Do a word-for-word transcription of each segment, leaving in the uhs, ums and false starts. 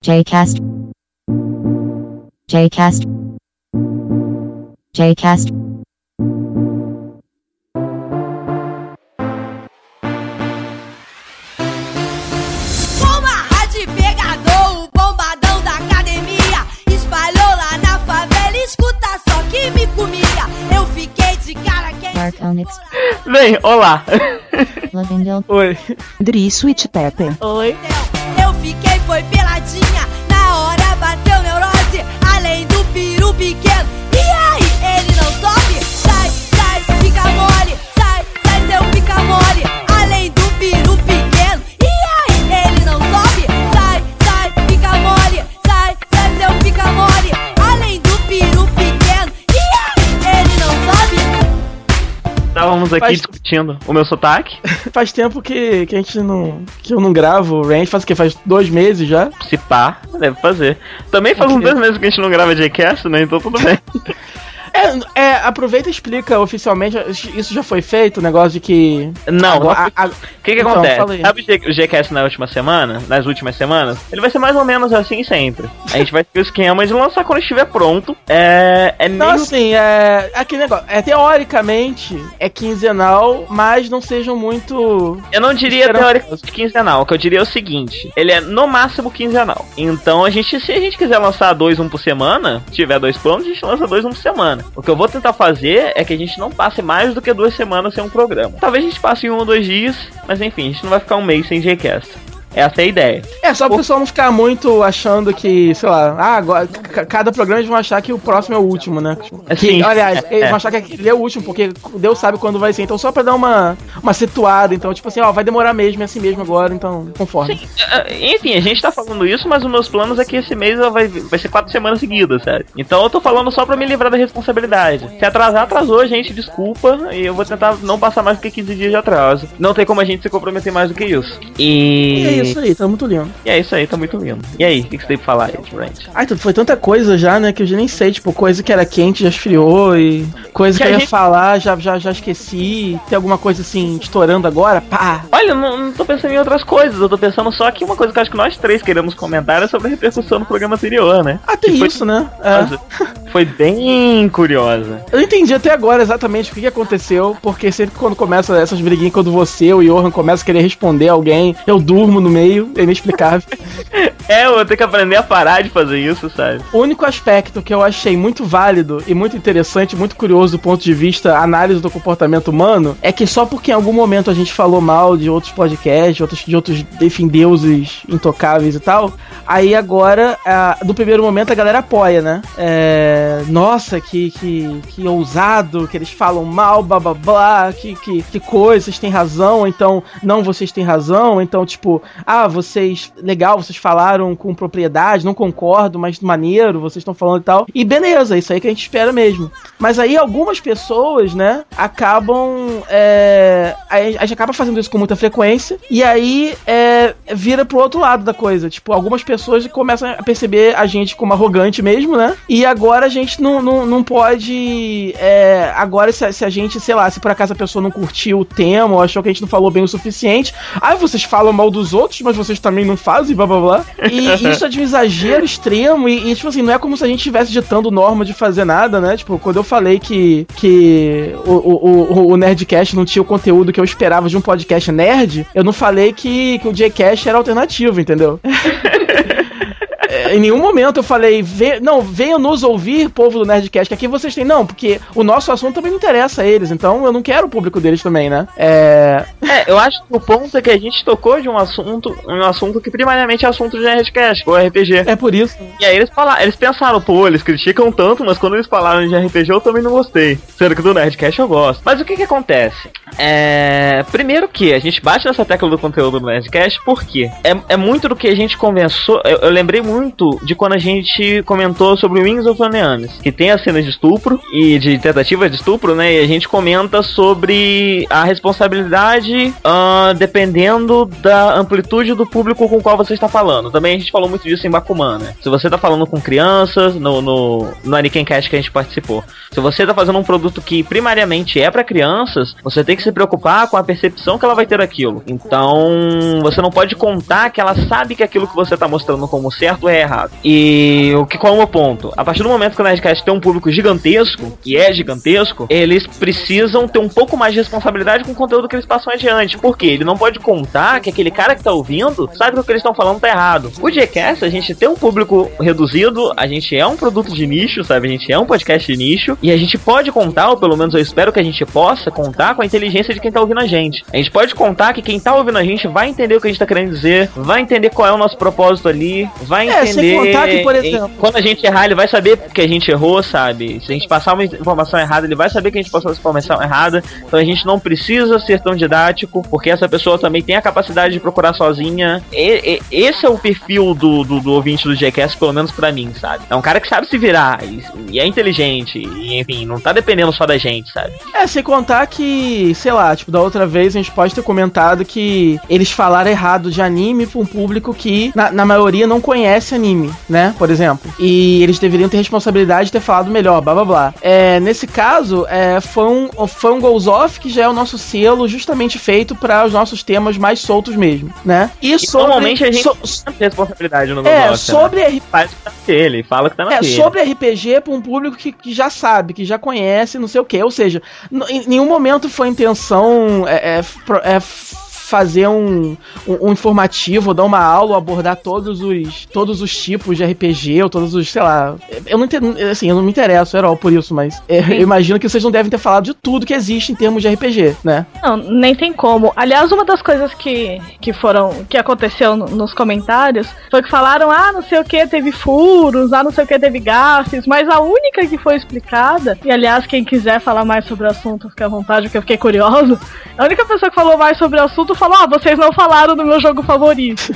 Jcast. Jcast. Jcast. Bomba rádio pegador, o bombadão da academia espalhou lá na favela, escuta só que me comia. Eu fiquei de cara quente. Dark Onyx. Bem, olá. Lavendel. Oi. Dri Sweet Pepper. Oi. Eu fiquei, foi peladinha, na hora bateu neurose, além do peru pequeno. E aí, ele não sobe? Sai, sai, fica mole, sai, sai, seu fica mole, além do peru pequeno. E aí, ele não sobe? Sai, sai, fica mole, sai, sai, seu fica mole, além do peru pequeno. E aí, ele não sobe? Estávamos aqui Faz- discutindo o meu sotaque. Faz tempo que, que a gente não. que eu não gravo o Range. Faz o quê? Faz dois meses já? Se pá, deve fazer. Também faz uns Ok. dois meses que a gente não grava Jcast, né? Então tudo bem. É, é, aproveita e explica oficialmente. Isso já foi feito, o negócio de que. Não, Agora, não a- a- O que que Então, acontece? fala aí. Sabe o G- o Gcast na última semana? Nas últimas semanas? Ele vai ser mais ou menos assim sempre. A gente vai ter o esquema de lançar quando estiver pronto. É. É Não, meio. assim, é. Aquele negócio. É, teoricamente, é quinzenal, mas não sejam muito. Eu não diria Esperando- teoricamente quinzenal, o que eu diria é o seguinte: ele é no máximo quinzenal. Então a gente, se a gente quiser lançar dois, um por semana, tiver dois prontos, a gente lança dois, um por semana. O que eu vou tentar fazer é que a gente não passe mais do que duas semanas sem um programa. Talvez a gente passe em um ou dois dias, mas enfim, a gente não vai ficar um mês sem Jcast. Essa é a ideia. É, só pro pessoal não ficar muito achando que, sei lá, ah, agora, c- cada programa eles vão achar que o próximo é o último, né? É, Que, sim. aliás, É, eles é. vão achar que aquele é o último, porque Deus sabe quando vai ser. Então, só pra dar uma, uma situada, então, tipo assim, ó, vai demorar mesmo, é assim mesmo agora, então, conforme. Sim, é, enfim, a gente tá falando isso, mas os meus planos é que esse mês vai, vai ser quatro semanas seguidas, sério. Então eu tô falando só pra me livrar da responsabilidade. Se atrasar, atrasou, gente, desculpa. E eu vou tentar não passar mais do que quinze dias de atraso. Não tem como a gente se comprometer mais do que isso. E. E é isso aí, tá muito lindo. E é isso aí, tá muito lindo. E aí, o que que você tem pra falar aí, Brent? Ai, tu- foi tanta coisa já, né, que eu já nem sei, tipo, coisa que era quente já esfriou e coisa Que que, a eu ia gente- falar já, já, já esqueci. Tem alguma coisa assim, estourando agora? Pá! Olha, eu não, não tô pensando em outras coisas, eu tô pensando só que uma coisa que eu acho que nós três queremos comentar é sobre a repercussão no programa anterior, né? Ah, tem Que foi- isso, né? É. Foi bem curiosa. Eu não entendi até agora exatamente o que, que aconteceu, porque sempre quando começa essas briguinhas, quando você, o Johan, começa a querer responder alguém, eu durmo no meio, é inexplicável. É, eu vou ter que aprender a parar de fazer isso, sabe? O único aspecto que eu achei muito válido e muito interessante, muito curioso do ponto de vista análise do comportamento humano, é que só porque em algum momento a gente falou mal de outros podcasts, de outros, de outros enfim, deuses intocáveis e tal, aí agora, ah, no primeiro momento, a galera apoia, né? É, nossa, que, que, que ousado, que eles falam mal, blá blá blá, que, que, que coisa, vocês têm razão, então, não, vocês têm razão, então, tipo, ah, vocês, legal, vocês falaram com propriedade, não concordo, mas maneiro, vocês estão falando e tal. E beleza, isso aí que a gente espera mesmo. Mas aí algumas pessoas, né, acabam. É, a gente acaba fazendo isso com muita frequência. E aí é, vira pro outro lado da coisa. Tipo, algumas pessoas começam a perceber a gente como arrogante mesmo, né? E agora a gente não, não, não pode. É, agora, se a, se a gente, sei lá, se por acaso a pessoa não curtiu o tema ou achou que a gente não falou bem o suficiente. Ah, vocês falam mal dos outros, mas vocês também não fazem, blá blá blá. E isso é de um exagero extremo. E, e, tipo assim, não é como se a gente estivesse ditando norma de fazer nada, né? Tipo, quando eu falei que, que o, o, o, o Nerdcast não tinha o conteúdo que eu esperava de um podcast nerd, eu não falei que, que o Jcast era alternativo, entendeu? É, em nenhum momento eu falei, "Ve- não, venham nos ouvir, povo do Nerdcast, que aqui vocês têm, não, porque o nosso assunto também não interessa a eles, então eu não quero o público deles também, né? É. É, eu acho que o ponto é que a gente tocou de um assunto, um assunto que primariamente é assunto de Nerdcast, o R P G. É por isso. E aí eles falaram, eles pensaram, pô, eles criticam tanto, mas quando eles falaram de R P G eu também não gostei. Sendo que do Nerdcast eu gosto. Mas o que que acontece? É... Primeiro que a gente bate nessa tecla do conteúdo do Nerdcast, porque é, é muito do que a gente conversou, eu, eu lembrei muito muito de quando a gente comentou sobre Wings of Onianis, que tem as cenas de estupro e de tentativa de estupro, né? E a gente comenta sobre a responsabilidade uh, dependendo da amplitude do público com o qual você está falando. Também a gente falou muito disso em Bakuman, né? Se você está falando com crianças, no, no, no Anikencast que a gente participou, se você está fazendo um produto que primariamente é para crianças, você tem que se preocupar com a percepção que ela vai ter daquilo. Então, você não pode contar que ela sabe que aquilo que você está mostrando como certo é errado. E o que qual é o meu ponto? A partir do momento que o Nerdcast tem um público gigantesco, que é gigantesco, eles precisam ter um pouco mais de responsabilidade com o conteúdo que eles passam adiante. Por quê? Ele não pode contar que aquele cara que tá ouvindo sabe que o que eles estão falando tá errado. O Gcast, a gente tem um público reduzido, a gente é um produto de nicho, sabe? A gente é um podcast de nicho, e a gente pode contar, ou pelo menos eu espero que a gente possa contar com a inteligência de quem tá ouvindo a gente. A gente pode contar que quem tá ouvindo a gente vai entender o que a gente tá querendo dizer, vai entender qual é o nosso propósito ali, vai É, entender... sem contar que, por exemplo... Quando a gente errar, ele vai saber que a gente errou, sabe? Se a gente passar uma informação errada, ele vai saber que a gente passou essa informação errada. Então a gente não precisa ser tão didático, porque essa pessoa também tem a capacidade de procurar sozinha. E, e, esse é o perfil do, do, do ouvinte do Gcast, pelo menos pra mim, sabe? É um cara que sabe se virar, e, e é inteligente, e enfim, não tá dependendo só da gente, sabe? É, sem contar que, sei lá, tipo, da outra vez a gente pode ter comentado que eles falaram errado de anime pra um público que, na, na maioria, não conhece anime, né? Por exemplo. E eles deveriam ter responsabilidade de ter falado melhor, blá blá blá. É, nesse caso, é, foi, um, foi um Goes Off, que já é o nosso selo justamente feito para os nossos temas mais soltos mesmo, né? E, E sobre, normalmente a gente so, não tem responsabilidade no É, Goes Off, sobre né? R- Faz o que tá nele, fala que tá na É, dele. sobre R P G pra um público que, que já sabe, que já conhece, não sei o que. Ou seja, n- em nenhum momento foi intenção é, é, pro- é, fazer um, um, um informativo, dar uma aula, abordar todos os todos os tipos de R P G, ou todos os, sei lá, eu não entendo, assim, eu não me interesso, Herol, por isso, mas é, eu imagino que vocês não devem ter falado de tudo que existe em termos de R P G, né? Não, nem tem como. Aliás, uma das coisas que, que foram, que aconteceu no, nos comentários foi que falaram, ah, não sei o que, teve furos, ah, não sei o que, teve gafes, mas a única que foi explicada, e aliás, quem quiser falar mais sobre o assunto, fica à vontade, porque eu fiquei curioso, a única pessoa que falou mais sobre o assunto falou, ah, vocês não falaram do meu jogo favorito.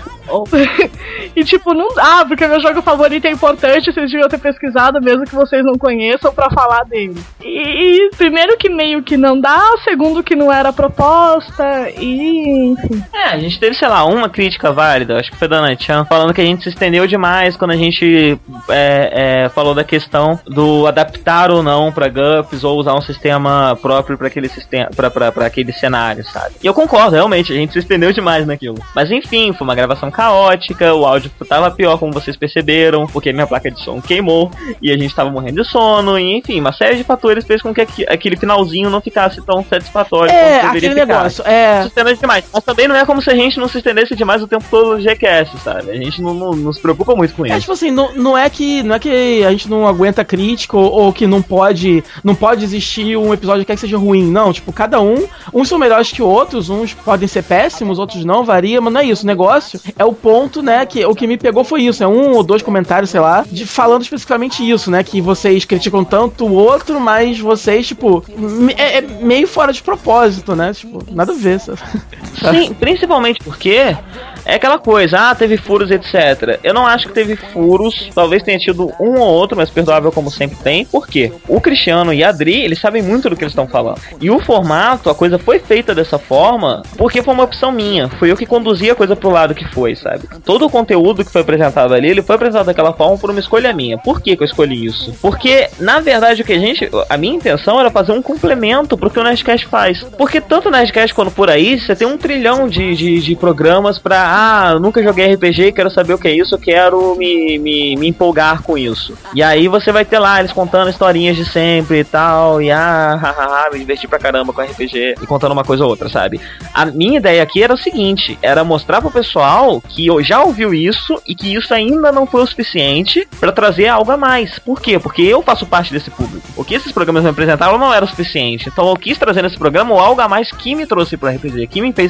E tipo, não dá, porque meu jogo favorito é importante, vocês deviam ter pesquisado mesmo que vocês não conheçam pra falar dele. E, e primeiro que meio que não dá, segundo que não era a proposta, e enfim. É, a gente teve, sei lá, uma crítica válida, acho que foi da Nanchan, falando que a gente se estendeu demais quando a gente é, é, falou da questão do adaptar ou não pra GURPS, ou usar um sistema próprio pra aquele sistema, pra, pra, pra aquele cenário, sabe? E eu concordo, realmente, a gente se estendeu demais naquilo. Mas enfim, foi uma gravação caótica, o áudio tava pior, como vocês perceberam, porque minha placa de som queimou, e a gente tava morrendo de sono, e enfim, uma série de fatores fez com que aqui, aquele finalzinho não ficasse tão satisfatório É, quanto deveria aquele ficar. negócio, é... Se estendeu demais. Mas também não é como se a gente não se estendesse demais o tempo todo no Gcast, sabe? A gente não, não, não se preocupa muito com É isso. tipo assim, não, não é que não é que a gente não aguenta crítica ou, ou que não pode não pode existir um episódio que, é que seja ruim, não, tipo, cada um, uns são melhores que outros, uns podem ser péssimos, outros não, varia, mas não é isso, o negócio é o ponto, né, que o que me pegou foi isso, é um ou dois comentários, sei lá, de, falando especificamente isso, né, que vocês criticam tanto o outro, mas vocês, tipo, me, é, é meio fora de propósito, né, tipo, nada a ver, sabe? Sim, principalmente porque é aquela coisa, ah, teve furos, etcétera. Eu não acho que teve furos, talvez tenha tido um ou outro, mas perdoável como sempre tem. Por quê? O Cristiano e a Adri, eles sabem muito do que eles estão falando. E o formato, a coisa foi feita dessa forma porque foi uma opção minha. Foi eu que conduzi a coisa pro lado que foi, sabe? Todo o conteúdo que foi apresentado ali, ele foi apresentado daquela forma por uma escolha minha. Por que que eu escolhi isso? Porque, na verdade, o que a gente... A minha intenção era fazer um complemento pro que o Nerdcast faz. Porque tanto o Nerdcast quanto por aí, você tem um trilhão de, de, de programas pra... Ah, eu nunca joguei R P G, quero saber o que é isso, quero me, me, me empolgar com isso. E aí você vai ter lá eles contando historinhas de sempre e tal, e ah, hahaha, me diverti pra caramba com R P G, e contando uma coisa ou outra, sabe? A minha ideia aqui era o seguinte, era mostrar pro pessoal que eu já ouviu isso, e que isso ainda não foi o suficiente pra trazer algo a mais. Por quê? Porque eu faço parte desse público. O que esses programas me apresentavam não era o suficiente, então eu quis trazer nesse programa algo a mais que me trouxe pro R P G, que me fez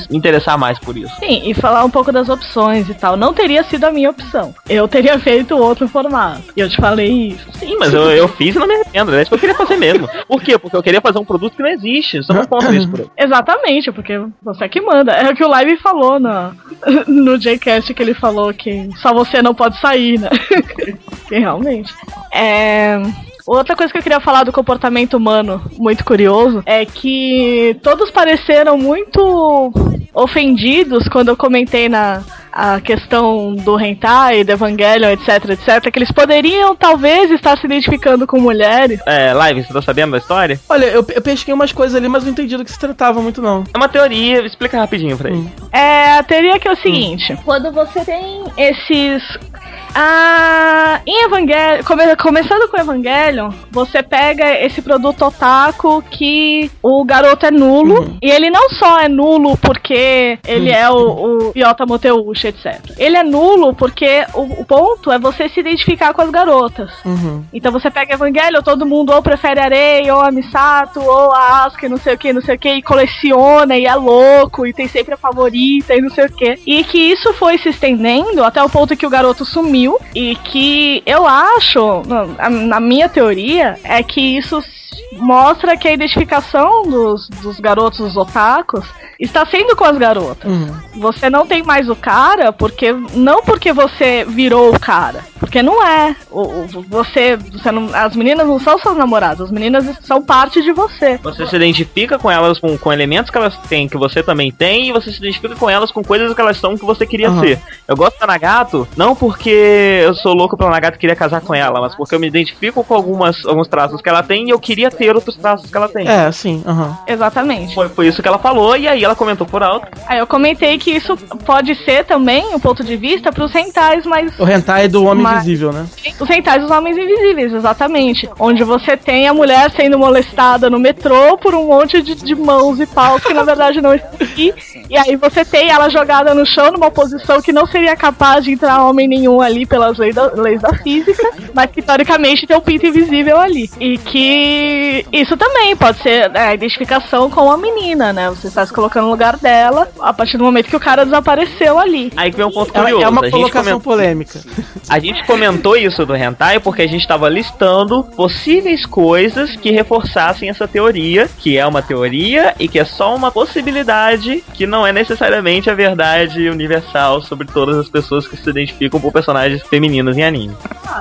me interessar mais por isso. Sim, e falar um pouco das opções e tal. Não teria sido a minha opção. Eu teria feito outro formato. E eu te falei isso. Sim, mas eu, eu fiz e não me arrependo. É isso que eu queria fazer mesmo. Por quê? Porque eu queria fazer um produto que não existe. Você não conta isso por aí. Exatamente, porque você é que manda. É o que o Live falou no, no J-Cast, que ele falou que só você não pode sair, né? Que realmente. É... Outra coisa que eu queria falar do comportamento humano, muito curioso, é que todos pareceram muito ofendidos quando eu comentei na a questão do hentai, do Evangelion, etc, etc, que eles poderiam, talvez, estar se identificando com mulheres. É, Live, você tá sabendo da história? Olha, eu, eu pesquei umas coisas ali, mas não entendi do que se tratava muito, não. É uma teoria, explica rapidinho pra ele. Hum. É, a teoria que é o seguinte, hum. quando você tem esses... Ah, em Evangelion, come, começando com Evangelion, você pega esse produto otaku que o garoto é nulo, uhum. e ele não só é nulo porque ele uhum. é o, o Yota Moteushi, etcétera. Ele é nulo porque o, o ponto é você se identificar com as garotas. Uhum. Então você pega Evangelion, todo mundo ou prefere a Rei, ou a Misato, ou a Asuka, não sei o que, não sei o que, e coleciona, e é louco, e tem sempre a favorita, e não sei o que. E que isso foi se estendendo até o ponto que o garoto sumiu. E que eu acho, na minha teoria, é que isso mostra que a identificação dos, dos garotos, dos otakus, está sendo com as garotas. Uhum. Você não tem mais o cara, porque não porque você virou o cara, porque não é. O, o, você, você não, as meninas não são suas namoradas, as meninas são parte de você. Você se identifica com elas com, com elementos que elas têm, que você também tem, e você se identifica com elas com coisas que elas são que você queria uhum. ser. Eu gosto da Nagato, não porque eu sou louco pela Nagato e queria casar com ela, mas porque eu me identifico com algumas, alguns traços que ela tem e eu queria ter outros traços que ela tem. É, sim, aham. Uhum. Exatamente. Foi, foi isso que ela falou, e aí ela comentou por alto. Aí eu comentei que isso pode ser também um ponto de vista pros hentais, mas... O hentai do homem mas... invisível, né? Os hentais dos homens invisíveis, exatamente. Onde você tem a mulher sendo molestada no metrô por um monte de, de mãos e paus que na verdade não estão aqui. E aí você tem ela jogada no chão numa posição que não seria capaz de entrar homem nenhum ali pelas leis da, leis da física, mas que teoricamente tem um pinto invisível ali. E que isso também pode ser é, a identificação com a menina, né? Você está se colocando no lugar dela a partir do momento que o cara desapareceu ali. Aí que vem um ponto curioso. É uma colocação polêmica. A gente comentou isso do hentai porque a gente estava listando possíveis coisas que reforçassem essa teoria, que é uma teoria e que é só uma possibilidade, que não é necessariamente a verdade universal sobre todas as pessoas que se identificam por personagens femininos em anime. Ah.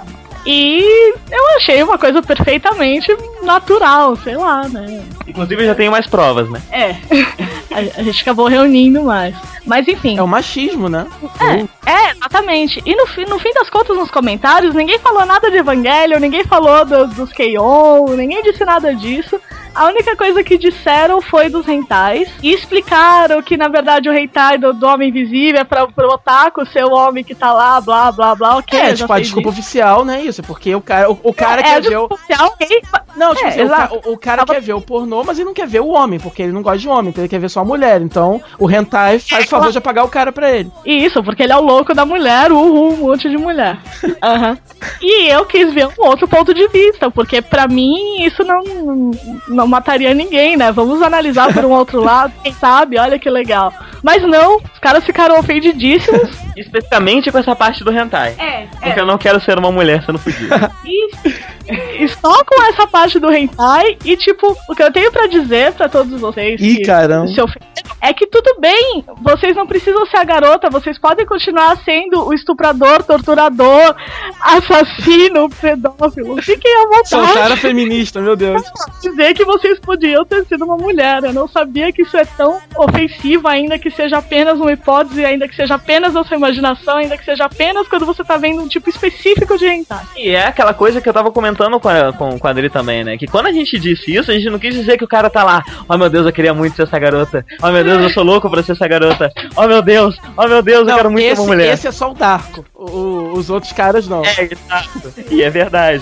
E eu achei uma coisa perfeitamente natural, sei lá, né? Inclusive eu já tenho mais provas, né? É, a, a gente acabou reunindo mais. Mas enfim. É o machismo, né? É, é exatamente. E no, no fim das contas, nos comentários, ninguém falou nada de Evangelion, ninguém falou do, dos K-On!, ninguém disse nada disso. A única coisa que disseram foi dos hentais. E explicaram que, na verdade, o hentai do, do homem invisível é pra, pro otaku ser o homem que tá lá, blá, blá, blá, ok. É, tipo, a desculpa disso. Oficial, né? Isso, porque o cara, o, o cara é, quer é ver o... Oficial, okay. Não, tipo é, assim, o, ca... o, o cara quer ver o pornô, mas ele não quer ver o homem, porque ele não gosta de homem, então ele quer ver só a mulher. Então, o hentai faz o favor de apagar o cara pra ele. Isso, porque ele é o louco da mulher, uhul, um monte de mulher. Uhum. E eu quis ver um outro ponto de vista, porque pra mim isso não, não mataria ninguém. Né? Vamos analisar por um outro lado, quem sabe, olha que legal. Mas não, os caras ficaram ofendidíssimos. Especificamente com essa parte do hentai. É, porque é. eu não quero ser uma mulher sendo fodida. E, e só com essa parte do hentai, e tipo, o que eu tenho pra dizer pra todos vocês Ih, que caramba. se ofenderam, é que tudo bem, vocês não precisam ser a garota, vocês podem continuar sendo o estuprador, torturador, assassino, pedófilo. Fiquem à vontade. Sou cara feminista, meu Deus. Dizer que vocês podiam ter sido uma mulher. Eu não sabia que isso é tão ofensivo, ainda que seja apenas uma hipótese, ainda que seja apenas a sua imaginação, ainda que seja apenas quando você tá vendo um tipo específico de hentai. E é aquela coisa que eu tava comentando com a, com, com a Adri também, né? Que quando a gente disse isso, a gente não quis dizer que o cara tá lá, oh meu Deus, eu queria muito ser essa garota. Oh meu Deus, eu sou louco pra ser essa garota. Oh meu Deus, oh meu Deus, não, eu quero muito esse, ser uma mulher. Esse é só o Darko. O, os outros caras não. É, exato. E é verdade.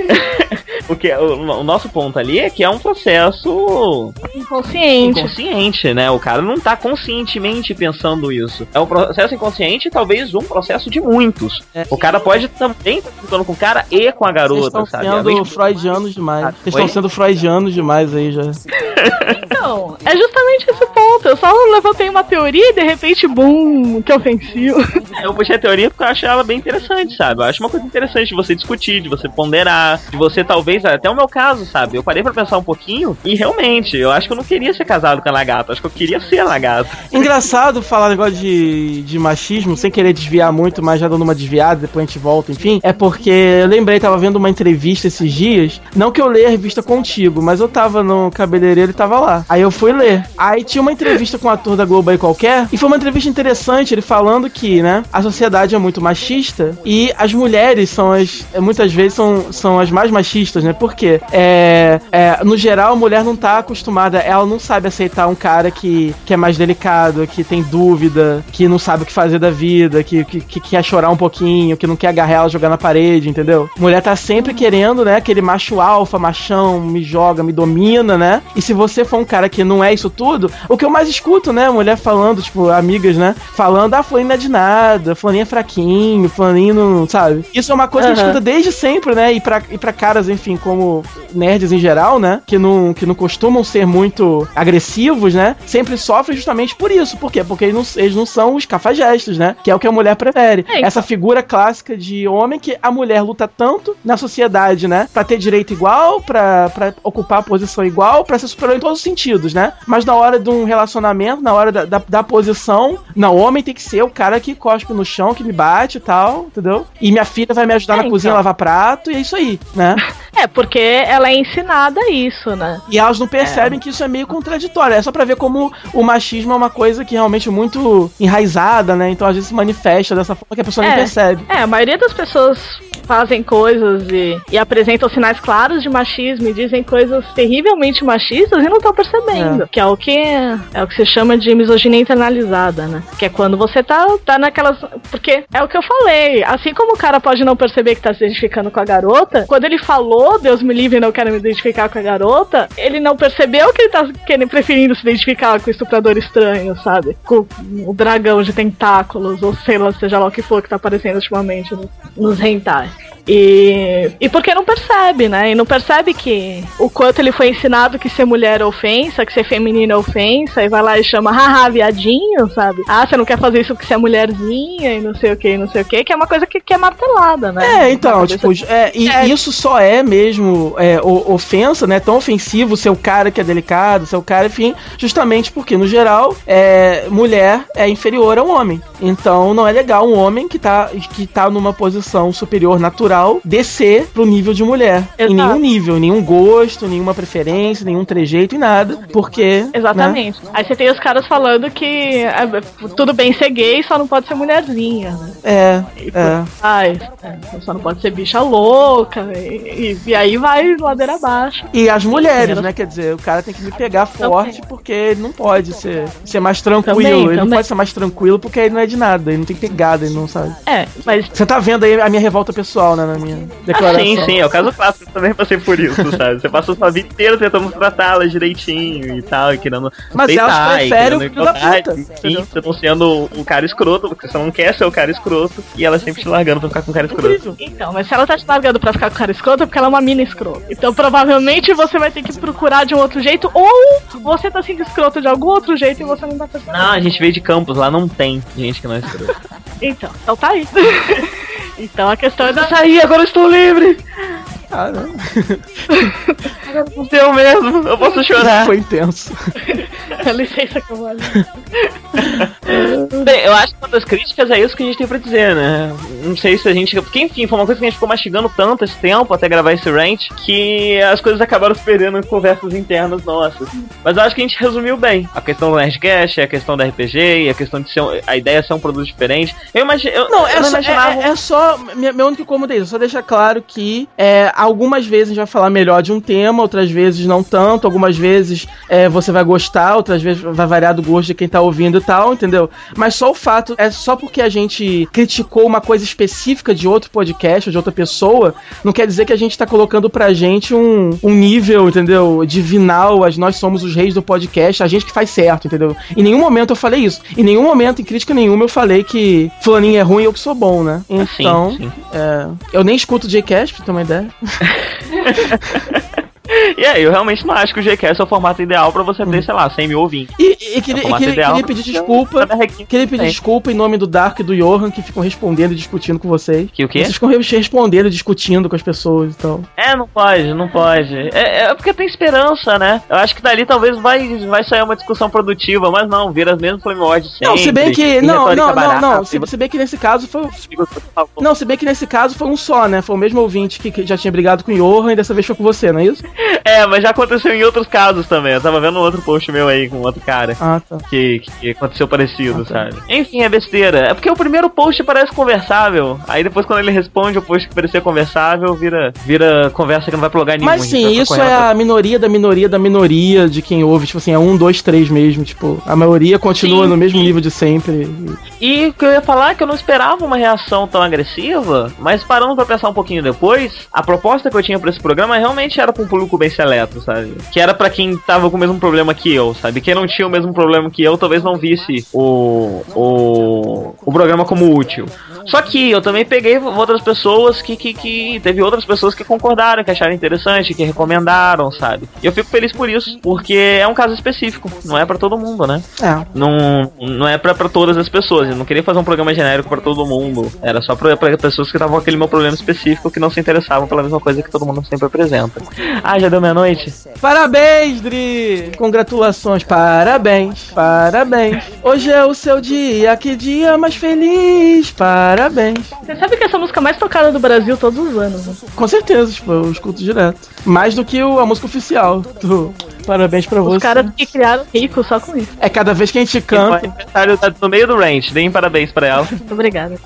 Porque o, o nosso ponto ali é que é um processo inconsciente. inconsciente, né? O cara não tá conscientemente pensando isso. É um processo inconsciente e talvez um processo de muitos. É. O cara pode também estar ficando com o cara e com a garota, Vocês estão sabe? sendo freudianos demais. Vocês estão sendo freudianos demais aí já. Não, é justamente esse ponto. Eu só levantei uma teoria e de repente, bum, que ofensivo. Eu puxei a teoria porque eu achei ela bem interessante, sabe? Eu acho uma coisa interessante de você discutir, de você ponderar, de você talvez, até o meu caso, sabe? Eu parei pra pensar um pouquinho e realmente, eu acho que eu não queria ser casado com a lagarta, acho que eu queria ser a lagarta. Engraçado falar negócio de, de machismo, sem querer desviar muito, mas já dando uma desviada, depois a gente volta, enfim. É porque eu lembrei, tava vendo uma entrevista esses dias, não que eu leia a revista contigo, mas eu tava no cabeleireiro e tava lá. Aí eu fui ler. Aí tinha uma entrevista com um ator da Globo aí qualquer, e foi uma entrevista interessante, ele falando que, né, a sociedade é muito machista e as mulheres são as, muitas vezes são, são as mais machistas, né? Porque, é, é, no geral, a mulher não tá acostumada, ela não sabe aceitar um cara que, que é mais delicado, que tem dúvida, que não sabe o que fazer da vida, que, que, que quer chorar um pouquinho, que não quer agarrar ela, jogar na parede, entendeu? Mulher tá sempre querendo, né, aquele macho alfa, machão, me joga, me domina, né? E se você for um cara que não é isso tudo, o que eu mais escuto, né, mulher falando, tipo, amigas, né, falando, ah, fulaninho não é de nada, fulaninho é fraquinho, fulaninho não, sabe? Isso é uma coisa uhum. que a gente escuta desde sempre, né, e pra, e pra caras, enfim, como nerds em geral, né, que não, que não costumam ser muito agressivos, né, sempre sofrem justamente por isso. Por quê? Porque eles não, eles não são os cafajestes, né, que é o que a mulher prefere. É, essa figura clássica de homem que a mulher luta tanto na sociedade, né, pra ter direito igual, pra, pra ocupar a posição igual, pra ser superior em todos os sentidos, né, mas na hora de um relacionamento, na hora da, da, da posição, não, o homem tem que ser o cara que cospe no chão, que me bate e tal, entendeu? E minha filha vai me ajudar é, na então. cozinha a lavar prato, e é isso aí, né? É, porque ela é ensinada isso, né? E elas não percebem é. que isso é meio contraditório. É só pra ver como o machismo é uma coisa que é realmente muito enraizada, né? Então às vezes se manifesta dessa forma que a pessoa é. nem percebe. É, a maioria das pessoas fazem coisas e, e apresentam sinais claros de machismo e dizem coisas terrivelmente machistas e não estão percebendo. É. Que é o que é o que se chama de misoginia internalizada, né? Que é quando você tá, tá naquelas... Porque é o que eu falei. Assim como o cara pode não perceber que tá se identificando com a garota, quando ele falou, Deus me livre, não quero me identificar com a garota, ele não percebeu que ele tá querendo, preferindo se identificar com o estuprador estranho, sabe? Com o dragão de tentáculos, ou sei lá, seja lá o que for que tá aparecendo ultimamente no, nos hentai. E, e porque não percebe, né? E não percebe que o quanto ele foi ensinado que ser mulher é ofensa, que ser feminina é ofensa, e vai lá e chama haha, viadinho, sabe? Ah, você não quer fazer isso porque você é mulherzinha e não sei o que, e não sei o que, que é uma coisa que, que é martelada, né? É, então, tipo, é, e é. isso só é mesmo é, ofensa, né? Tão ofensivo ser o cara que é delicado, ser o cara, enfim, justamente porque, no geral, é, mulher é inferior ao homem. Então não é legal um homem que tá, que tá numa posição superior natural descer pro nível de mulher. Exato. Em nenhum nível, nenhum gosto, nenhuma preferência, nenhum trejeito e nada, porque... Exatamente. Né? Aí você tem os caras falando que é, tudo bem ser gay, só não pode ser mulherzinha, né? É, e, é. Ai, é, só não pode ser bicha louca, e, e, e aí vai ladeira abaixo. E as mulheres, né? Quer dizer, o cara tem que me pegar forte também. Porque ele não pode ser, ser mais tranquilo. Também, ele também. Não pode ser mais tranquilo porque ele não é de nada, ele não tem pegada, ele não sabe. É, mas... Você tá vendo aí a minha revolta pessoal, né? Na minha declaração. Ah, sim, sim, é o caso clássico, eu também passei por isso, sabe? Você passou sua vida inteira tentando tratá-las direitinho e tal, e querendo mas respeitar, elas preferem o filho da puta. Sim, você tá sendo o cara escroto, porque você não quer ser o cara escroto, e ela sempre te largando pra ficar com o cara escroto. Então, mas se ela tá te largando pra ficar com o cara escroto, é porque ela é uma mina escrota. Então, provavelmente, você vai ter que procurar de um outro jeito, ou você tá sendo escroto de algum outro jeito e você não tá percebendo. Não, a gente veio de Campos, lá não tem gente que não é escrota. Então, então tá aí. Então a questão é de sair, agora eu estou livre! Ah, não. Agora não deu mesmo, eu posso chorar. Foi intenso. Dá licença que eu vou ali. Bem, eu acho que uma das críticas é isso que a gente tem pra dizer, né? Não sei se a gente... Porque, enfim, foi uma coisa que a gente ficou mastigando tanto esse tempo até gravar esse rant, que as coisas acabaram se perdendo em conversas internas nossas. Mas eu acho que a gente resumiu bem. A questão do Nerdcast, a questão da R P G, a questão de ser um, a ideia é ser um produto diferente. Eu imagino... Não, é, eu só, imaginava... é, é só... Meu único incômodo é isso. Só deixar claro que é, algumas vezes a gente vai falar melhor de um tema, outras vezes não tanto. Algumas vezes é, você vai gostar, outras vezes vai variar do gosto de quem tá ouvindo e tal, entendeu? Mas só o fato, é só porque a gente criticou uma coisa específica de outro podcast ou de outra pessoa, não quer dizer que a gente tá colocando pra gente um, um nível, entendeu? Divinal, as, nós somos os reis do podcast, a gente que faz certo, entendeu? Em nenhum momento eu falei isso. Em nenhum momento, em crítica nenhuma, eu falei que fulaninho é ruim e eu que sou bom, né? Então, sim, sim. É, eu nem escuto o J-Cast, pra ter uma ideia. E aí, eu realmente não acho que o Gcast é o formato ideal pra você ter, sei lá, cem mil ouvintes. E, e, e, queria, é e queria, queria pedir desculpa. Queria pedir Tem. desculpa em nome do Dark e do Johan, que ficam respondendo e discutindo com vocês. Que o quê? Vocês ficam respondendo e discutindo com as pessoas e tal. É, não pode, não pode. É, é porque tem esperança, né? Eu acho que dali talvez vai, vai sair uma discussão produtiva, mas não, vira as mesmas flame wars sempre. Não, se bem que. Não, não, não, barata, não. Se, se bem que nesse caso foi. Não, se bem que nesse caso foi um só, né? Foi o mesmo ouvinte que, que já tinha brigado com o Johan e dessa vez foi com você, não é isso? É, mas já aconteceu em outros casos também. Eu tava vendo um outro post meu aí com outro cara. Ah, tá. Que, que aconteceu parecido, ah, tá. sabe? Enfim, é besteira. É porque o primeiro post parece conversável. Aí depois quando ele responde o post que parecia conversável, vira, vira conversa que não vai pra lugar nenhum. Mas sim, isso é a minoria da minoria da minoria de quem ouve. Tipo assim, é um, dois, três mesmo. Tipo, a maioria continua sim, no mesmo sim. nível de sempre. E o que eu ia falar é que eu não esperava uma reação tão agressiva, mas parando pra pensar um pouquinho depois, a proposta que eu tinha pra esse programa realmente era pra um público bem seleto, sabe? Que era pra quem tava com o mesmo problema que eu, sabe? Quem não tinha o mesmo problema que eu, talvez não visse o, o, o programa como útil. Só que eu também peguei outras pessoas que, que, que... Teve outras pessoas que concordaram, que acharam interessante, que recomendaram, sabe? E eu fico feliz por isso, porque é um caso específico, não é pra todo mundo, né? É. Não, não é pra, pra todas as pessoas. Eu não queria fazer um programa genérico pra todo mundo. Era só pra, pra pessoas que estavam com aquele meu problema específico, que não se interessavam pela mesma coisa que todo mundo sempre apresenta. Ah, já deu meia-noite? Parabéns, Dri! Congratulações, parabéns, parabéns. Hoje é o seu dia, que dia mais feliz, parabéns. Você sabe que essa música é mais tocada do Brasil todos os anos, né? Com certeza, tipo, eu escuto direto. Mais do que o, a música oficial. Tu... Parabéns pra você. Os caras que criaram rico só com isso. É cada vez que a gente canta. No meio do range, deem parabéns pra ela. Muito obrigada.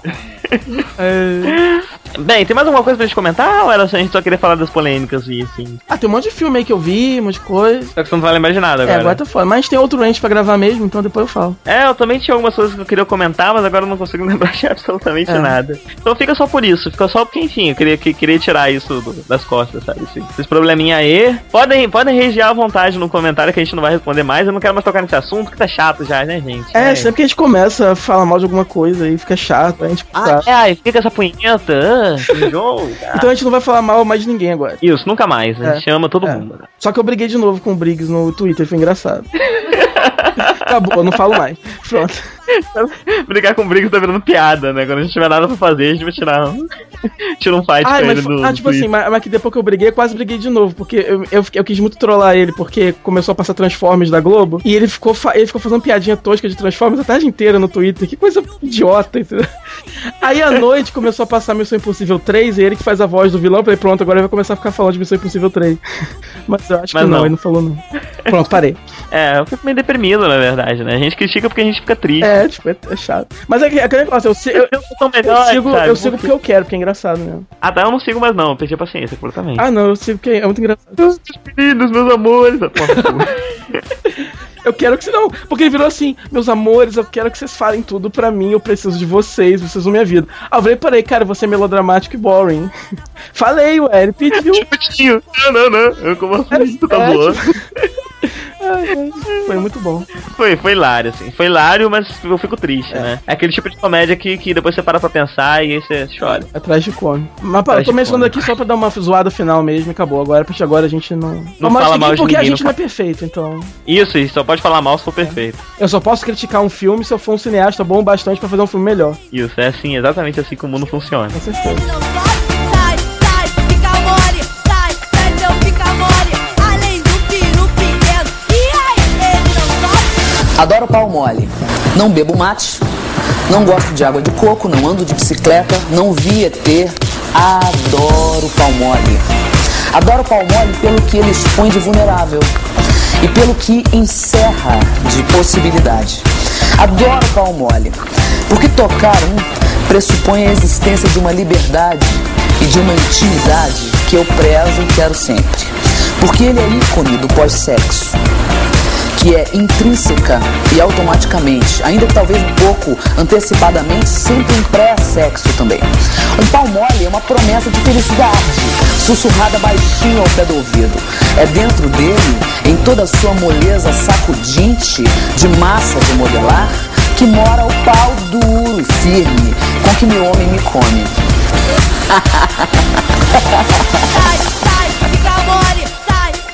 É... Bem, tem mais alguma coisa pra gente comentar ou era só a gente só queria falar das polêmicas e assim? Ah, tem um monte de filme aí que eu vi, um monte de coisa. Só que você não vai lembrar de nada agora. É, agora tá foda. Mas tem outro range pra gravar mesmo, então depois eu falo. É, eu também tinha algumas coisas que eu queria comentar, mas agora eu não consigo lembrar de absolutamente é. nada. Então fica só por isso, fica só porque, enfim, eu queria, que, queria tirar isso do, das costas, sabe? Esse, esses probleminha aí. Podem, podem regiar à vontade no comentário que a gente não vai responder mais. Eu não quero mais tocar nesse assunto, que tá chato já, né, gente? É, é. Sempre que a gente começa a falar mal de alguma coisa aí fica chato, a gente Ah, é, aí fica essa punheta, ah, jogo. Então a gente não vai falar mal mais de ninguém agora. Isso, nunca mais, a gente é. chama todo é. mundo. Só que eu briguei de novo com o Briggs no Twitter, foi engraçado. Acabou, eu não falo mais. Pronto. Brigar com o Briggs tá virando piada, né? Quando a gente tiver nada pra fazer, a gente vai tirar um, tira um fight Ai, com mas, ele do Ah, tipo assim, mas, mas que depois que eu briguei, eu quase briguei de novo, porque eu, eu, eu quis muito trollar ele, porque começou a passar Transformers da Globo, e ele ficou, ele ficou fazendo piadinha tosca de Transformers a tarde inteira no Twitter, que coisa idiota, entendeu? Aí à noite começou a passar Missão Impossível três, e ele que faz a voz do vilão, eu falei, pronto, agora ele vai começar a ficar falando de Missão Impossível três. Mas eu acho mas que não, não, ele não falou não. Pronto, parei. É, eu fico meio deprimido, na verdade, né? A gente critica porque a gente fica triste. É, tipo, é, é chato. Mas é aquele negócio, eu, eu, eu, eu, melhor, eu sigo, eu sigo porque eu quero, porque é engraçado mesmo. Ah, tá, eu não sigo mais não, eu perdi a paciência, completamente. Ah, não, eu sigo porque é muito engraçado. Meus meninos, meus amores. Eu quero que você não, porque ele virou assim, meus amores, eu quero que vocês falem tudo pra mim, eu preciso de vocês, vocês são minha vida. Ah, eu falei, parei, cara, você é melodramático e boring. Falei, ué, ele pediu. Tipo, não, não, não, eu como assim, tu tá é, boa. Tipo... Foi muito bom. Foi, foi hilário, assim. Foi hilário, mas eu fico triste, é. né? É aquele tipo de comédia que, que depois você para pra pensar e aí você chora. É tragicômico. Mas pá, eu tô mencionando aqui só pra dar uma zoada final mesmo e acabou. Agora, porque agora a gente não... Não fala mal de porque ninguém, a gente não, não é perfeito, então... Isso, isso. Só pode falar mal se for perfeito. Eu só posso criticar um filme se eu for um cineasta bom bastante pra fazer um filme melhor. Isso, é assim, exatamente assim que o mundo funciona. Com certeza. Sai, sai, fica mole. Sai, sai, seu fica mole. Além do peru pequeno. E aí, ele não sobe? Adoro pau mole. Não bebo mate. Não gosto de água de coco. Não ando de bicicleta. Não vi E T. Adoro pau mole. Adoro pau mole pelo que ele expõe de vulnerável e pelo que encerra de possibilidade. Adoro pau mole, porque tocar um pressupõe a existência de uma liberdade e de uma intimidade que eu prezo e quero sempre. Porque ele é ícone do pós-sexo, que é intrínseca e automaticamente, ainda que talvez um pouco antecipadamente, sempre um pré-sexo também. Um pau mole é uma promessa de felicidade, sussurrada baixinho ao pé do ouvido. É dentro dele, em toda a sua moleza sacudinte de massa de modelar, que mora o pau duro e firme com que meu homem me come. Sai, sai, fica mole. Sai,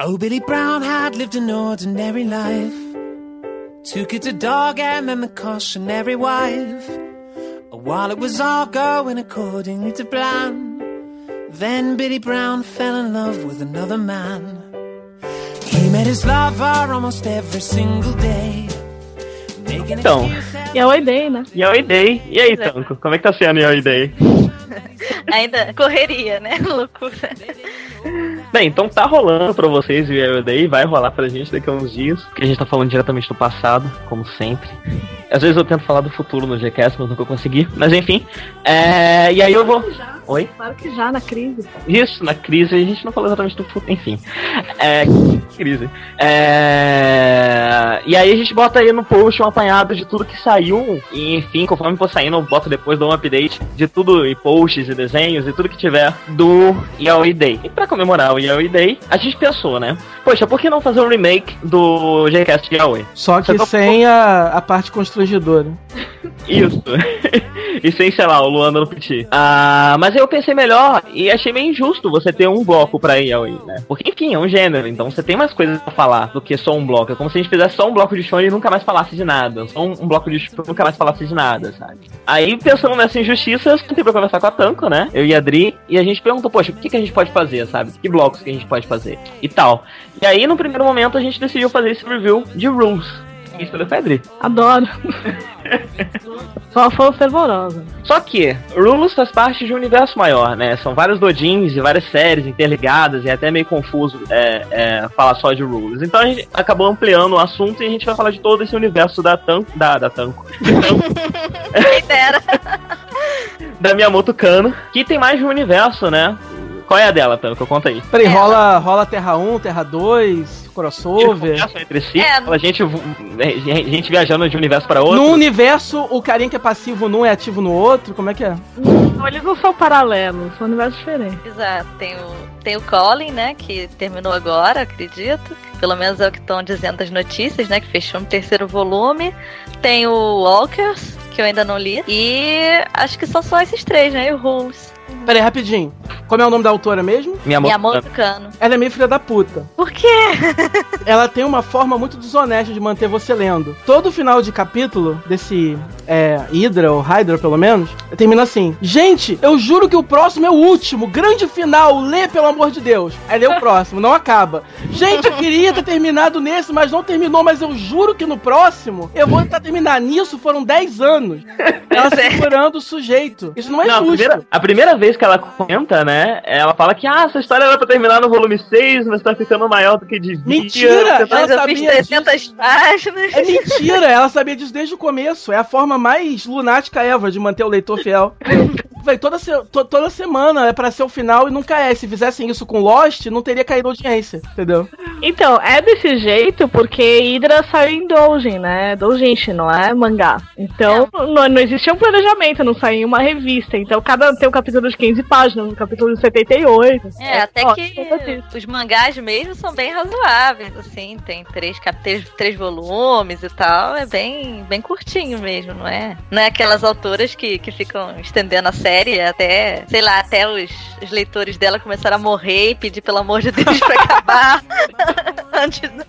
Oh, Billy Brown had lived an ordinary life. Two kids, a dog, and then the cautionary wife. While it was all going according to plan, then Billy Brown fell in love with another man. He met his lover almost every single day. Então, Yaoi Day, né? Yaoi Day. E aí, Tanco? Como é que tá sendo Yaoi Day? Ainda correria, né? Loucura. Bem, então tá rolando pra vocês o Yaoi Day, vai rolar pra gente daqui a uns dias, porque a gente tá falando diretamente do passado, como sempre. Às vezes eu tento falar do futuro no G-Cast, mas nunca consegui. Mas enfim, é... e aí eu vou... Oi? Claro que já, na crise. Isso, na crise, a gente não falou exatamente do futuro, enfim. É... crise. É... E aí a gente bota aí no post um apanhado de tudo que saiu, e enfim, conforme for saindo, eu boto depois, dou um update de tudo, e posts, e desenhos, e tudo que tiver do Yaoi Day. E pra comemorar o Yaoi Day, a gente pensou, né? Poxa, por que não fazer um remake do G-Cast Yaoi? Só que sem a, a parte constrangedora. Isso. E sem, sei lá, o Luanda no Piti. Ah, mas eu pensei melhor e achei meio injusto você ter um bloco pra Yaoi, né? Porque, enfim, é um gênero, então você tem mais coisas pra falar do que só um bloco. É como se a gente fizesse só um bloco de shonen e nunca mais falasse de nada. Só um, um bloco de shonen e nunca mais falasse de nada, sabe? Aí, pensando nessa injustiça, eu tentei pra conversar com a Tanco, né? Eu e a Adri, e a gente perguntou, poxa, o que, que a gente pode fazer, sabe? Que blocos que a gente pode fazer? E tal. E aí, no primeiro momento, a gente decidiu fazer esse review de Rules. Isso pelo Pedri. Adoro. Só fã fervorosa. Só que Rules faz parte de um universo maior, né? São vários dojins e várias séries interligadas e é até meio confuso é, é, falar só de Rules. Então a gente acabou ampliando o assunto e a gente vai falar de todo esse universo da Tanco. Da, da Tanco. Quem dera. Da Miyamoto Kanno, que tem mais de um universo, né? Qual é a dela, Tanco? Conta aí. Peraí, rola, rola Terra um, Terra dois, crossover. Entre si, É. a gente, a gente viajando de um universo para outro. No universo, o carinha que é passivo num é ativo no outro? Como é que é? Não, eles não são paralelos, são universos diferentes. Exato, tem o, tem o Colin, né, que terminou agora, acredito. Pelo menos é o que estão dizendo as notícias, né, que fechou no terceiro volume. Tem o Walkers, que eu ainda não li. E acho que são só esses três, né, e o Rules. Peraí, rapidinho. Como é o nome da autora mesmo? Miyamoto Kanno. Ela é meio filha da puta. Por quê? Ela tem uma forma muito desonesta de manter você lendo. Todo final de capítulo desse é, Hydra, ou Hydra pelo menos, termina assim: gente, eu juro que o próximo é o último, grande final, lê pelo amor de Deus. Aí lê o próximo, não acaba. Gente, eu queria ter terminado nesse, mas não terminou, mas eu juro que no próximo eu vou tentar terminar. Nisso foram dez anos. Ela segurando o sujeito. Isso não é Não, justo. a primeira, a primeira vez que ela comenta, né, ela fala que, ah, essa história era pra terminar no volume seis, mas tá ficando maior do que devia. Mentira! Mas Ela eu fiz sabia trezentas disso. páginas. É mentira, ela sabia disso desde o começo. É a forma mais lunática ever de manter o leitor fiel. Véi, toda, se, to, toda semana é pra ser o final e nunca é. Se fizessem isso com Lost, não teria caído audiência, entendeu? Então, é desse jeito porque Hydra saiu em doujin, né? Doujinshi, não é mangá. Então, não, não existia um planejamento, não saiu uma revista. Então, cada tem um capítulo de quinze páginas, um capítulo de setenta e oito. É, até ó, que os mangás mesmo são bem razoáveis, assim, tem três, cap- três, três volumes e tal, é bem, bem curtinho mesmo, não é? Não é aquelas autoras que, que ficam estendendo a série até, sei lá, até os, os leitores dela começaram a morrer e pedir pelo amor de Deus pra acabar. Antes do...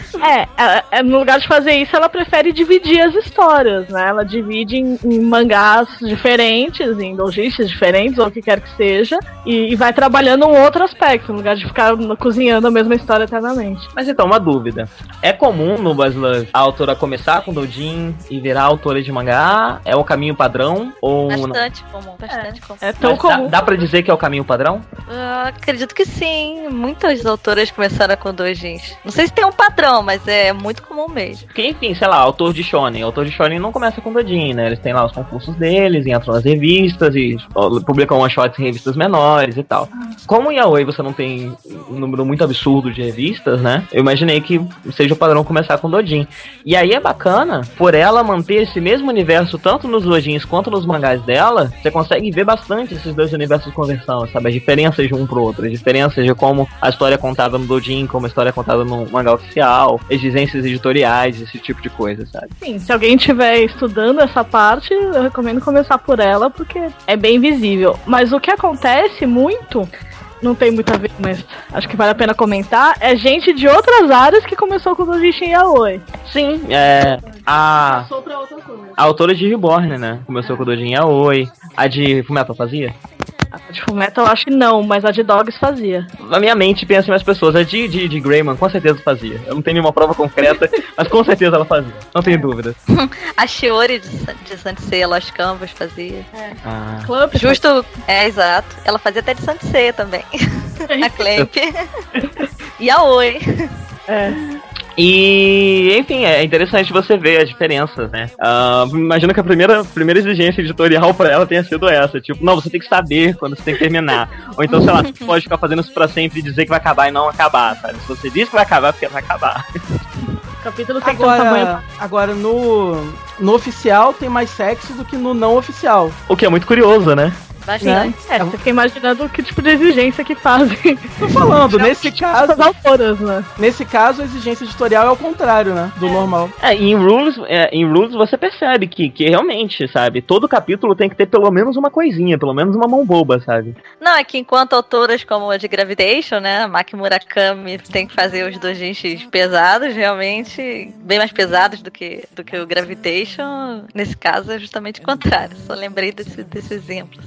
É, ela- é, no lugar de fazer isso, ela prefere dividir as histórias, né? Ela divide em, em mangás diferentes, em doujinshis diferentes, ou o que quer que seja, e, e vai trabalhando um outro aspecto, no lugar de ficar no- cozinhando a mesma história eternamente. Mas então, uma dúvida. É comum no Boys Love a autora começar com doujin e virar autora de mangá? É o caminho padrão? Ou não? Bastante comum, bastante comum. É tão Mas dá, comum. dá pra dizer que é o caminho padrão? Eu acredito que sim, muitas autoras começaram com doujins. Não sei se tem um padrão, mas é muito comum mesmo. Porque, enfim, sei lá, autor de shonen. Autor de shonen não começa com doujin, né? Eles têm lá os concursos deles, entram nas revistas e ó, publicam one-shots em revistas menores e tal. Como em Yaoi você não tem um número muito absurdo de revistas, né? Eu imaginei que seja o padrão começar com doujin. E aí é bacana, por ela manter esse mesmo universo tanto nos doujins quanto nos mangás dela, você consegue ver bastante esses dois universos conversando, sabe? As diferenças de um pro outro, as diferenças de como a história é contada no doujin, como a história é contada no mangá oficial, exigências editoriais, esse tipo de coisa, sabe? Sim, se alguém estiver estudando essa parte, eu recomendo começar por ela, porque é bem visível. Mas o que acontece muito não tem muito a ver, mas acho que vale a pena comentar, é gente de outras áreas que começou com o Dojinshi Yaoi. Sim, é. A. Passou pra outra coisa. A autora de Reborn, né? Começou com o Dojin Yaoi. A de Fullmetal fazia? A de Fullmetal eu acho que não, mas a de Dogs fazia. Na minha mente, pensa em mais pessoas. A de, de, de Greyman com certeza fazia. Eu não tenho nenhuma prova concreta, mas com certeza ela fazia. Não tenho dúvidas. A Shiori de, de Sansei, Lost Canvas fazia. É. Ah. Clamp, Justo, é, exato. Ela fazia até de Sansei também. A Clamp. E a Oi. É. E, enfim, é interessante você ver as diferenças, né? Uh, imagina que a primeira, primeira exigência editorial pra ela tenha sido essa. Tipo, não, você tem que saber quando você tem que terminar. Ou então, sei lá, você pode ficar fazendo isso pra sempre e dizer que vai acabar e não acabar, sabe? Se você diz que vai acabar, é porque vai acabar. O capítulo tem que ter um tamanho... Agora, agora no, no oficial tem mais sexo do que no não oficial. O que é muito curioso, né? Bastante. É, você fica imaginando que tipo de exigência que fazem. Tô falando, nesse caso, As autoras, né? nesse caso a exigência editorial é o contrário, né? Do normal. É, e em Rules, é, em Rules você percebe que, que realmente, sabe, todo capítulo tem que ter pelo menos uma coisinha, pelo menos uma mão boba, sabe? Não, é que enquanto autoras como a de Gravitation, né, a Maki Murakami tem que fazer os dojinshis pesados, realmente, bem mais pesados do que, do que o Gravitation, nesse caso é justamente o contrário. Só lembrei desse, desse exemplo.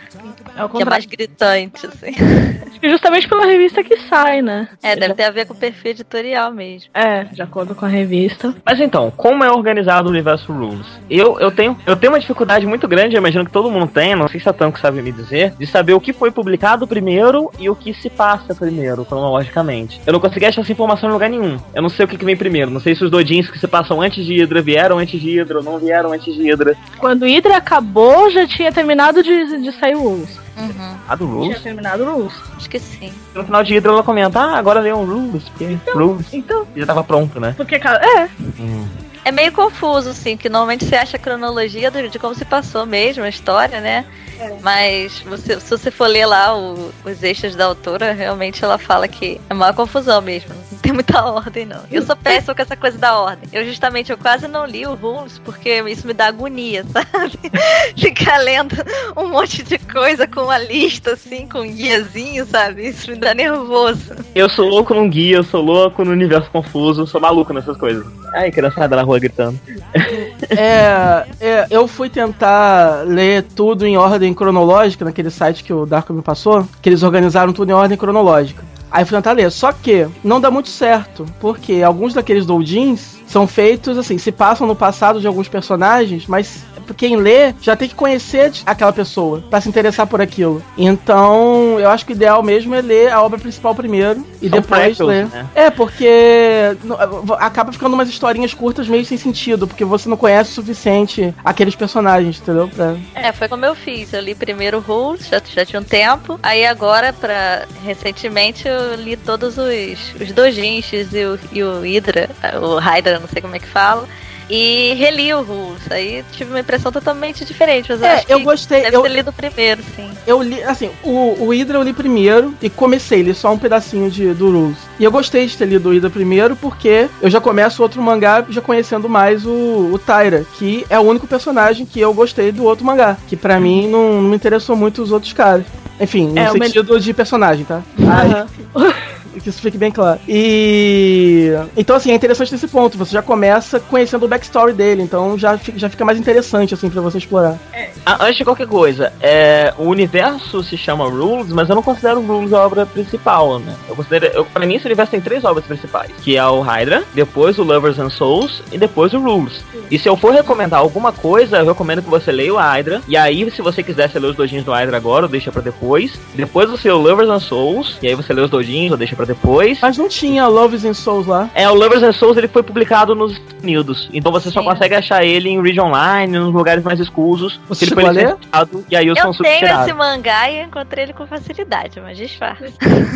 É o Que é mais gritante, assim. Acho que justamente pela revista que sai, né? É, deve ter a ver com o perfil editorial mesmo. É, de acordo com a revista. Mas então, como é organizado o universo Rules? Eu, eu, tenho, eu tenho uma dificuldade muito grande, eu imagino que todo mundo tem, não sei se a Tanko sabe me dizer, de saber o que foi publicado primeiro e o que se passa primeiro, cronologicamente. Eu não consegui achar essa informação em lugar nenhum. Eu não sei o que, que vem primeiro, não sei se os dojins que se passam antes de Hydra vieram antes de Hydra ou não vieram antes de Hydra. Quando Hydra acabou, já tinha terminado de, de sair o Rules. Uhum. A do Rules? Tinha terminado o Rules. Acho que sim. No final de Hydra ela comenta, ah, agora veio um Rules, porque Então, Rules. então. E já tava pronto, né? Porque, cara, é. Hum. É meio confuso, assim, que normalmente você acha a cronologia de, de como se passou mesmo a história, né? É. Mas você, se você for ler lá o, os extras da autora, realmente ela fala que é uma confusão mesmo. Não tem muita ordem, não. Eu sou péssima com essa coisa da ordem. Eu justamente, eu quase não li o Rules, porque isso me dá agonia, sabe? Ficar lendo um monte de coisa com uma lista, assim, com um guiazinho, sabe? Isso me dá nervoso. Eu sou louco num guia, eu sou louco no universo confuso, sou maluco nessas coisas. Ai, criançada na rua gritando. É, é, eu fui tentar ler tudo em ordem cronológica naquele site que o Darko me passou, que eles organizaram tudo em ordem cronológica. Aí eu fui tentar ler, só que não dá muito certo, porque alguns daqueles doujins são feitos, assim, se passam no passado de alguns personagens, mas quem lê já tem que conhecer aquela pessoa pra se interessar por aquilo. Então, eu acho que o ideal mesmo é ler a obra principal primeiro e São depois prequels, ler. né? É, porque no, acaba ficando umas historinhas curtas meio sem sentido, porque você não conhece o suficiente aqueles personagens, entendeu? Pra... É, foi como eu fiz. Eu li primeiro o Rules, já, já tinha um tempo. Aí agora, pra, recentemente, eu li todos os, os dojinshis e o, e o Hydra, o Hydra, não sei como é que fala. E reli o Rules. Aí tive uma impressão totalmente diferente. Mas É, acho que eu gostei, deve eu- ter lido primeiro, sim. Eu li, assim, o, o Hydra eu li primeiro e comecei, li só um pedacinho de, do Rules. E eu gostei de ter lido o Hydra primeiro porque eu já começo outro mangá já conhecendo mais o, o Taira, que é o único personagem que eu gostei do outro mangá. Que pra mim não, não me interessou muito os outros caras. Enfim, no É, o sentido de personagem, tá? Aí, que isso fique bem claro. E... Então, assim, é interessante nesse ponto. Você já começa conhecendo o backstory dele. Então, já fica, já fica mais interessante, assim, pra você explorar. Ah, antes de qualquer coisa, é, o universo se chama Rules, mas eu não considero Rules a obra principal, né? Eu considero, eu, pra mim, esse universo tem três obras principais, que é o Hydra, depois o Lovers and Souls e depois o Rules. E se eu for recomendar alguma coisa, eu recomendo que você leia o Hydra, e aí, se você quiser, você lê os dojins do Hydra agora, ou deixa pra depois. Depois você lê o Lovers and Souls, e aí você lê os dojins, ou deixa pra depois. Mas não tinha Loves and Souls lá. É, o Lovers and Souls ele foi publicado nos Estados Unidos, então você só Sim. consegue achar ele em Read Online, nos lugares mais escusos. Você ele chegou a ler? licenciado, e aí os Eu fansuits tenho tiraram. esse mangá e eu encontrei ele com facilidade, mas disfarce.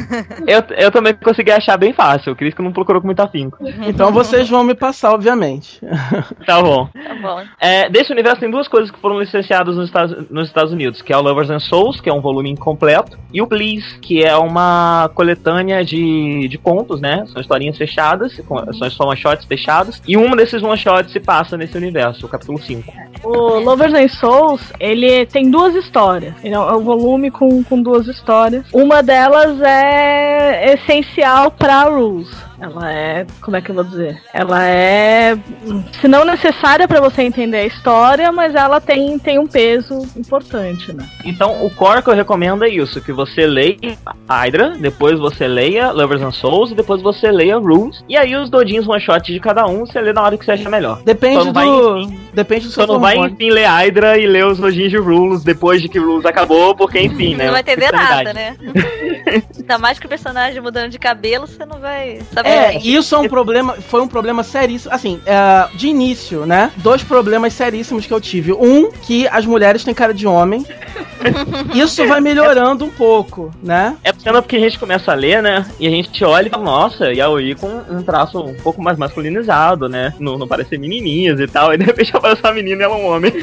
Eu, eu também consegui achar bem fácil, o Cris que não procurou com muito afinco. Então vocês vão me passar, obviamente. Tá bom. Tá bom. É, desse universo tem duas coisas que foram licenciadas nos Estados, nos Estados Unidos, que é o Lovers and Souls, que é um volume incompleto, e o Please, que é uma coletânea de, de contos, né? São historinhas fechadas, são só one-shots fechados, e um desses one-shots se passa nesse universo, o capítulo cinco. O Lovers and Souls ele tem duas histórias. Ele é um volume com, com duas histórias. Uma delas é essencial pra Rules. Ela é, como é que eu vou dizer? Ela é, se não necessária pra você entender a história, mas ela tem, tem um peso importante, né? Então, o core que eu recomendo é isso, que você leia Hydra, depois você leia Lovers and Souls, e depois você leia Rules, e aí os dodinhos one shot de cada um, você lê na hora que você acha melhor. Depende do... Vai, enfim, depende do seu Só não vai, enfim, ler Hydra e ler os dodinhos de Rules depois de que Rules acabou, porque, enfim, né? Não vai entender nada, né? Ainda mais que o personagem mudando de cabelo, você não vai saber. É, isso é um problema, foi um problema seríssimo, assim, é, de início, né? Dois problemas seríssimos que eu tive. Um, que as mulheres têm cara de homem. Isso vai melhorando um pouco, né? É porque a gente começa a ler, né? E a gente olha e fala, nossa, Yaoi com um traço um pouco mais masculinizado, né? Não, não parecer menininhas e tal. E de repente aparece uma menina e ela é um homem.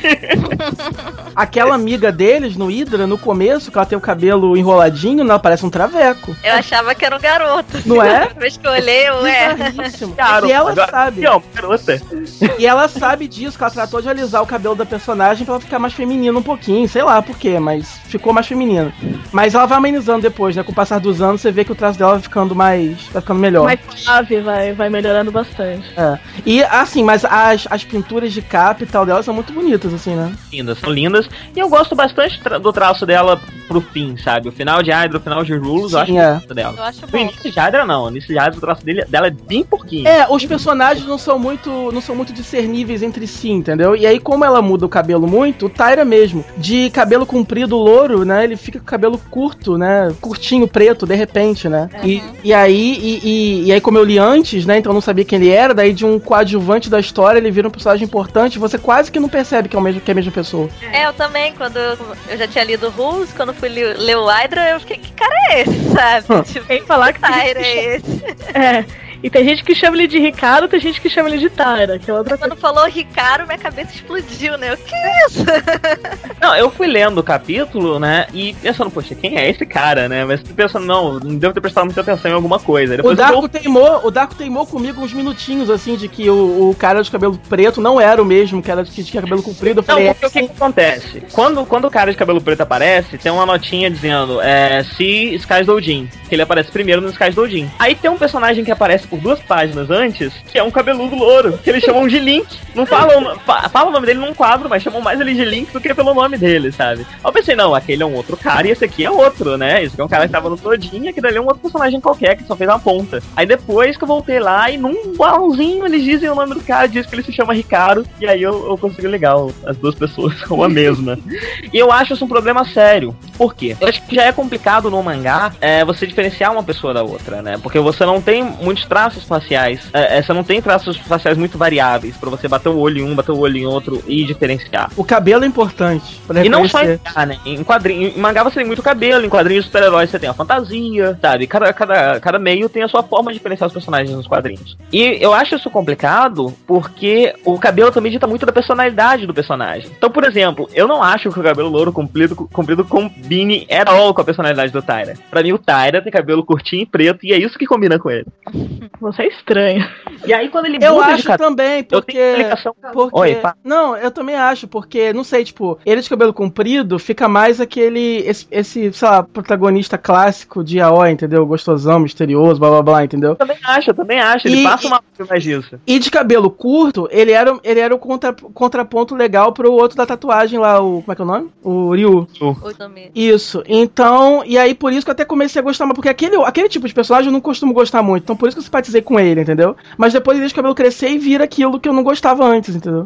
Aquela amiga deles no Hydra, no começo, que ela tem o cabelo enroladinho, não, parece um traveco. Eu achava que era um garoto. Não é? Depois que eu olhei, eu é. Claro, e ela sabe. Não, garota. E ela sabe disso, que ela tratou de alisar o cabelo da personagem pra ela ficar mais feminina um pouquinho, sei lá por quê, mas ficou mais feminina. Mas ela vai amenizando depois, né? Com o passar dos anos, você vê que o traço dela vai ficando mais. vai ficando melhor. Mais suave, vai, vai melhorando bastante. É. E assim, mas as, as pinturas de capa e tal dela são muito bonitas, assim, né? Lindas, são lindas. E eu gosto bastante tra- do traço dela pro fim, sabe? O final de Hydra, o final de Rules, Sim, eu acho é. que dela. Eu acho No bom. início de Hydra, não. No início de Hydra, o traço dele, dela é bem pouquinho. É, os personagens não são muito não são muito discerníveis entre si, entendeu? E aí, como ela muda o cabelo muito, o Tyra mesmo, de cabelo comprido louro, né? Ele fica com cabelo curto, né? Curtinho, preto, de repente, né? Uhum. E, e aí, e, e, e aí, como eu li antes, né? Então eu não sabia quem ele era, daí de um coadjuvante da história, ele vira um personagem importante, você quase que não percebe que é, o mesmo, que é a mesma pessoa. É, eu também, quando eu, eu já tinha lido Rules, quando fui li- ler o Hydra, eu fiquei, que cara é esse, sabe? Hum. Tipo, Sem falar que tem Tyra gente é que esse? É. E tem gente que chama ele de Ricardo, tem gente que chama ele de Tyra, que é outra coisa. Quando falou Ricardo, minha cabeça explodiu, né? O que é isso? Não, eu fui lendo o capítulo, né? E pensando, poxa, quem é esse cara, né? Mas pensando, não, não devo ter prestado muita atenção em alguma coisa. O Depois Darko eu... teimou, o Darko teimou comigo uns minutinhos, assim, de que o, o cara de cabelo preto não era o mesmo, que era de que tinha cabelo comprido. Eu Não, falei, porque o que, que acontece? Quando, quando o cara de cabelo preto aparece, tem uma notinha dizendo é, se Skies Doujin, que ele aparece primeiro no Skies Doujin. Aí tem um personagem que aparece por duas páginas antes, que é um cabeludo louro, que eles chamam de Link. Não falam, fa, fala o nome dele num quadro, mas chamam mais ele de Link do que pelo nome dele, sabe? Aí eu pensei, não, aquele é um outro cara e esse aqui é outro, né? Esse aqui é um cara que tava no todinho e aquele ali é um outro personagem qualquer que só fez uma ponta. Aí depois que eu voltei lá e num balãozinho eles dizem o nome do cara, diz que ele se chama Ricardo, e aí eu, eu consegui ligar as duas pessoas com a mesma. E eu acho isso um problema sério. Por quê? Eu acho que já é complicado no mangá é, você diferenciar uma pessoa da outra, né? Porque você não tem muitos traços faciais, é, você não tem traços faciais muito variáveis pra você bater o olho em um, bater o olho em outro e diferenciar. O cabelo é importante. Pra E não só em reconhecer. mangá, né? Em quadrinho, em mangá você tem muito cabelo, em quadrinhos de super-heróis você tem a fantasia, sabe? Cada, cada, cada meio tem a sua forma de diferenciar os personagens nos quadrinhos. E eu acho isso complicado porque o cabelo também dita muito da personalidade do personagem. Então, por exemplo, eu não acho que o cabelo louro comprido, comprido combine at all com a personalidade do Tyra. Pra mim, o Tyra tem cabelo curtinho e preto e é isso que combina com ele. Você é estranho. E aí, quando ele Eu muda de acho cabelo, também, eu porque... tenho explicação. porque... Oi, fala. Não, eu também acho, porque, não sei, tipo, ele de cabelo comprido fica mais aquele, esse, esse, sei lá, protagonista clássico de Aoi, entendeu? Gostosão, misterioso, blá blá blá, entendeu? Eu também acho, eu também acho. Ele E- passa uma coisa mais disso. E de cabelo curto, ele era, ele era o contra, contraponto legal pro outro da tatuagem lá, o... como é que é o nome? O Ryu. O nome. Isso, então, e aí por isso que eu até comecei a gostar mais, porque aquele, aquele tipo de personagem eu não costumo gostar muito, então por isso que eu simpatizei com ele, entendeu? Mas depois ele deixa o cabelo crescer e vira aquilo que eu não gostava antes, entendeu?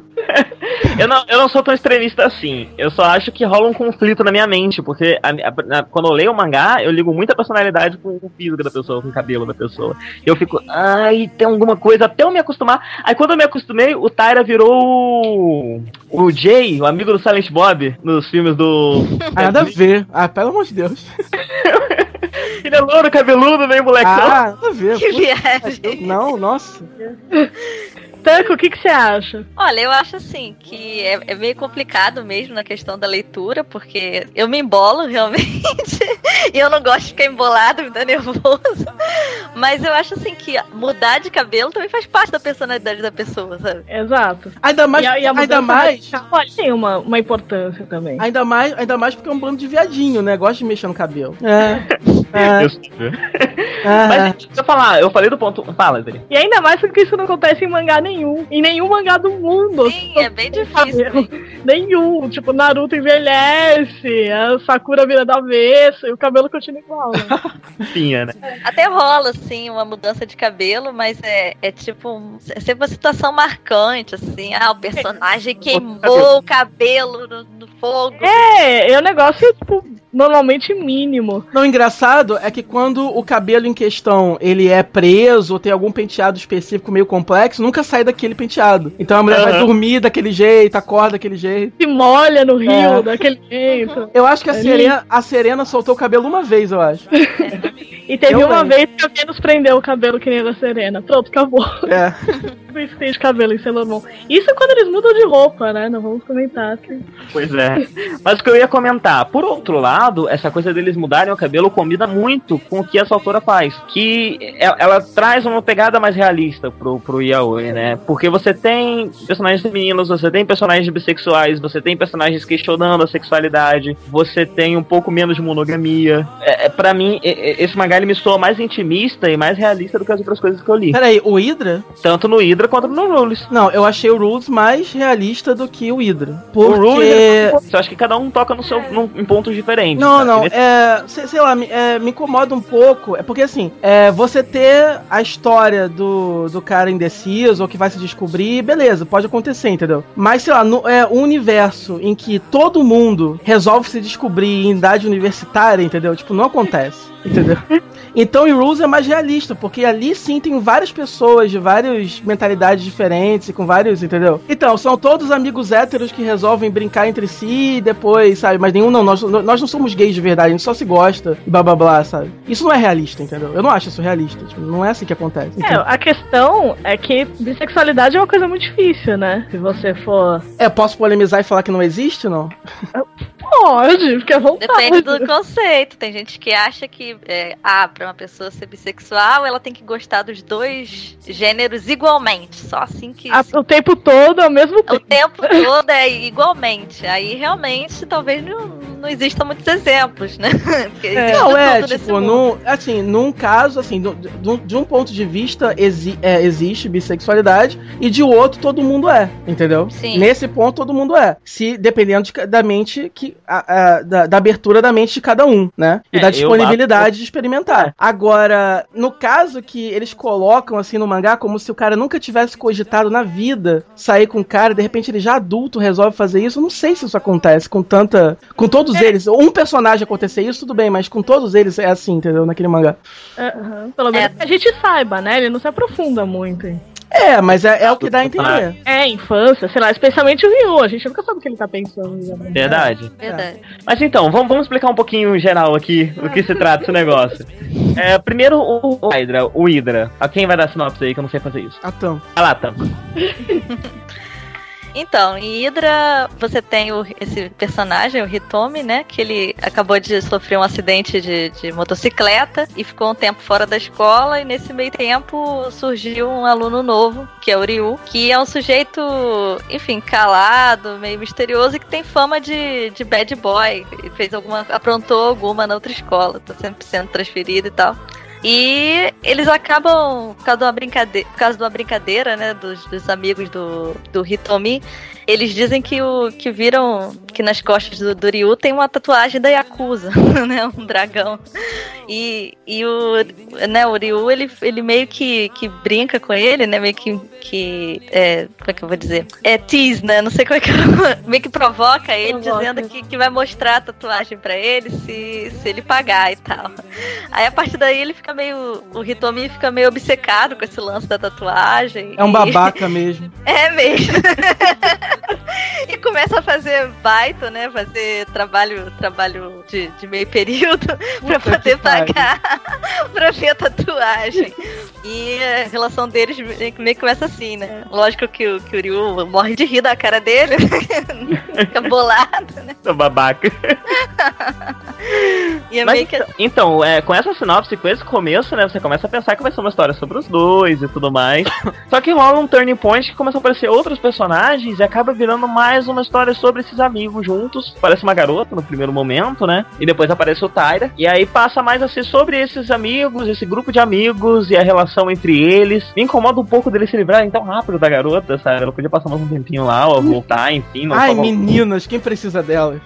Eu não, eu não sou tão extremista assim. Eu só acho que rola um conflito na minha mente, porque a- a- a- quando eu leio o mangá, eu ligo muito a personalidade com, com o físico da pessoa, com o cabelo da pessoa. E eu fico, ai, tem alguma coisa, até eu me acostumar. Aí quando eu me acostumei, o Tyra virou o, o Jay, o amigo do Silent Bob, nos filmes do... Ah, nada a ver. Ah, pelo amor de Deus. Ele é louro, cabeludo, meio molecão. Ah, nada a ver. Que Puta, viagem. não, nossa. Tanco, o que que você acha? Olha, eu acho assim que é, é meio complicado mesmo na questão da leitura, porque eu me embolo realmente e eu não gosto de ficar embolado, me dá nervoso. Mas eu acho assim que mudar de cabelo também faz parte da personalidade da pessoa, sabe? Exato. Ainda mais, E a, e a ainda mudança mais, radical tem uma, uma importância também. ainda mais, ainda mais porque é um bando de viadinho, né? Gosta de mexer no cabelo. É. é. Eu sei. Ah. Mas deixa eu falar, eu falei do ponto. Fala, Adri. E ainda mais porque isso não acontece em mangá nenhum. Em nenhum mangá do mundo. Sim, é bem difícil. Cabelo. Nenhum. Tipo, Naruto envelhece, a Sakura vira do avesso e o cabelo continua igual. Né? Pinha, né? Até rola, assim, uma mudança de cabelo, mas é, é tipo, é sempre uma situação marcante, assim. Ah, o personagem queimou o cabelo no, no fogo. É, é um negócio, tipo, normalmente mínimo. Não, o engraçado é que quando o cabelo em questão ele é preso ou tem algum penteado específico meio complexo, nunca sai daquele penteado. Então a mulher Uhum. vai dormir daquele jeito, acorda daquele jeito. Se molha no rio, É. daquele jeito. Eu acho que a É Serena, a Serena soltou o cabelo uma vez, eu acho. E teve Eu uma lembro. vez que alguém nos prendeu o cabelo que nem a da Serena. Pronto, acabou. É. Isso tem de cabelo em Sailor Moon. Isso é quando eles mudam de roupa, né? Não vamos comentar. Que... Pois é. Mas o que eu ia comentar, por outro lado, essa coisa deles mudarem o cabelo combina muito com o que essa autora faz. Que ela, ela traz uma pegada mais realista pro, pro yaoi, né? Porque você tem personagens femininos, você tem personagens bissexuais, você tem personagens questionando a sexualidade, você tem um pouco menos de monogamia. É, é, pra mim, é, é, esse mangá ele me soa mais intimista e mais realista do que as outras coisas que eu li. Peraí, o Hydra? Tanto no Hydra quanto no Rules. Não, eu achei o Rules mais realista do que o Hydra. O Porque... Rules, eu acho que cada um toca no seu, num, em pontos diferentes. Não, sabe? não, Nesse- é, sei, sei lá, me, é, me incomoda um pouco, é porque assim, é, você ter a história do, do cara indeciso, ou que vai se descobrir, beleza, pode acontecer, entendeu? Mas, sei lá, no, é um universo em que todo mundo resolve se descobrir em idade universitária, entendeu? Tipo, não acontece, entendeu? Então, em Rules é mais realista, porque ali sim tem várias pessoas de várias mentalidades diferentes, e com vários, entendeu? Então, são todos amigos héteros que resolvem brincar entre si e depois, sabe? Mas nenhum não, nós, nós não somos gays de verdade, a gente só se gosta, e blá blá blá, sabe? Isso não é realista, entendeu? Eu não acho isso realista, tipo, não é assim que acontece. É, Então, a questão é que bissexualidade é uma coisa muito difícil, né? Se você for... é, posso polemizar e falar que não existe, não? Pode, fica à vontade. Depende do conceito. Tem gente que acha que, é, ah, pra uma pessoa ser bissexual, ela tem que gostar dos dois gêneros igualmente. Só assim que. A- o tempo todo, ao mesmo O tempo. tempo todo é igualmente. Aí realmente talvez não, não existam muitos exemplos, né? Porque existe Não, tudo é, nesse tipo, mundo. num, assim, num caso, assim, do- do- de um ponto de vista exi- é, existe bissexualidade e de outro todo mundo é, entendeu? Sim. Nesse ponto todo mundo é. Se dependendo de ca- da mente que a- a- da, da abertura da mente de cada um, né? E É, da eu disponibilidade de experimentar. Agora, no caso que eles colocam assim no mangá como se o cara nunca tivesse cogitado na vida sair com o cara, e de repente ele já adulto resolve fazer isso, eu não sei se isso acontece com tanta, com todos eles. Um personagem acontecer isso, tudo bem, mas com todos eles é assim, entendeu? Naquele mangá. Aham. Pelo menos É. que a gente saiba, né? Ele não se aprofunda muito. hein? É, mas é, é o que dá a entender. É, infância, sei lá, especialmente o Ryu. A gente nunca sabe o que ele tá pensando. né? Verdade. Verdade. Mas então, vamos, vamos explicar um pouquinho geral aqui do que se trata esse negócio. É, primeiro, o, o Hydra, o Hydra. A quem vai dar sinopse aí que eu não sei fazer isso? Atão. Vai lá, Tam. Então, em Hydra, você tem o, esse personagem, o Hitomi, né? Que ele acabou de sofrer um acidente de, de motocicleta e ficou um tempo fora da escola. E nesse meio tempo surgiu um aluno novo, que é o Ryu, que é um sujeito, enfim, calado, meio misterioso e que tem fama de, de bad boy. Ele fez alguma, aprontou alguma na outra escola, tá sempre sendo transferido e tal. E eles acabam, por causa de uma brincadeira, por causa de uma brincadeira, né, dos, dos amigos do, do Hitomi, eles dizem que, o, que viram que nas costas do, do Ryu tem uma tatuagem da Yakuza, né, um dragão. E, e o, né, o Ryu, ele, ele meio que, que brinca com ele, né, meio que, que é, como é que eu vou dizer? É tease, né, não sei como é que eu, meio que provoca ele, Provoca. dizendo que, que vai mostrar a tatuagem pra ele se, se ele pagar e tal. Aí a partir daí ele fica meio, o Hitomi fica meio obcecado com esse lance da tatuagem. É um e- babaca mesmo. É mesmo. E começa a fazer baito, né? Fazer trabalho, trabalho de, de meio período pra poder pagar pra ver a tatuagem. E a relação deles meio que começa assim, né? Lógico que o, que o Ryu morre de rir da cara dele. Fica bolado, né? Tô babaca. E é Mas, meio que... Então, é, com essa sinopse, com esse começo, né? Você começa a pensar que vai ser uma história sobre os dois e tudo mais. Só que rola um turning point que começam a aparecer outros personagens e acaba virando mais uma história sobre esses amigos juntos. Parece uma garota no primeiro momento, né? E depois aparece o Taira. E aí passa mais a ser sobre esses amigos, esse grupo de amigos e a relação entre eles. Me incomoda um pouco deles se livrarem tão rápido da garota, sabe? Ela podia passar mais um tempinho lá, ou voltar, enfim. Não Ai, só... meninas, quem precisa dela?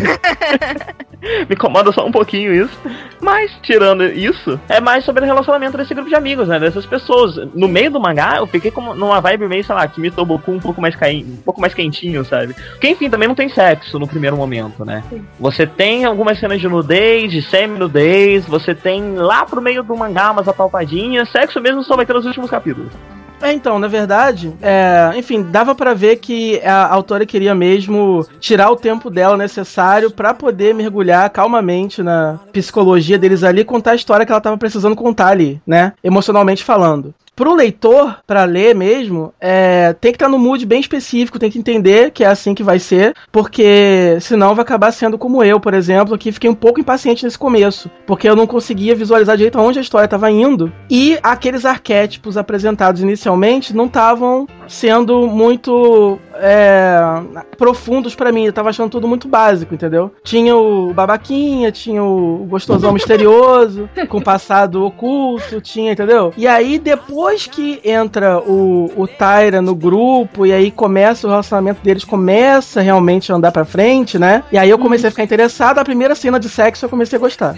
Me incomoda só um pouquinho isso. Mas, tirando isso, é mais sobre o relacionamento desse grupo de amigos, né? Dessas pessoas. No meio do mangá, eu fiquei como numa vibe meio, sei lá, Kimi Toboku um pouco mais caí... um pouco mais quentinho, sabe? Porque, enfim, também não tem sexo no primeiro momento, né? Você tem algumas cenas de nudez, de semi-nudez, você tem lá pro meio do mangá umas apalpadinhas. Sexo mesmo só vai ter nos últimos capítulos. É, então, na verdade, é, enfim, dava pra ver que a autora queria mesmo tirar o tempo dela necessário pra poder mergulhar calmamente na psicologia deles ali e contar a história que ela tava precisando contar ali, né? Emocionalmente falando. Pro leitor, pra ler mesmo, é, tem que estar no mood bem específico, tem que entender que é assim que vai ser, porque senão vai acabar sendo como eu, por exemplo, que fiquei um pouco impaciente nesse começo, porque eu não conseguia visualizar direito aonde a história estava indo, e aqueles arquétipos apresentados inicialmente não estavam sendo muito é, profundos pra mim, eu tava achando tudo muito básico, entendeu? Tinha o babaquinha, tinha o gostosão misterioso, com passado oculto, tinha, entendeu? E aí depois Depois que entra o, o Taira no grupo e aí começa o relacionamento deles, começa realmente a andar pra frente, né? E aí eu comecei a ficar interessado, a primeira cena de sexo eu comecei a gostar.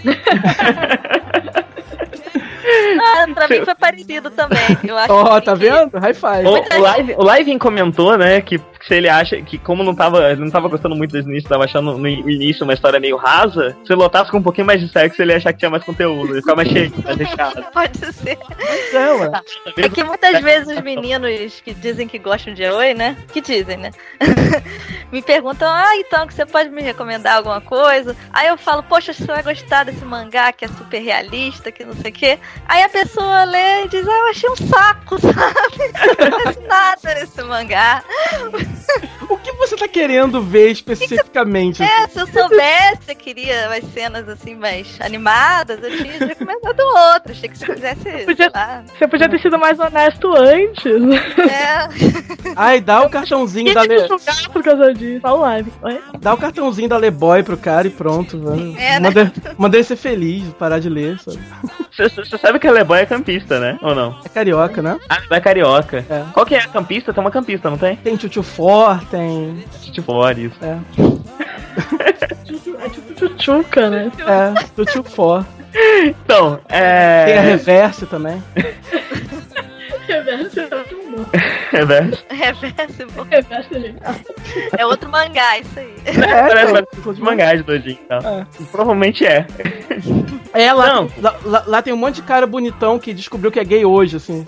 Ah, pra mim foi parecido também. Ó, oh, tá vendo? High five. O, o, Live, o Live comentou, né, que se ele acha que como não tava, ele não tava gostando muito desde o início, tava achando no início uma história meio rasa, se lotasse com um pouquinho mais de sexo, ele ia achar que tinha mais conteúdo, ele ficava mais cheio, mais recheado. Pode ser. É, mano. É que muitas vezes os meninos que dizem que gostam de yaoi, né, que dizem, né, me perguntam, ah, então, que você pode me recomendar alguma coisa? Aí eu falo, poxa, você vai gostar desse mangá que é super realista, que não sei o quê. Aí a pessoa lê e diz, ah, eu achei um saco, sabe? Não faz nada nesse mangá. O que você tá querendo ver especificamente? É, assim? Se eu soubesse, eu queria umas cenas assim mais animadas, eu tinha recomendado outro. Achei que você quisesse. Você podia, você podia ter sido mais honesto antes. É. Ai, dá o cartãozinho da Le... por causa disso. Só live. Dá o cartãozinho da Leboy pro cara e pronto, mano. É, manda, né? manda ele ser feliz, parar de ler, sabe? Você sabe que a Leboy é campista, né? Ou não? É carioca, né? Ah, é carioca. É. Qual que é a campista? Tem uma campista, não tem? Tem Tchutchu For, tem... Tchutchu For, isso. É. É tipo Tchutchuca, né? É, Tchutchu For. Então, é... Tem a Reverse também. Reverse é muito bom. Reverse. Reverse, bom. Reverse é legal. É outro mangá, isso aí. É, Parece pô. mais de mangá de doidinho, então. É. Provavelmente é. É, lá, Não. lá, lá, lá tem um monte de cara bonitão que descobriu que é gay hoje, assim.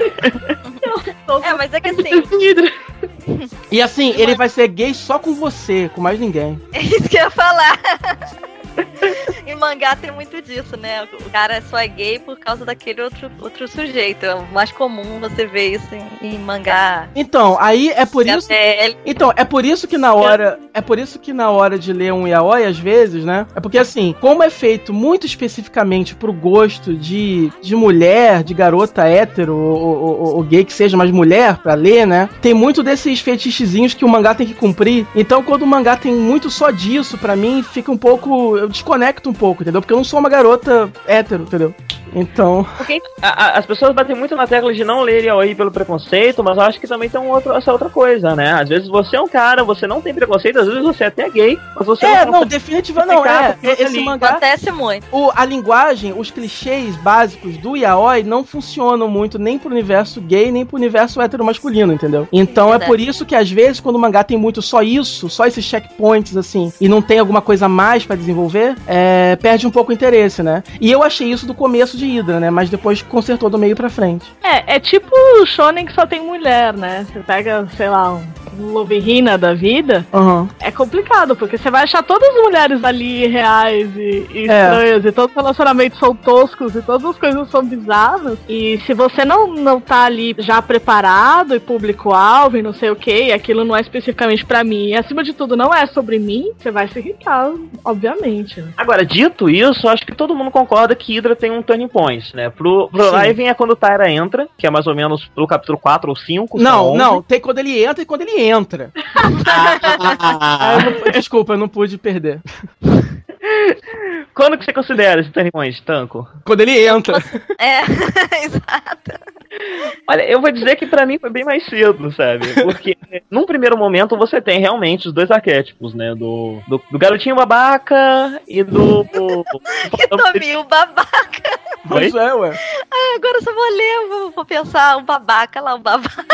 É, mas é que assim, E assim, ele vai ser gay só com você, com mais ninguém. é isso que eu ia falar. Em mangá tem muito disso, né? O cara só é gay por causa daquele outro, outro sujeito. É o mais comum você ver isso em, em mangá. Então, aí é por isso. É, Então, é por isso que na hora. É por isso que na hora de ler um yaoi, às vezes, né? É porque assim, como é feito muito especificamente pro gosto de, de mulher, de garota hétero ou, ou, ou gay que seja, mas mulher pra ler, né? Tem muito desses fetichezinhos que o mangá tem que cumprir. Então, quando o mangá tem muito só disso, pra mim, fica um pouco. Eu desconecto um pouco, entendeu? Porque eu não sou uma garota hétero, entendeu? Então. Porque a, a, as pessoas batem muito na tecla de não ler yaoi pelo preconceito, mas eu acho que também tem um outro, essa outra coisa, né? Às vezes você é um cara, você não tem preconceito, às vezes você é até gay, mas você é, não não, definitivamente não. É, esse ali. mangá. Acontece muito. O, a linguagem, os clichês básicos do yaoi não funcionam muito nem pro universo gay, nem pro universo heteromasculino, entendeu? Então é, é por isso que às vezes quando o mangá tem muito só isso, só esses checkpoints assim, e não tem alguma coisa a mais pra desenvolver, é, perde um pouco o interesse, né? E eu achei isso do começo de Hydra, né? Mas depois consertou do meio pra frente. É, é tipo shonen que só tem mulher, né? Você pega, sei lá, um Loverina da vida, Uhum. é complicado, porque você vai achar todas as mulheres ali reais e, e É. estranhas, e todos os relacionamentos são toscos, e todas as coisas são bizarras. E se você não, não tá ali já preparado e público-alvo e não sei o que, e aquilo não é especificamente pra mim, e acima de tudo não é sobre mim, você vai se irritar, obviamente. Né? Agora, dito isso, acho que todo mundo concorda que Hydra tem um turning point, né? Pro, pro Sim. Raven é quando o Tyra entra, que é mais ou menos pro capítulo quatro ou cinco. Não, não, tem quando ele entra e quando ele entra. Ah, eu não- desculpa, eu não pude perder. Quando que você considera esse turning point, Tanco? Quando ele entra. É, exato. Olha, eu vou dizer que pra mim foi bem mais cedo, sabe? Porque num primeiro momento você tem realmente os dois arquétipos, né? Do, do, do garotinho babaca e do... do Que Tominho babaca. Pois é, ué. Ah, agora eu só vou ler, vou, vou pensar, um babaca lá, um babaca.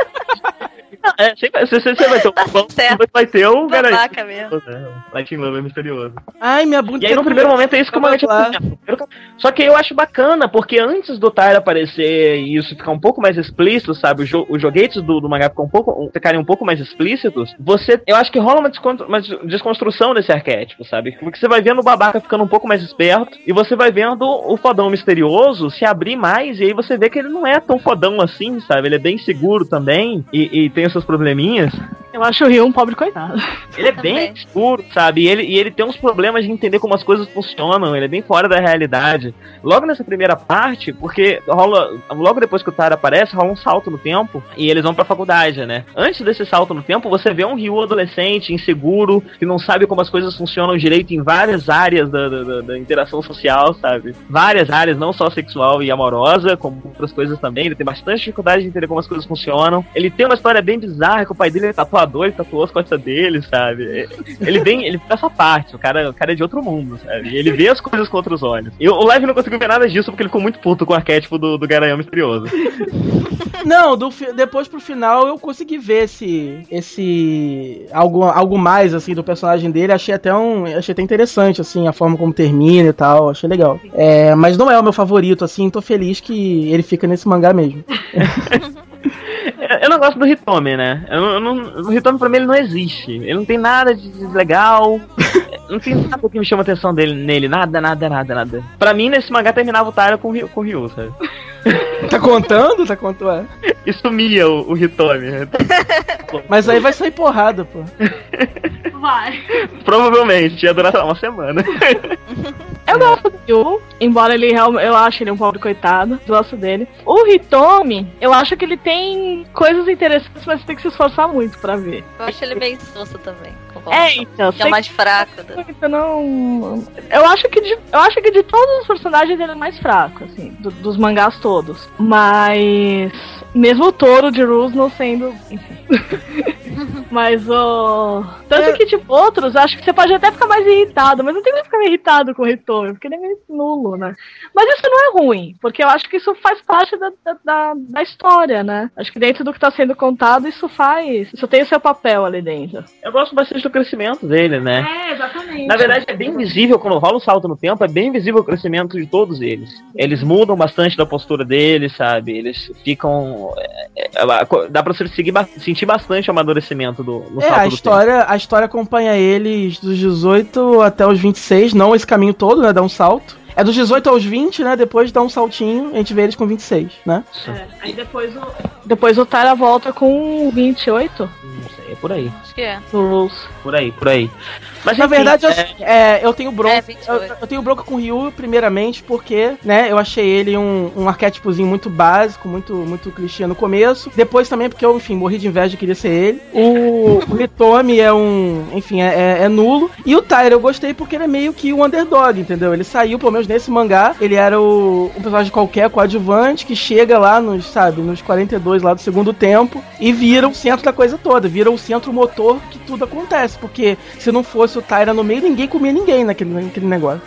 É, sempre, você, você vai ter o Tá bom, certo. vai ter o garotinho. Babaca mesmo. Light Lover misterioso. Ai, minha bunda. E aí no primeiro momento é isso que o mangá tinha Lá. apresenta. Só que eu acho bacana, porque antes do Tyra aparecer e isso ficar um pouco mais explícito, sabe? Os, jo os joguetes do, do mangá ficam um pouco, ficarem um pouco mais explícitos. Você, eu acho que rola uma, descon uma desconstrução desse arquétipo, sabe? Porque você vai vendo o babaca ficando um pouco mais esperto e você vai vendo o fodão misterioso se abrir mais e aí você vê que ele não é tão fodão assim, sabe? Ele é bem seguro também e, e tem os seus probleminhas. Eu acho o Rio um pobre coitado. Ele é Também. bem escuro, sabe? E ele, e ele tem uns problemas de entender como as coisas funcionam. Ele é bem fora da realidade. Logo nessa primeira parte, porque rola. Logo depois que o Tyra aparece, rola um salto no tempo. E eles vão pra faculdade, né? Antes desse salto no tempo, você vê um Ryu adolescente, inseguro, que não sabe como as coisas funcionam direito em várias áreas da, da, da interação social, sabe? Várias áreas, não só sexual e amorosa, como outras coisas também. Ele tem bastante dificuldade de entender como as coisas funcionam. Ele tem uma história bem bizarra, que o pai dele é tatuador e tatuou as costas dele, sabe? Ele vem, ele faz essa parte, o cara, o cara é de outro mundo, sabe? Ele vê as coisas com outros olhos. E o Live não conseguiu ver nada disso porque ele ficou muito puto com o arquétipo do, do garanhão misterioso. Não, do fi- depois pro final eu consegui ver esse. esse. algo, algo mais assim do personagem dele. Achei até um. Achei até interessante, assim, a forma como termina e tal. Achei legal. É, mas não é o meu favorito, assim, tô feliz que ele fica nesse mangá mesmo. Eu não gosto do Hitomi, né? Eu não, eu não, o Hitomi pra mim ele não existe. Ele não tem nada de legal. Não tem nada que me chama a atenção dele, nele. Nada, nada, nada, nada. Pra mim, nesse mangá terminava o Tyra com o Ryu, com o Ryu, sabe? Tá contando? Tá contando? É. E sumia o, o Hitomi. Mas aí vai sair porrada, pô. Vai. Provavelmente, ia durar sei lá, uma semana. Eu gosto do Ryu, embora ele realmente. Eu acho ele um pobre coitado. Gosto dele. O Hitomi, eu acho que ele tem coisas interessantes, mas tem que se esforçar muito pra ver. Eu acho ele bem soço também. concordo. É, então. Que é o mais fraco. Da... Muito não. Eu acho que de, eu acho que de todos os personagens ele é mais fraco, assim, do- dos mangás todos. Mas mesmo o Touro de Rose não sendo, enfim. Mas o tanto que tipo outros, acho que você pode até ficar mais irritado, mas não tem que ficar irritado com o Hitomi, porque ele é meio nulo, né? Mas isso não é ruim, porque eu acho que isso faz parte da, da, da, da história, né? Acho que dentro do que tá sendo contado, isso faz. Isso tem o seu papel ali dentro. Eu gosto bastante do crescimento dele, né? É, exatamente. Na verdade, é bem visível, quando rola um salto no tempo, é bem visível o crescimento de todos eles. Eles mudam bastante da postura deles, sabe? Eles ficam... é, é, dá pra você seguir, ba- sentir bastante o amadurecimento do, no É, salto a do história, a história acompanha eles dos dezoito até os vinte e seis, não esse caminho todo, né? Dá um salto. É dos dezoito aos vinte, né? Depois dá um saltinho, a gente vê eles com vinte e seis, né? É, aí depois o. Depois o Tyra volta com vinte e oito tempo. Não sei, é por aí. Acho que é. no Rules. Por aí, por aí. Mas, Na enfim, verdade, eu, é, é, eu tenho bronca. É, vinte e eu, oito. eu tenho bronca com o Ryu, primeiramente, porque, né, eu achei ele um, um arquétipozinho muito básico, muito, muito clichê no começo. Depois também, porque eu, enfim, morri de inveja e queria ser ele. O, o Hitomi é um. Enfim, é, é- é nulo. E o Tyra eu gostei porque ele é meio que o underdog, entendeu? Ele saiu, pelo menos nesse mangá, ele era o, um personagem qualquer, coadjuvante, que chega lá nos, sabe, nos quarenta e dois lá do segundo tempo e vira o centro da coisa toda, vira o centro motor que tudo acontece. Porque se não fosse o Tyra no meio, ninguém comia ninguém naquele, naquele negócio.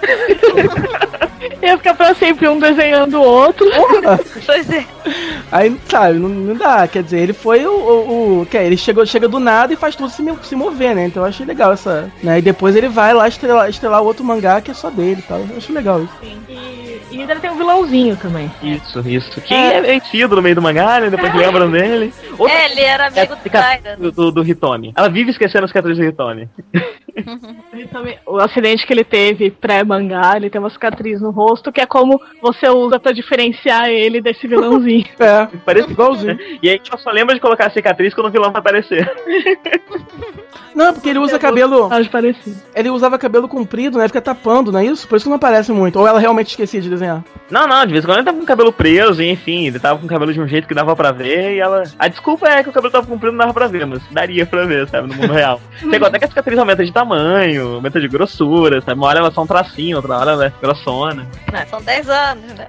Ia ficar pra sempre um desenhando o outro. Pois é. Aí, sabe, não, não dá. Quer dizer, ele foi o. o, o que é, ele chegou, chega do nada e faz tudo se, me- se mover, né? Então eu achei legal essa. Né? E depois ele vai lá estrelar, estrelar outro mangá que é só dele e tal. Eu acho legal isso. E, E ainda tem um vilãozinho também. Isso, isso. Que é vencido no meio do mangá, né? Depois lembram dele. Outra É, ele era amigo do Tyra. do, do, do Hitomi. Ela vive esquecendo as cicatrizes do Hitomi. Também, o acidente que ele teve pré-mangá, ele tem uma cicatriz no rosto, que é como você usa pra diferenciar ele desse vilãozinho. É, Parece igualzinho. E aí só lembra de colocar a cicatriz quando o vilão vai aparecer. não, porque ele usa cabelo. Acho parecido. Ele usava cabelo comprido, né? Fica tapando, não é isso? Por isso que não aparece muito. Ou ela realmente esquecia de desenhar. Não, não, de vez em quando ele tava com o cabelo preso, enfim, ele tava com o cabelo de um jeito que dava pra ver, e ela... A desculpa é que o cabelo tava comprido, não dava pra ver, mas daria pra ver, sabe, no mundo real. Tem até que a cicatriz aumenta de tamanho, aumenta de grossura, sabe, uma hora ela é só um tracinho, outra hora ela é grossona. Não, são dez anos, né?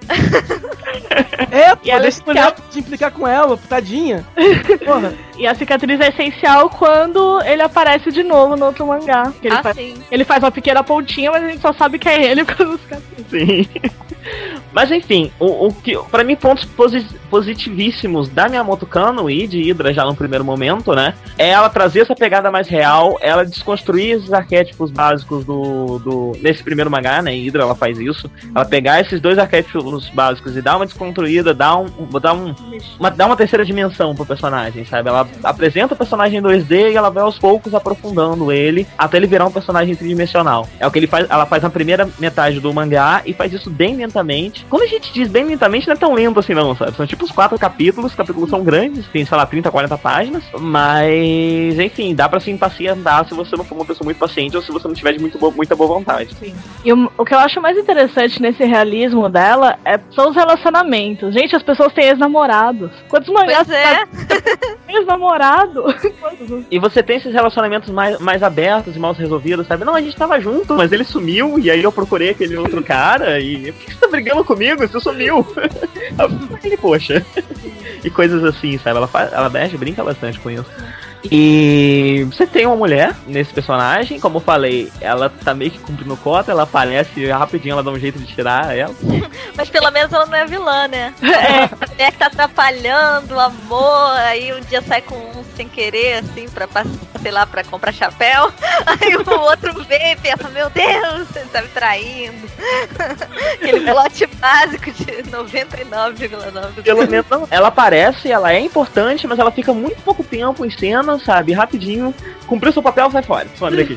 É, pô, E ela deixa é a mulher de implicar com ela, tadinha. Porra. E a cicatriz é essencial quando ele aparece de novo no outro mangá. Que ele, Ah, faz, sim. ele faz uma pequena pontinha, mas a gente só sabe que é ele por causa da cicatriz. Sim. Mas enfim, o, o que, pra mim, pontos posi positivíssimos da Miyamoto Kanno e de Hydra já no primeiro momento, né? É ela trazer essa pegada mais real, ela desconstruir esses arquétipos básicos do, do nesse primeiro mangá, né? Hydra, ela faz isso. Ela pegar esses dois arquétipos básicos e dar uma desconstruída, dar, um, dar, um, uma, dar uma terceira dimensão pro personagem, sabe? Ela apresenta o personagem em dois D e ela vai aos poucos aprofundando ele até ele virar um personagem tridimensional. É o que ele faz, ela faz na primeira metade do mangá e faz isso bem lentamente. Quando a gente diz bem lentamente, não é tão lento assim não, sabe? São tipo os quatro capítulos, os capítulos são grandes, tem, sei lá, trinta, quarenta páginas, mas, enfim, dá pra se impacientar se você não for uma pessoa muito paciente ou se você não tiver de muito bo muita boa vontade. Sim. E o, o que eu acho mais interessante nesse realismo dela é, são os relacionamentos. Gente, as pessoas têm ex-namorados. Quantos mangás Pois é. ex-namorado? E você tem esses relacionamentos mais, mais abertos e mal resolvidos, sabe? Não, a gente tava junto, mas ele sumiu, e aí eu procurei aquele outro cara, e por que você tá brigando comigo? Você sumiu. Ele, poxa. E coisas assim, sabe? Ela, faz, ela mexe, brinca bastante com isso. E você tem uma mulher nesse personagem, como eu falei, ela tá meio que cumprindo cota, ela aparece rapidinho, ela dá um jeito de tirar ela. Mas pelo menos ela não é vilã, né? É. A mulher que tá atrapalhando o amor, aí um dia sai com um sem querer, assim, pra, sei lá, pra comprar chapéu. Aí o outro vê e pensa, meu Deus, você tá me traindo. Aquele plot básico de noventa e nove vírgula nove por cento. Pelo menos ela aparece, ela é importante, mas ela fica muito pouco tempo em cena, sabe? Rapidinho, cumpriu seu papel, sai fora. Some daqui.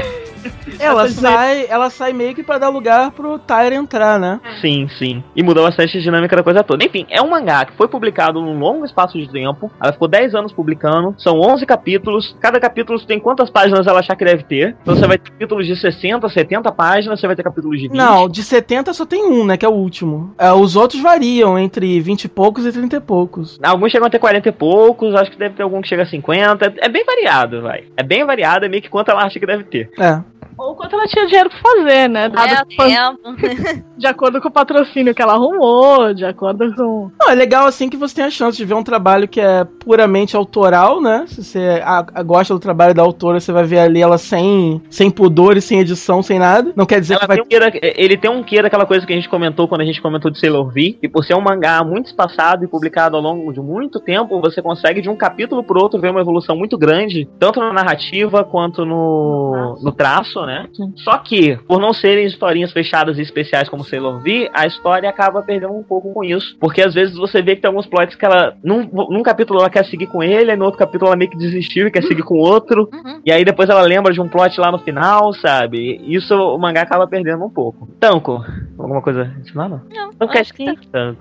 Ela sai, ela sai meio que pra dar lugar pro Tyra entrar, né? Sim, sim. E mudou bastante a dinâmica da coisa toda. Enfim, é um mangá que foi publicado num longo espaço de tempo. Ela ficou dez anos publicando. São onze capítulos. Cada capítulo tem quantas páginas ela achar que deve ter. Então você vai ter capítulos de sessenta, setenta páginas. Você vai ter capítulos de vinte. Não, de setenta só tem um, né? Que é o último. É, os outros variam entre vinte e poucos e trinta e poucos. Alguns chegam a ter quarenta e poucos. Acho que deve ter algum que chega a cinquenta. É bem variado, vai. É bem variado. É meio que quanto ela acha que deve ter. É. Ou quanto ela tinha dinheiro pra fazer, né? Dado É, pan- tempo. de acordo com o patrocínio que ela arrumou, de acordo com... Não, é legal assim que você tem a chance de ver um trabalho que é puramente autoral, né? Se você a, a gosta do trabalho da autora, você vai ver ali ela sem, sem pudores, sem edição, sem nada. Não quer dizer Ela que vai... tem um quê da- ele tem um quê daquela coisa que a gente comentou quando a gente comentou de Sailor V, e por ser um mangá muito espaçado e publicado ao longo de muito tempo, você consegue de um capítulo pro outro ver uma evolução muito grande, tanto na narrativa quanto no, no traço, né? Só que, por não serem historinhas fechadas e especiais como Sailor V, a história acaba perdendo um pouco com isso, porque às vezes você vê que tem alguns plots que ela, num, num capítulo ela quer seguir com ele, aí no outro capítulo ela meio que desistiu e quer seguir com outro, Uhum. e aí depois ela lembra de um plot lá no final, sabe? Isso o mangá acaba perdendo um pouco. Tanko, alguma coisa a adicionar, não? Não, Não quer acho que tá. Tanko.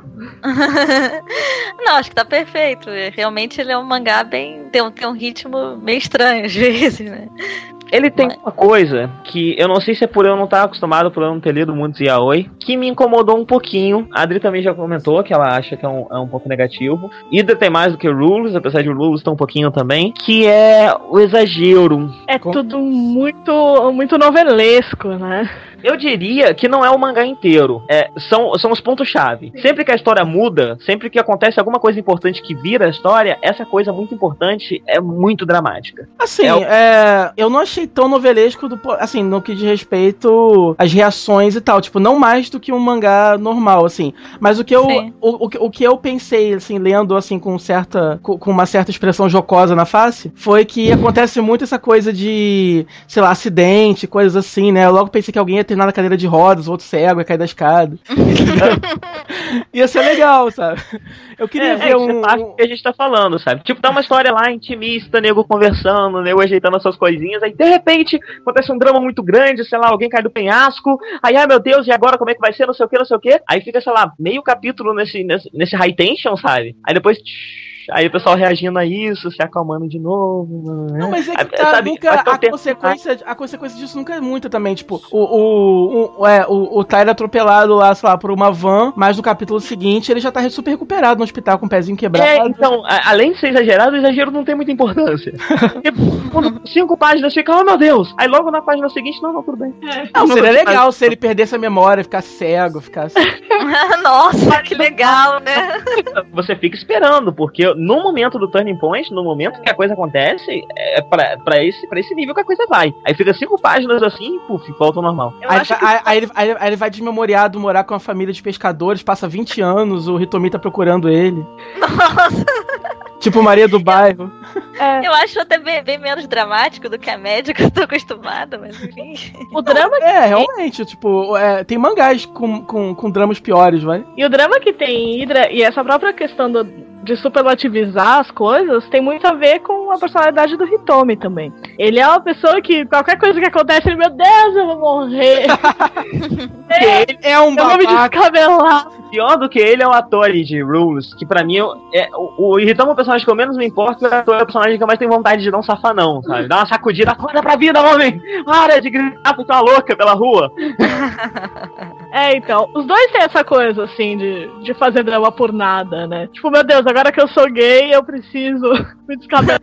Não, acho que tá perfeito. Realmente ele é um mangá bem. Tem um, tem um ritmo meio estranho às vezes, né? Ele tem Mas- uma coisa que eu não sei se é por eu não estar acostumado, por eu não ter lido muitos yaoi, que me incomodou um pouquinho. A Adri também já comentou que ela acha que é um, é um pouco negativo. Ida tem mais do que Rules, apesar de Rules ter um pouquinho também, que é o exagero. É Com- tudo muito, muito novelesco, né? Eu diria que não é o mangá inteiro. É, são, são os pontos-chave. Sempre que a história muda, sempre que acontece alguma coisa importante que vira a história, essa coisa muito importante é muito dramática. Assim, É o- é, eu não achei achei tão novelesco, do, assim, no que diz respeito às reações e tal. Tipo, não mais do que um mangá normal, assim. Mas o que eu, o, o, o que eu pensei, assim, lendo, assim, com certa, com, com uma certa expressão jocosa na face, foi que acontece muito essa coisa de, sei lá, acidente, coisas assim, né? Eu logo pensei que alguém ia terminar na cadeira de rodas, o outro cego, ia cair da escada. Ia ser legal, sabe? Eu queria é, ver é, um... o que a gente tá falando, sabe? Tipo, tá uma história lá intimista, nego conversando, nego ajeitando as suas coisinhas, aí de repente acontece um drama muito grande, sei lá, alguém cai do penhasco, aí, ai meu Deus, e agora como é que vai ser, não sei o que, não sei o que. Aí fica, sei lá, meio capítulo nesse, nesse, nesse high tension, sabe? Aí depois... Aí o pessoal reagindo a isso, se acalmando de novo. Né? Não, mas é que tá, sabe, nunca, a, consequência, a consequência disso nunca é muita também. Tipo, o, o, o, é, o, o Tyler atropelado lá, sei lá, por uma van, mas no capítulo seguinte ele já tá super recuperado no hospital com o pezinho quebrado. É, então, a, além de ser exagerado, o exagero não tem muita importância. Quando cinco páginas fica, oh meu Deus! Aí logo na página seguinte, não, não, tudo bem. É. Não, seria legal se ele perdesse a memória, ficasse cego, ficasse... Nossa, que legal, né? Você fica esperando, porque no momento do turning point, no momento que a coisa acontece, é pra, pra, esse, pra esse nível que a coisa vai. Aí fica cinco páginas assim e puf, volta ao normal. Aí, que... aí, aí, ele, aí, aí ele vai desmemoriado morar com uma família de pescadores, passa vinte anos, o Hitomi tá procurando ele. Nossa! Tipo Maria do Bairro. É. Eu acho até bem, bem menos dramático do que a média que eu tô acostumada, mas enfim. O drama... É, realmente, tipo, é, tem mangás com, com, com dramas piores, vai. E o drama que tem Hydra, e essa própria questão do, de superlativizar as coisas, tem muito a ver com a personalidade do Hitomi também. Ele é uma pessoa que, qualquer coisa que acontece, ele, meu Deus, eu vou morrer. é, ele é um babaca. Eu vou me descabelar. Pior do que ele é o ator de Rules, que pra mim é, o, o Hitomi é o personagem que eu menos me importo, o ator é o personagem que eu mais tenho vontade de dar um safanão, sabe? Dar uma sacudida, acorda pra vida, homem! Para de gritar porque tá louca pela rua. É, então, os dois têm essa coisa, assim, de, de fazer drama por nada, né? Tipo, meu Deus, agora que eu sou gay, eu preciso me descabelar.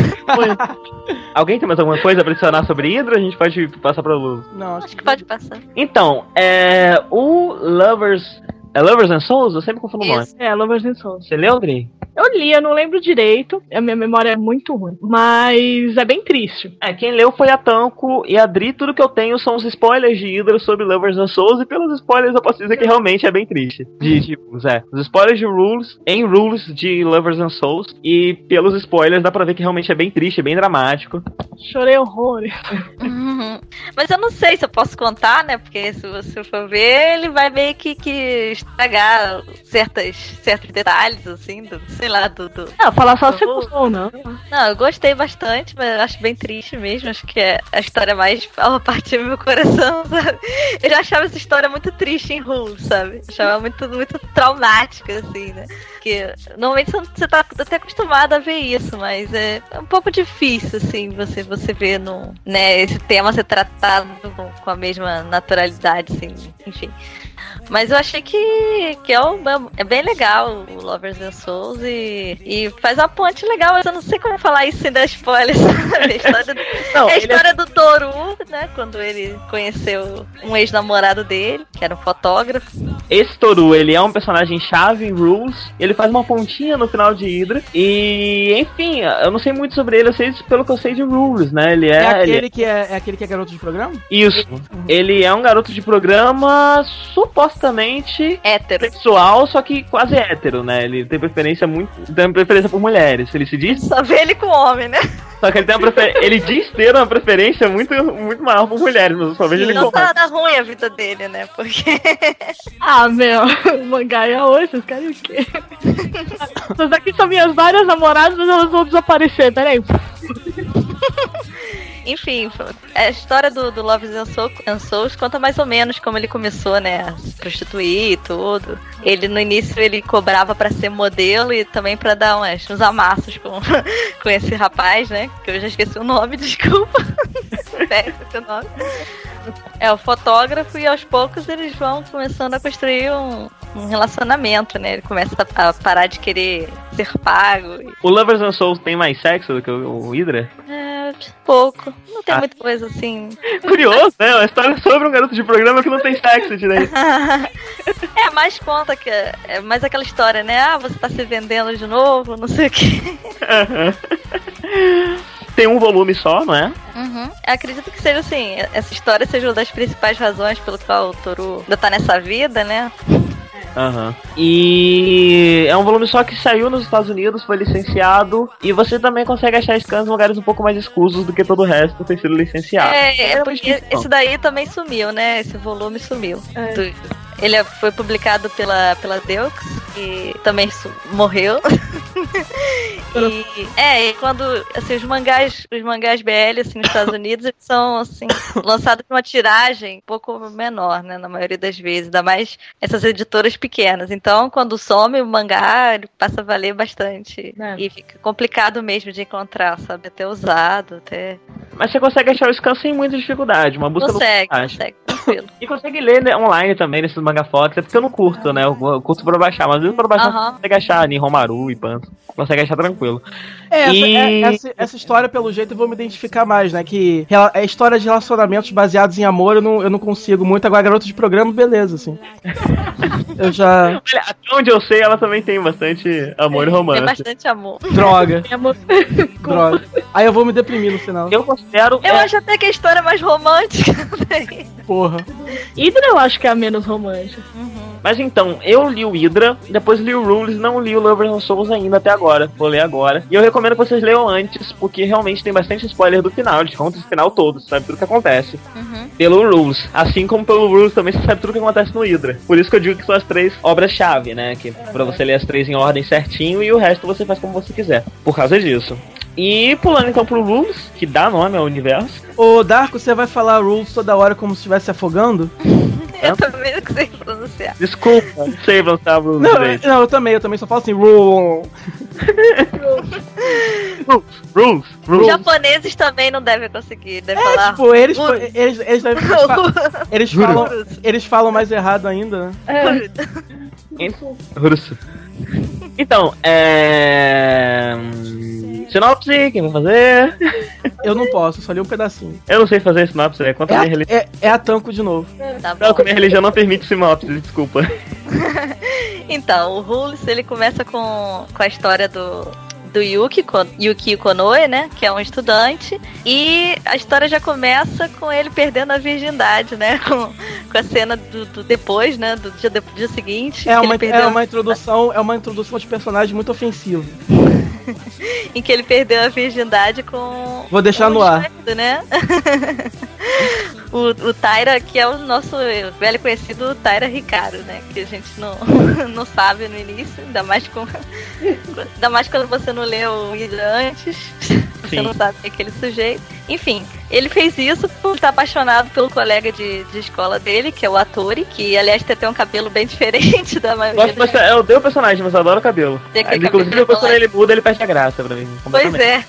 Alguém tem mais alguma coisa pra adicionar sobre Hydra? A gente pode passar pra Luz. Não, acho, acho que pode passar. Então, é... o Lovers... É Lovers and Souls? Eu sempre confundo o nome. É, Lovers and Souls. Você leu, Dri? Eu li, eu não lembro direito. A minha memória é muito ruim. Mas é bem triste. É, quem leu foi a Tanco e a Dri. Tudo que eu tenho são os spoilers de Hydra sobre Lovers and Souls. E pelos spoilers eu posso dizer que realmente é bem triste. De, tipo, é, os spoilers de Rules, em Rules de Lovers and Souls. E pelos spoilers dá pra ver que realmente é bem triste, é bem dramático. Chorei horrores. Uhum. Mas eu não sei se eu posso contar, né? Porque se você for ver, ele vai meio que, que estragar certas, certos detalhes, assim, do, sei lá, do... do ah, falar só se gostou, não. Não, eu gostei bastante, mas eu acho bem triste mesmo. Acho que é a história mais a partir do meu coração, sabe? Eu já achava essa história muito triste em Rules, sabe? Eu achava muito, muito traumática, assim, né? Porque normalmente você tá até acostumado a ver isso, mas é um pouco difícil, assim, você, você ver no, né, esse tema ser tratado com, com a mesma naturalidade, assim, enfim. Mas eu achei que, que é, um, é bem legal o Lovers and Souls e, e faz uma ponte legal, mas eu não sei como falar isso sem dar spoiler. A história, do, não, é a história é... do Toru, né? Quando ele conheceu um ex-namorado dele, que era um fotógrafo. Esse Toru, ele é um personagem chave em Rules, ele faz uma pontinha no final de Hydra e, enfim, eu não sei muito sobre ele, eu sei isso pelo que eu sei de Rules, né? Ele é, é aquele ele... que é, é aquele que é garoto de programa? Isso. Uhum. Ele é um garoto de programa supostamente hétero. Sexual, só que quase hétero, né? Ele tem preferência muito. Tem preferência por mulheres. Ele se diz. Só vê ele com homem, né? Só que ele tem uma prefer... ele diz ter uma preferência muito, muito maior por mulheres, mas eu só vejo Sim, ele não com tá nada ruim a vida dele, né? Porque. Ah, meu, mangá é hoje, vocês querem o quê? Essas daqui são minhas várias namoradas, mas elas vão desaparecer, peraí. Enfim, a história do, do Lovers and Souls conta mais ou menos como ele começou, né, a se prostituir e tudo. Ele, no início, ele cobrava pra ser modelo e também pra dar umas, uns amassos com, com esse rapaz, né, que eu já esqueci o nome, desculpa. Péssimo esse nome. É o fotógrafo e aos poucos eles vão começando a construir um, um relacionamento, né? Ele começa a, a parar de querer ser pago. E... O Lovers and Souls tem mais sexo do que o, o Hydra? É, pouco. Não tem ah. muita coisa assim. Curioso, né? Uma história sobre um garoto de programa que não tem sexo direito. É, mais conta que... É mais aquela história, né? Ah, você tá se vendendo de novo, não sei o quê. tem um volume só, não é? Uhum. Eu acredito que seja assim, essa história seja uma das principais razões pelo qual o Toru ainda tá nessa vida, né? Aham. Uhum. E é um volume só que saiu nos Estados Unidos, foi licenciado. E você também consegue achar scans em lugares um pouco mais escusos do que todo o resto ter sido licenciado. É, é porque esse daí também sumiu, né? Esse volume sumiu. É. Do, ele foi publicado pela, pela Deux, que também su- morreu. E, é, e quando assim, os mangás, os mangás B L assim, nos Estados Unidos, eles são assim, lançados com uma tiragem um pouco menor, né? Na maioria das vezes, ainda mais essas editoras pequenas. Então, quando some o mangá, ele passa a valer bastante. É. E fica complicado mesmo de encontrar, sabe? Até usado, até. Mas você consegue achar o scan sem muita dificuldade, uma busca consegue, no consegue, tranquilo. E consegue ler, né, online também, nesses manga fotos, é porque eu não curto, né? Eu, eu curto pra baixar, mas às vezes pra baixar uhum. você consegue achar Nihonmaru e Panto. Consegue achar tranquilo. É, e... essa, é, essa, essa história, pelo jeito, eu vou me identificar mais, né? Que é história de relacionamentos baseados em amor, eu não, eu não consigo muito. Agora, garoto de programa, beleza, assim. Eu já... Olha, até onde eu sei, ela também tem bastante amor e romance. Tem bastante amor. Droga. Amor. Droga. Aí eu vou me deprimir no final. Eu considero... Eu é... acho até que a história é mais romântica. Porra. Hydra eu acho que é a menos romântica. Uhum. Mas então, eu li o Hydra, depois li o Rules, não li o Lovers and Souls ainda até agora. Vou ler agora. E eu recomendo que vocês leiam antes, porque realmente tem bastante spoiler do final. A gente conta o final todo, sabe tudo que acontece. Uhum. Pelo Rules. Assim como pelo Rules também você sabe tudo que acontece no Hydra. Por isso que eu digo que são as três obras-chave, né? Que pra você ler as três em ordem certinho e o resto você faz como você quiser. Por causa disso. E pulando então pro Rules, que dá nome ao universo. Ô, Darko, você vai falar Rules toda hora como se estivesse afogando? Eu também não sei pronunciar. Desculpa, não sei pronunciar Rules. Não, não, eu também, eu também só falo assim, Rules. Rules, Rules. Os japoneses também não devem conseguir, devem é, falar. Tipo, eles, eles, eles, devem, eles, falam, eles, falam, eles falam mais errado ainda, né? É. Russo. Então, é... sinopse, quem vai fazer? Eu não posso, só li um pedacinho. Eu não sei fazer sinopse, é contra é a minha religião. É, é a Tanco de novo. Tá não, que a minha religião não permite sinopse, desculpa. Então, o Rules, ele começa com, com a história do... do Yuki, Yuki Konoe, né, que é um estudante, e a história já começa com ele perdendo a virgindade, né, com, com a cena do, do depois, né, do dia, do dia seguinte. É uma, perdeu... é uma introdução, é uma introdução de personagem muito ofensivo. Em que ele perdeu a virgindade com... Vou deixar no ar. Jeito, né? o, o Taira, que é o nosso velho conhecido Taira Hikaru, né? Que a gente não, não sabe no início, ainda mais, com, ainda mais quando você não leu o Hydra antes. Você Sim. não sabe que é aquele sujeito. Enfim, ele fez isso por estar apaixonado pelo colega de, de escola dele, que é o Atori, que aliás tem até um cabelo bem diferente da maioria. Nossa, eu odeio o personagem, mas eu adoro o cabelo. Inclusive, depois quando ele muda, ele perde a graça pra mim. Pois é.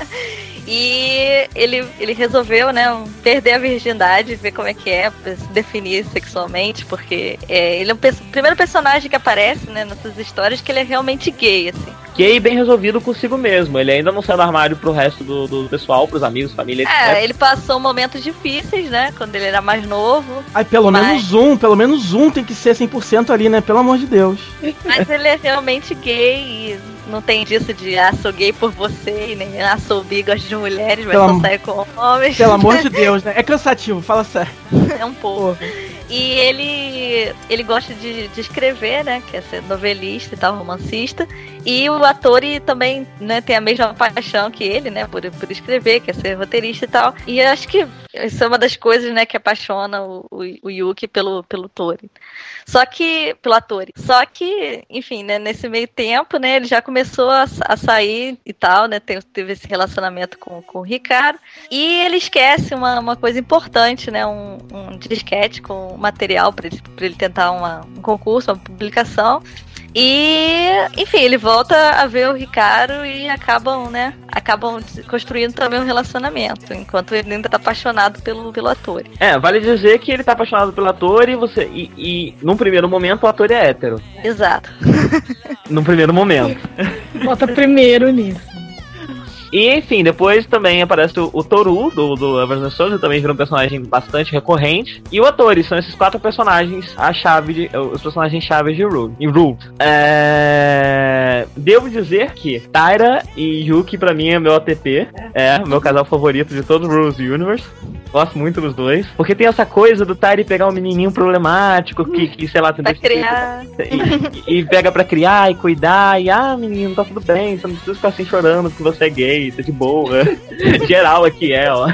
E ele, ele resolveu, né, perder a virgindade, ver como é que é, se definir sexualmente, porque é, ele é o pe- primeiro personagem que aparece, né, nessas histórias que ele é realmente gay, assim. Gay bem resolvido consigo mesmo. Ele ainda não saiu do armário pro resto do, do pessoal, pros amigos, família, é, etcétera. Ele passou momentos difíceis, né, quando ele era mais novo. Ai, pelo mas... menos um, pelo menos um tem que ser cem por cento ali, né, pelo amor de Deus. Mas ele é realmente gay e não tem disso de, ah, sou gay por você, e nem, ah, sou bi, gosto de mulheres, mas Pela... só saio com homens. Pelo amor de Deus, né, é cansativo, fala sério. É um pouco. Porra. E ele, ele gosta de, de escrever, né? Quer ser novelista e tal, romancista. E o ator também, né, tem a mesma paixão que ele, né? Por, por escrever, quer ser roteirista e tal. E acho que isso é uma das coisas, né, que apaixona o, o, o Yuki pelo, pelo Tori. Só que, pelo ator. Só que, enfim, né, nesse meio tempo, né, ele já começou a, a sair e tal, né? Teve, teve esse relacionamento com, com o Ricardo. E ele esquece uma, uma coisa importante, né? Um, um disquete com material para ele, ele tentar uma, um concurso, uma publicação. E, enfim, ele volta a ver o Ricardo e acabam, né, acabam construindo também um relacionamento, enquanto ele ainda tá apaixonado pelo, pelo ator. É, vale dizer que ele tá apaixonado pelo ator e você, e, e num primeiro momento o ator é hétero. Exato. Num primeiro momento. Bota primeiro nisso. E enfim, depois também aparece o, o Toru, do, do Everson Souza, também vira um personagem bastante recorrente. E o Atori, são esses quatro personagens, a chave de, os personagens chaves de Rule. Em Rule. É... Devo dizer que Taira e Yuki, pra mim, é meu A T P. É, o meu casal favorito de todo o Rules Universe. Gosto muito dos dois. Porque tem essa coisa do Taira pegar um menininho problemático que, que sei lá, tem Pra criar. E, e pega pra criar e cuidar. E, ah, menino, tá tudo bem. Você não precisa ficar assim chorando porque você é gay, tá de boa. Geral aqui é, ó.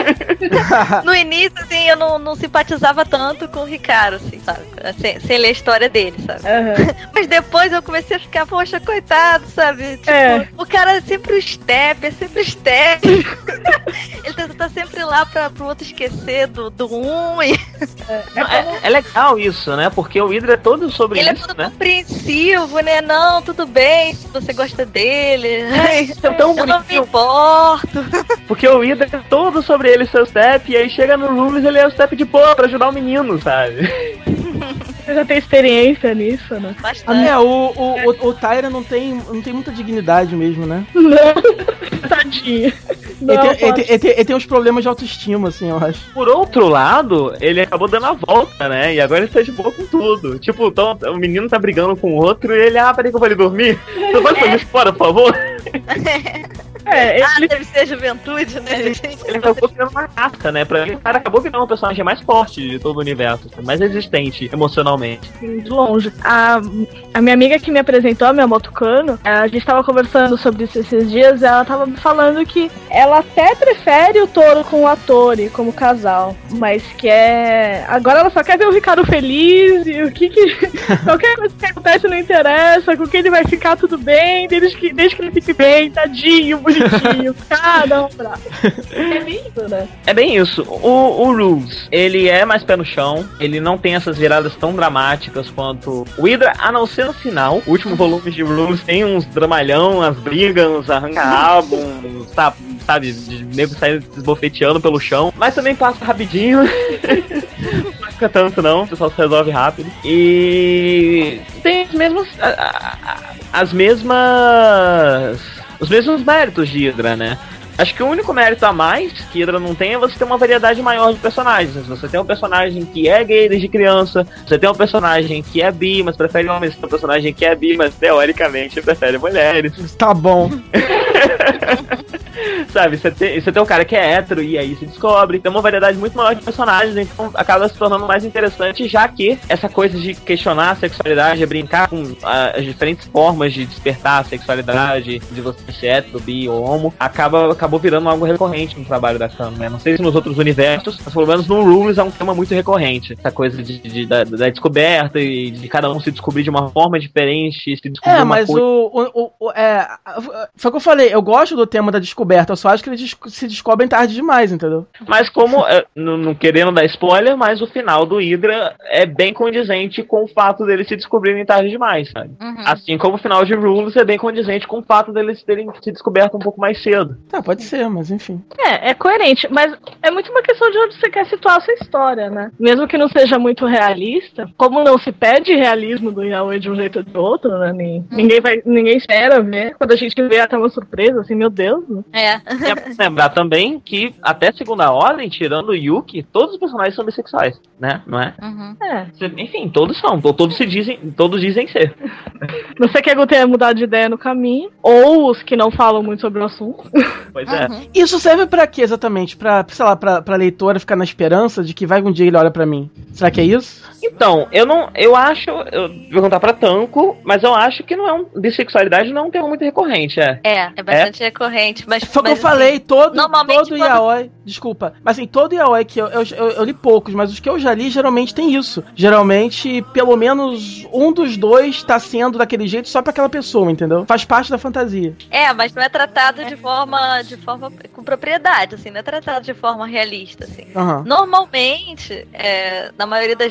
No início, assim, eu não, não simpatizava tanto com o Ricardo, assim, sabe? Sem, sem ler a história dele, sabe? Uhum. Mas depois eu comecei a ficar, poxa, coitado, sabe? Tipo, É. o cara é sempre o step, é sempre o step. Ele tá, tá sempre lá pra, pro outro esquecer do, do um. E... Não, é, é legal isso, né? Porque o Hydra é todo sobre ele isso, é todo né? compreensivo, né? Não, tudo bem, se você gosta dele. Ai, Isso é tão eu não me bonitinho. importo. Porque o Hydra é todo sobre ele, seu step, e aí chega no Rules ele é o step de boa pra ajudar o menino, sabe? Você já tem experiência nisso, né? Bastante. É, o, o, o, o Taira não tem, não tem muita dignidade mesmo, né? Não. Tadinho. Não, Ele tem, ele, pode- tem, ele, tem, ele tem uns problemas de autoestima, assim, eu acho. Por outro lado, ele acabou dando a volta, né? E agora ele tá de boa com tudo. Tipo, tão- o menino tá brigando com o outro e ele, ah, peraí que eu vou ali dormir. Você pode fazer isso fora, por favor? É, Ah, ele deve ser a juventude, né, gente? Ele acabou virando uma casca, né? Pra ele, o cara acabou virando um personagem mais forte de todo o universo, assim, mais resistente emocionalmente. assim, de longe. A, a minha amiga que me apresentou, a minha Motucano, a gente tava conversando sobre isso esses dias e ela tava me falando que ela até prefere o Touro com o Atori como casal, mas que é... Agora ela só quer ver o Ricardo feliz e o que que... Qualquer coisa que acontece não interessa, com quem ele vai ficar tudo bem, desde que, desde que ele fique bem, tadinho, bonitinho, cada um pra... É lindo, né? É bem isso. O, o Rules, ele é mais pé no chão, ele não tem essas viradas tão dramáticas quanto o Hydra, a não ser no final. O último volume de Rules tem uns dramalhão, as brigas, uns arranca-rabo, uns, sabe, sabe, de nego saindo desbofeteando pelo chão, mas também passa rapidinho. Não fica tanto não, o pessoal se resolve rápido. E tem os mesmos. a- a- a- As mesmas. Os mesmos méritos de Hydra, né? Acho que o único mérito a mais que Hydra não tem é você ter uma variedade maior de personagens. Você tem um personagem que é gay desde criança, você tem um personagem que é bi, mas prefere homens, você tem um personagem que é bi, mas teoricamente prefere mulheres. Tá bom. Sabe, você tem, você tem um cara que é hétero e aí se descobre. Tem uma variedade muito maior de personagens, então acaba se tornando mais interessante, já que essa coisa de questionar a sexualidade, é brincar com ah, as diferentes formas de despertar a sexualidade, de você ser hétero, bi ou homo, acaba, acabou virando algo recorrente no trabalho da Kano, né? Não sei se nos outros universos, mas pelo menos no Rules é um tema muito recorrente. Essa coisa de, de- da, da descoberta e de cada um se descobrir de uma forma diferente, se descobrir É, uma mas coisa. o, o, o, o- é, foi o que eu falei, eu gosto do tema da descoberta, eu só acho que eles des- se descobrem tarde demais, entendeu? Mas como, é, não, não querendo dar spoiler, mas o final do Hydra é bem condizente com o fato deles se descobrirem tarde demais, sabe? Uhum. Assim como o final de Rules é bem condizente com o fato deles terem se descoberto um pouco mais cedo. Tá, pode ser, mas enfim. É, é coerente, mas é muito uma questão de onde você quer situar a sua história, né? Mesmo que não seja muito realista, como não se pede realismo do Yaoi de um jeito ou de outro, né? Nin- Ninguém vai, ninguém espera ver. Quando a gente vê até uma surpresa, assim, meu Deus, né? É. É pra lembrar também que, até segunda ordem, tirando o Yuki, todos os personagens são bissexuais, né? Não é? Uhum. É. Enfim, todos são, to- todos se dizem, todos dizem ser. Não sei quem tenha mudado de ideia no caminho, ou os que não falam muito sobre o assunto. Pois é. Uhum. Isso serve pra quê exatamente? Pra, sei lá, pra, pra leitora ficar na esperança de que vai um dia ele olha pra mim. Será que é isso? Então, eu não. Eu acho. Eu vou perguntar pra Tanco, mas eu acho que não é um. Bissexualidade não é um tema muito recorrente, é. É, é bastante recorrente, mas... Foi o que eu mas, falei, assim, todo, normalmente todo quando- yaoi, desculpa, mas assim, todo yaoi que eu, eu, eu, eu li poucos, mas os que eu já li geralmente tem isso. Geralmente, pelo menos um dos dois tá sendo daquele jeito só pra aquela pessoa, entendeu? Faz parte da fantasia. É, mas não é tratado de forma, de forma com propriedade, assim, não é tratado de forma realista, assim. Aham. Normalmente, é, na maioria das vezes,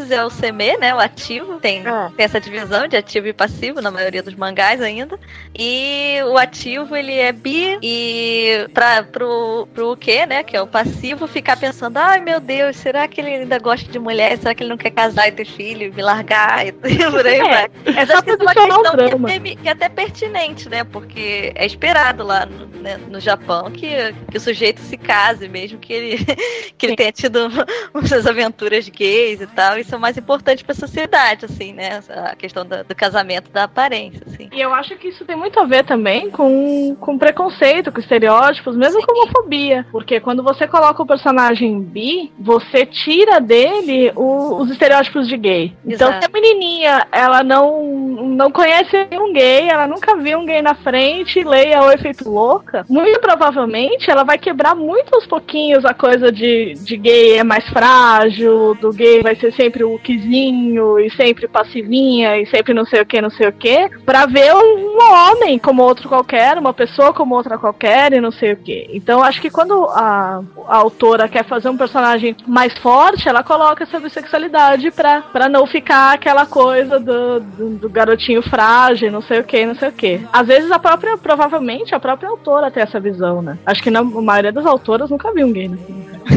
vezes é o seme, né? O ativo. Tem, É. tem essa divisão de ativo e passivo na maioria dos mangás ainda. E o ativo, ele é bi. E pra, pro, pro Uke, né? Que é o passivo, ficar pensando: ai meu Deus, será que ele ainda gosta de mulher? Será que ele não quer casar e ter filho, me largar? E por aí É, vai. é Mas só acho que isso é uma adicionar o questão que é, drama. até, que é até pertinente, né? Porque é esperado lá no, né, no Japão que, que o sujeito se case, mesmo que ele, que ele tenha tido umas aventuras gays e tal. Isso é o mais importante pra sociedade, assim, né? A questão do, do casamento, da aparência, assim. E eu acho que isso tem muito a ver também com, com preconceito, com estereótipos, mesmo com homofobia. Porque quando você coloca o personagem bi, você tira dele o- os estereótipos de gay. Então, Exato. se a menininha, ela não, não conhece um gay, ela nunca viu um gay na frente, leia o efeito louca, muito provavelmente ela vai quebrar muito aos pouquinhos a coisa de, de gay é mais frágil, do gay vai ser sempre o quizinho, e sempre passivinha, e sempre não sei o que, não sei o que, pra ver um homem como outro qualquer, uma pessoa como outra qualquer, e não sei o que. Então, acho que quando a, a autora quer fazer um personagem mais forte, ela coloca essa bissexualidade pra, pra não ficar aquela coisa do, do, do garotinho frágil, não sei o que, não sei o que. Às vezes a própria, provavelmente, a própria autora tem essa visão, né? Acho que na maioria das autoras nunca vi um gay, né?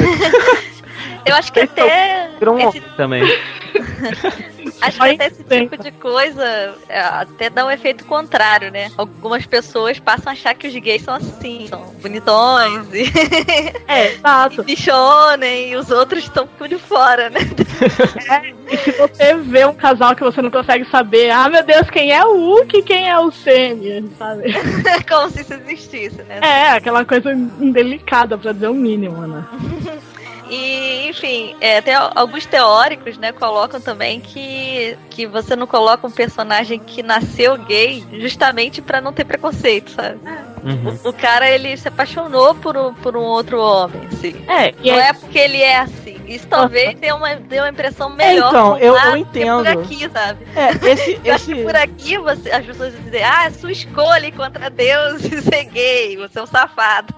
Eu acho que até Virou um esse, também. acho que até esse tipo de coisa é, até dá um efeito contrário, né? Algumas pessoas passam a achar que os gays são assim, são bonitões e, É, exato. e bichonem, e os outros estão por de fora, né? E se você vê um casal que você não consegue saber, ah, meu Deus, quem é o Uki e quem é o Semi, sabe? Como se isso existisse, né? É, aquela coisa indelicada, pra dizer o mínimo, né? E, enfim, é, até alguns teóricos, né, colocam também que, que você não coloca um personagem que nasceu gay justamente pra não ter preconceito, sabe? Uhum. O, o cara, ele se apaixonou por um, por um outro homem, assim. É, e Não é, é porque ele é assim. Isso talvez dê uma, dê uma impressão melhor. então, por eu- lá eu do que entendo. por aqui, sabe? É, esse. Eu acho que esse... por aqui você, as pessoas dizem, ah, é sua escolha ir contra Deus e ser gay, você é um safado.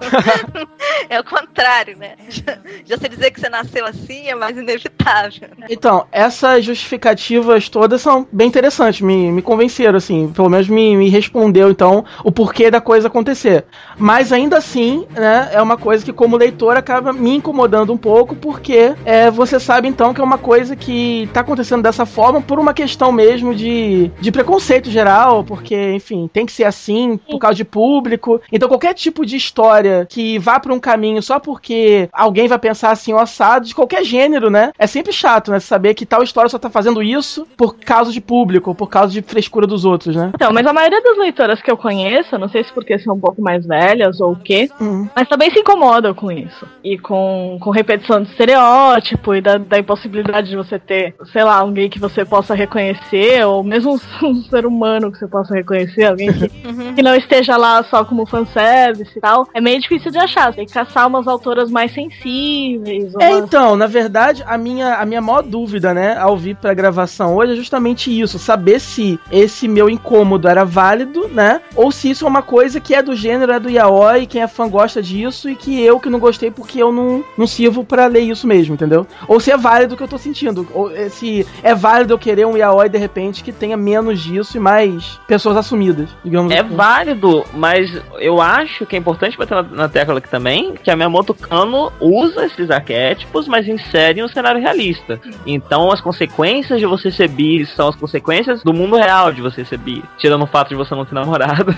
É o contrário, né? Já, já se dizer que você nasceu assim é mais inevitável. Né? Então, essas justificativas todas são bem interessantes, me, me convenceram, assim, pelo menos me, me respondeu, então, o porquê da coisa acontecer. Mas ainda assim, né, é uma coisa que como leitor acaba me incomodando um pouco, porque é, você sabe então que é uma coisa que tá acontecendo dessa forma por uma questão mesmo de, de preconceito geral, porque, enfim, tem que ser assim, por causa de público. Então qualquer tipo de história que vá pra um caminho só porque alguém vai pensar assim, o assado, de qualquer gênero, né, é sempre chato, né, saber que tal história só tá fazendo isso por causa de público, por causa de frescura dos outros, né. então, mas a maioria das leitoras que eu conheço, não sei se porque são um pouco mais velhas ou o quê, Uhum. mas também se incomodam com isso. E com, com repetição de estereótipo e da, da impossibilidade de você ter, sei lá, alguém que você possa reconhecer, ou mesmo um, um ser humano que você possa reconhecer, alguém que, que não esteja lá só como fanservice e tal. É meio difícil de achar. Você tem que caçar umas autoras mais sensíveis. É, umas- então, na verdade, a minha, a minha maior dúvida, né, ao vir pra gravação hoje é justamente isso, saber se esse meu incômodo era válido, né, ou se isso é uma coisa que é do gênero, é do yaoi, quem é fã gosta disso, e que eu que não gostei porque eu não, não sirvo pra ler isso mesmo, entendeu? Ou se é válido o que eu tô sentindo, ou eh, se é válido eu querer um yaoi, de repente, que tenha menos disso e mais pessoas assumidas, digamos É assim. válido, mas eu acho que é importante bater na, na tecla aqui também, que a Miyamoto Kano usa esses arquétipos, mas insere em um cenário realista. Então as consequências de você ser bi são as consequências do mundo real de você ser bi, tirando o fato de você não ter namorado.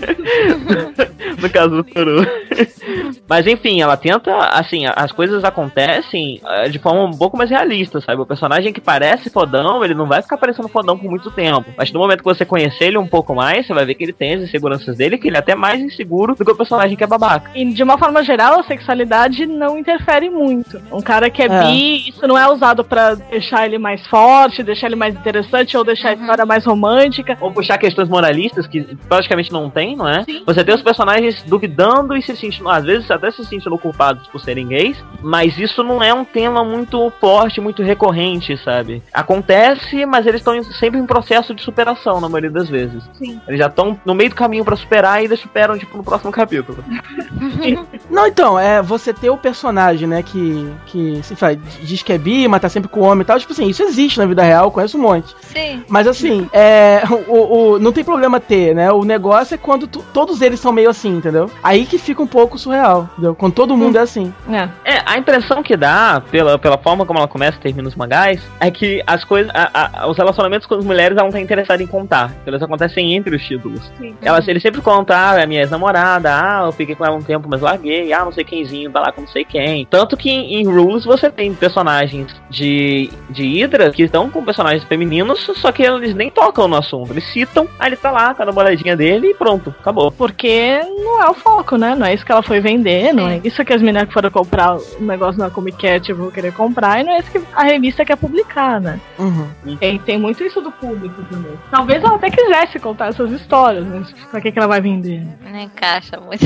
No caso do Toru. Mas enfim, ela tenta, assim, as coisas acontecem eh, de forma um pouco mais realista, sabe? O personagem que parece fodão, ele não vai ficar parecendo fodão por muito tempo. Mas no momento que você conhecer ele um pouco mais, você vai ver que ele tem as inseguranças dele, que ele é até mais inseguro do que o personagem que é babaca. E de uma forma geral, a sexualidade não interfere muito. Um cara que é, É. bi, isso não é usado pra deixar ele mais forte, deixar ele mais interessante ou deixar a história mais romântica. Ou puxar questões moralistas que praticamente não tem, não é? Você tem os personagens duvidando e se sentindo, às vezes até se sentindo culpados por serem gays, mas isso não é um tema muito forte, muito recorrente, sabe? Acontece, mas eles estão sempre em processo de superação, na maioria das vezes. Sim. Eles já estão no meio do caminho pra superar e eles superam, tipo, no próximo capítulo. Não, então, é você ter o personagem, né, que, que se faz, diz que é bi, mas tá sempre com homem e tal, tipo assim, isso existe na vida real, eu conheço um monte. Sim. Mas assim, é, o, o, não tem problema ter, né, o negócio é quando tu, todos eles são meio assim, entendeu? Aí que fica um pouco surreal, entendeu? Quando todo mundo é assim. É. É, a impressão que dá, pela, pela forma como ela começa e termina os mangás, é que as coisas, a, a, os relacionamentos com as mulheres ela não tá interessada em contar. Eles acontecem entre os títulos. Sim. Elas, ele sempre conta, ah, é minha ex-namorada, ah, eu fiquei com ela um tempo, mas larguei, ah, não sei quemzinho, tá lá com não sei quem. Tanto que em, em Rules você tem personagens de, de Hydra que estão com personagens femininos, só que eles nem tocam no assunto. Eles citam, aí ele tá lá com a namoradinha dele e pronto, acabou. Porque não é o foco, né? Não é isso que ela foi vender, não é isso que as meninas que foram comprar o negócio na Comic Cat vão querer comprar, e não é isso que a revista quer publicar, né? Uhum. E tem muito isso do público também. Talvez ela até quisesse contar essas histórias, mas pra que, que ela vai vender? Não encaixa muito.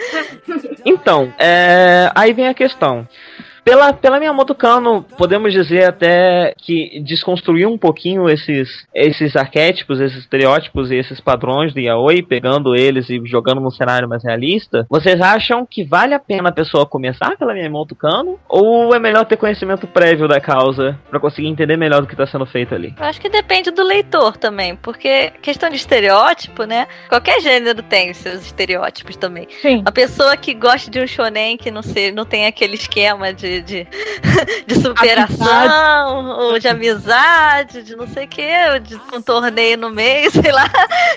Então, é, aí vem a questão. Pela, pela Miyamoto Kanno, podemos dizer até que desconstruiu um pouquinho esses, esses arquétipos, esses estereótipos e esses padrões do yaoi, pegando eles e jogando num cenário mais realista. Vocês acham que vale a pena a pessoa começar pela Miyamoto Kanno? Ou é melhor ter conhecimento prévio da causa pra conseguir entender melhor do que tá sendo feito ali? Eu acho que depende do leitor também, porque questão de estereótipo, né? Qualquer gênero tem os seus estereótipos também. Sim. A pessoa que gosta de um shonen que não, sei, não tem aquele esquema de De, de superação, amizade. Ou de amizade, de não sei o que, de um torneio no meio, sei lá.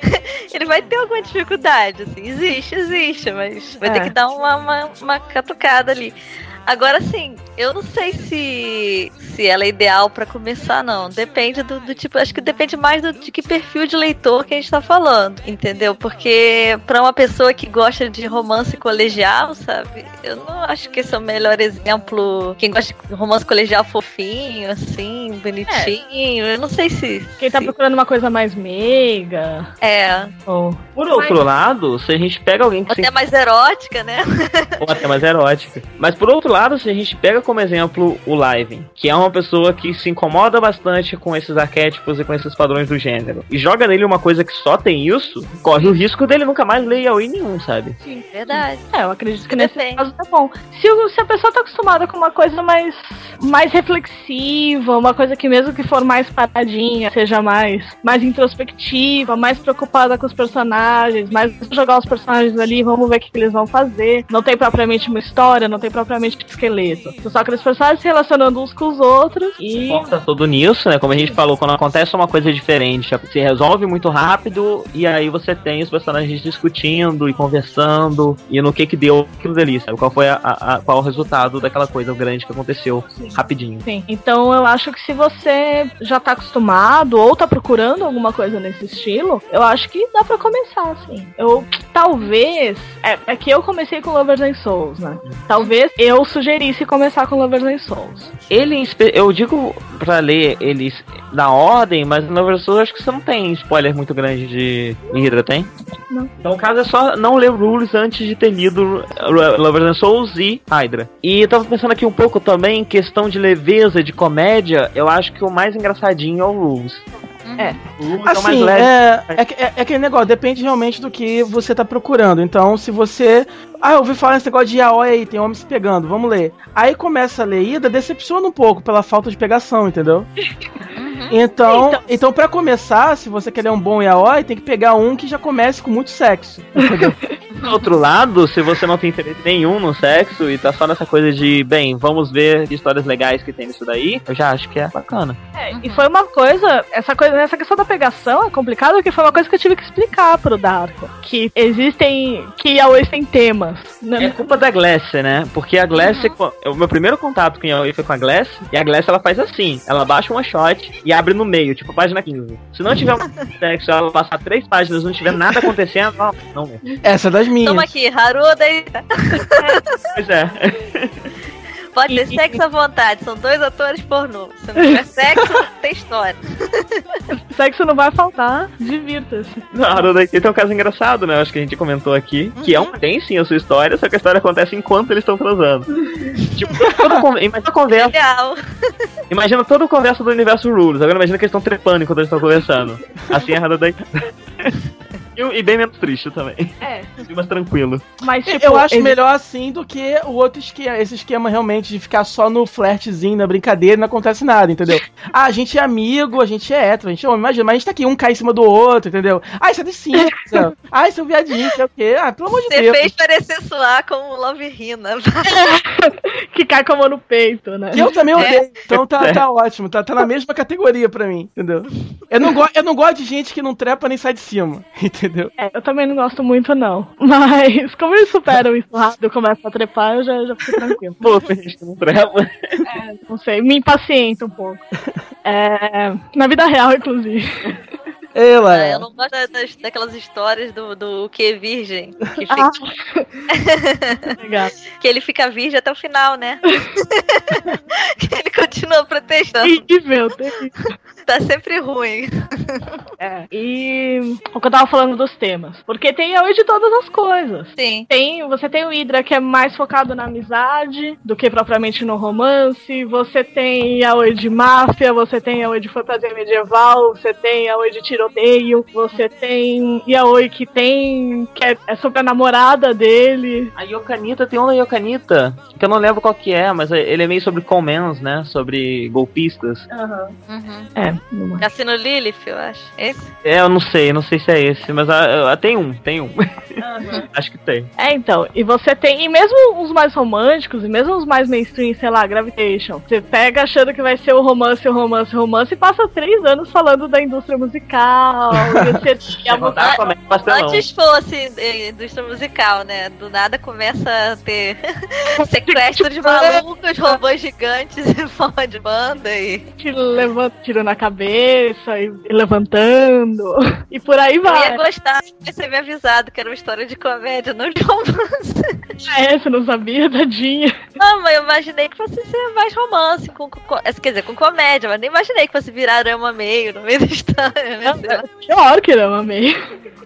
Ele vai ter alguma dificuldade, assim. Existe, existe, mas vai é. ter que dar uma, uma, uma catucada ali. Agora, sim, eu não sei se, se ela é ideal pra começar, não. Depende do, do tipo, acho que depende mais do, de que perfil de leitor que a gente tá falando, entendeu? Porque pra uma pessoa que gosta de romance colegial, sabe? Eu não acho que esse é o melhor exemplo. Quem gosta de romance colegial fofinho, assim, bonitinho. É. Eu não sei se... Quem tá se... procurando uma coisa mais meiga. É. Ou... Por outro Mas... lado, se a gente pega alguém que... Ou até se... mais erótica, né? Ou até mais erótica. Mas por outro lado, se a gente pega como exemplo o Liven, que é uma pessoa que se incomoda bastante com esses arquétipos e com esses padrões do gênero, e joga nele uma coisa que só tem isso, corre o risco dele nunca mais ler yaoi nenhum, sabe? Sim, verdade. É, eu acredito que Depende. nesse caso tá bom. Se, o, se a pessoa tá acostumada com uma coisa mais, mais reflexiva, uma coisa que mesmo que for mais paradinha, seja mais, mais introspectiva, mais preocupada com os personagens, mais jogar os personagens ali, vamos ver o que, que eles vão fazer. Não tem propriamente uma história, não tem propriamente esqueleto. São só aqueles personagens se relacionando uns com os outros e... Foca todo nisso, né? Como a gente falou, quando acontece uma coisa diferente, se resolve muito rápido e aí você tem os personagens discutindo e conversando e no que que deu aquilo dali, sabe? Qual foi a, a, a qual o resultado daquela coisa grande que aconteceu. Sim. Rapidinho. Sim. Então eu acho que se você já tá acostumado ou tá procurando alguma coisa nesse estilo, eu acho que dá pra começar, assim. Eu, talvez... É, é que eu comecei com Lovers and Souls, né? Talvez eu sugerisse começar com Lovers and Souls. Ele, eu digo pra ler eles na ordem, mas no Lovers and Souls acho que você não tem spoiler muito grande de Hydra, tem? Não. Então o caso é só não ler Rules antes de ter lido Lovers and Souls e Hydra. E eu tava pensando aqui um pouco também em questão de leveza, de comédia, eu acho que o mais engraçadinho é o Rules. É. Assim, é, é, é, é aquele negócio, depende realmente do que você tá procurando. Então, se você... Ah, eu ouvi falar nesse negócio de yaoi aí, tem homens se pegando, vamos ler. Aí começa a ler Ida, decepciona um pouco pela falta de pegação, entendeu? Então, então, então, pra começar, se você quer ler um bom yaoi, tem que pegar um que já comece com muito sexo, entendeu? Do outro lado, se você não tem interesse nenhum no sexo e tá só nessa coisa de, bem, vamos ver que histórias legais que tem nisso daí, eu já acho que é bacana. É, e foi uma coisa, essa coisa, essa questão da pegação é complicada, porque foi uma coisa que eu tive que explicar pro Darko, que existem, que yaoi tem temas. Né? É culpa da Glass, né? Porque a Glass, uhum. o meu primeiro contato com yaoi foi com a Glass, e a Glass ela faz assim, ela baixa um one shot e abre no meio, tipo a página quinze. Se não tiver um sexo, ela passar três páginas e não tiver nada acontecendo, não, não mesmo. Essa é das minhas. Toma aqui, Haruda aí. Pois é. Pode ter sexo à vontade, são dois atores pornô. Se não tiver sexo, tem história. Sexo não vai faltar, divirta-se. Não, daí tem um caso engraçado, né? Acho que a gente comentou aqui. Uhum. Que é um, tem sim a sua história, só que a história acontece enquanto eles estão transando. Tipo, toda, imagina a conversa. Legal. Imagina toda a conversa do universo Rules. Agora imagina que eles estão trepando enquanto eles estão conversando. Assim é errado daí. E, e bem menos triste também. É. Mas tranquilo. Mas tipo, eu acho ele... melhor assim do que o outro esquema, esse esquema realmente de ficar só no flertezinho, na brincadeira e não acontece nada, entendeu? Ah, a gente é amigo, a gente é hétero, a gente é homem, imagina, mas a gente tá aqui, um cai em cima do outro, entendeu? Ah, isso é de cinza. Ah, isso é um viadinho, sei o quê. Ah, pelo amor de Você Deus. Você fez parecer soar como Love Hina. Que cai com a mão no peito, né? Que eu também odeio, é. Então tá, tá ótimo, tá, tá na mesma categoria pra mim, entendeu? Eu não, go- eu não gosto de gente que não trepa nem sai de cima, entendeu? É, eu também não gosto muito, não. Mas, como eles superam isso rápido, começam a trepar, eu já, já fico tranquilo. Pô, a gente não trepa. É, não sei, me impacienta um pouco. É, na vida real, inclusive. Eu, ah, eu não gosto das, daquelas histórias do, do que virgem. Que, fica... ah. que ele fica virgem até o final, né? Que ele continua protestando. Terrível, terrível. Tá sempre ruim. É. E o que eu tava falando dos temas. Porque tem hoje de todas as coisas. Sim. Tem, você tem o Hydra, que é mais focado na amizade do que propriamente no romance. Você tem yaoi de máfia, você tem yaoi de fantasia medieval, você tem yaoi de tiroteio, você tem yaoi que tem que é, é sobre a namorada dele. A Yokanita, tem um da Yokanita, que eu não lembro qual que é, mas ele é meio sobre commons, né? Sobre golpistas. Aham. Uhum. Uhum. É. Cassino Lilith, eu acho. Esse? É, eu não sei, não sei se é esse, mas uh, uh, tem um, tem um. Uhum. Acho que tem. É, então, e você tem, e mesmo os mais românticos, e mesmo os mais mainstream, sei lá, Gravitation, você pega achando que vai ser o romance, o romance, o romance, e passa três anos falando da indústria musical, e você, a música... Antes fosse indústria musical, né? Do nada começa a ter sequestro de malucos, robôs gigantes em forma de banda e... Tiro, levanta, tiro na cabeça e, e levantando, e por aí vai. Eu ia gostar de você me avisado que era uma história de comédia, não de romance. É, você não sabia, tadinha. Não, mas eu imaginei que fosse ser mais romance, com, com, quer dizer, com comédia, mas nem imaginei que fosse virar Rama meio no meio da história, né? Claro que Rama meio.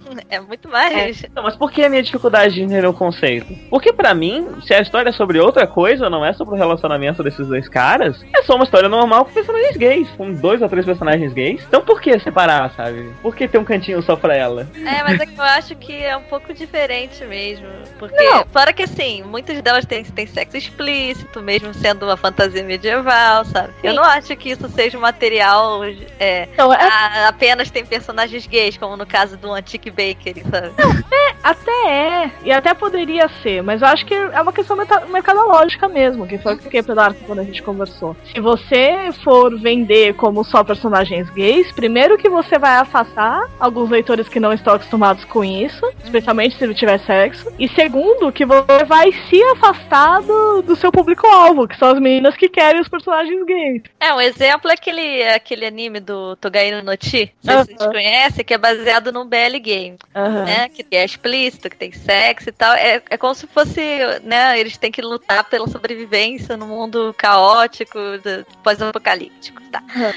É muito mais. É. Não, mas por que a minha dificuldade de entender o conceito? Porque pra mim, se a história é sobre outra coisa, não é sobre o relacionamento desses dois caras, é só uma história normal com personagens gays, com dois ou três personagens gays. Então por que separar, sabe? Por que ter um cantinho só pra ela? É, mas é que eu acho que é um pouco diferente mesmo. Porque, não. Fora que assim, muitas delas têm, têm sexo explícito, mesmo sendo uma fantasia medieval, sabe? Sim. Eu não acho que isso seja um material é, então, é... A, apenas tem personagens gays, como no caso do Antique Bakery, sabe? Não, é, até é, e até poderia ser, mas eu acho que é uma questão meta- mercadológica mesmo, que foi o que eu fiquei pra quando a gente conversou. Se você for vender como só personagens gays, primeiro que você vai afastar alguns leitores que não estão acostumados com isso, especialmente se tiver sexo, e segundo que você vai se afastar do, do seu público-alvo, que são as meninas que querem os personagens gays. É, um exemplo é aquele, aquele anime do Togai no Noti, não sei uh-huh. se vocês conhecem, que é baseado num B L game. Uhum. Né, que é explícito, que tem sexo e tal. É, é como se fosse, né, eles têm que lutar pela sobrevivência no mundo caótico, pós-apocalíptico, tá? Uhum.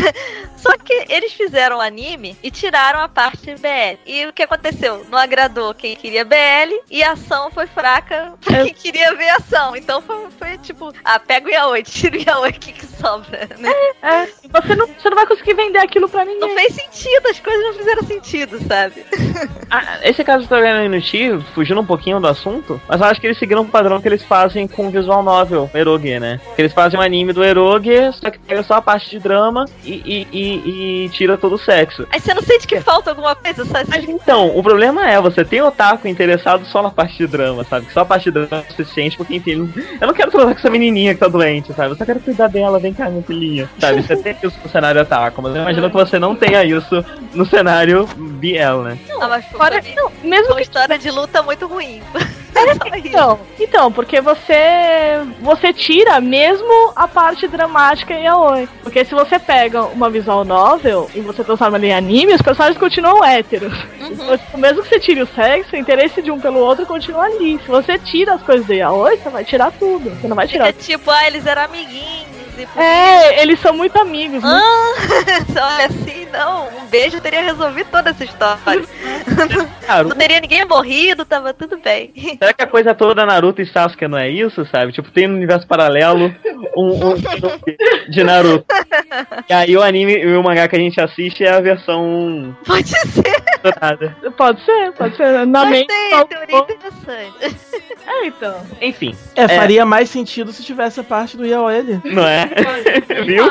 Só que eles fizeram o anime e tiraram a parte B L. E o que aconteceu? Não agradou quem queria B L e a ação foi fraca pra quem queria ver ação. Então foi, foi tipo, ah, pega o yaoi, tira o yaoi, o que que sobra, né? É, é. Você, não, você não vai conseguir vender aquilo pra ninguém. Não fez sentido, as coisas não fizeram sentido, sabe? Ah, esse caso do Togai no Noti, fugindo um pouquinho do assunto, mas eu acho que eles seguiram o padrão que eles fazem com o visual novel, o Eroge, né? Que eles fazem um anime do Eroge, só que pega só a parte de drama e, e, e, e tira todo o sexo. Aí você não sente que falta alguma coisa, sabe? Mas então, o problema é, você tem otaku interessado só na parte de drama, sabe? Que só a parte de drama é suficiente, porque enfim, eu não quero transar com essa menininha que tá doente, sabe? Eu só quero cuidar dela, vem cá, minha filhinha, sabe? Você tem isso no cenário otaku, mas eu imagino que você não tenha isso no cenário B L, né? Não, mas Fora, não, mesmo uma que história de luta muito ruim. É, então, então, porque você você tira mesmo a parte dramática em yaoi. Porque se você pega uma visual novel e você transforma ela em anime, os personagens continuam héteros. Uhum. Então, mesmo que você tire o sexo, o interesse de um pelo outro continua ali. Se você tira as coisas do yaoi, você vai tirar tudo. Você não vai tirar. É tipo, ah, eles eram amiguinhos e e por É, eles são muito amigos, né? Ah, olha assim, não. Um beijo teria resolvido toda essa história. Naruto, Não teria ninguém morrido, tava tudo bem. será que a coisa toda Naruto e Sasuke não é isso, sabe? Tipo, tem no universo paralelo um, um de Naruto. E aí o anime e o mangá que a gente assiste é a versão Pode ser. nada. Pode ser, pode ser. Na mente. Gostei, teoria interessante. É, então. Enfim, É, faria mais sentido se tivesse a parte do Yaoi ali. não é? Viu?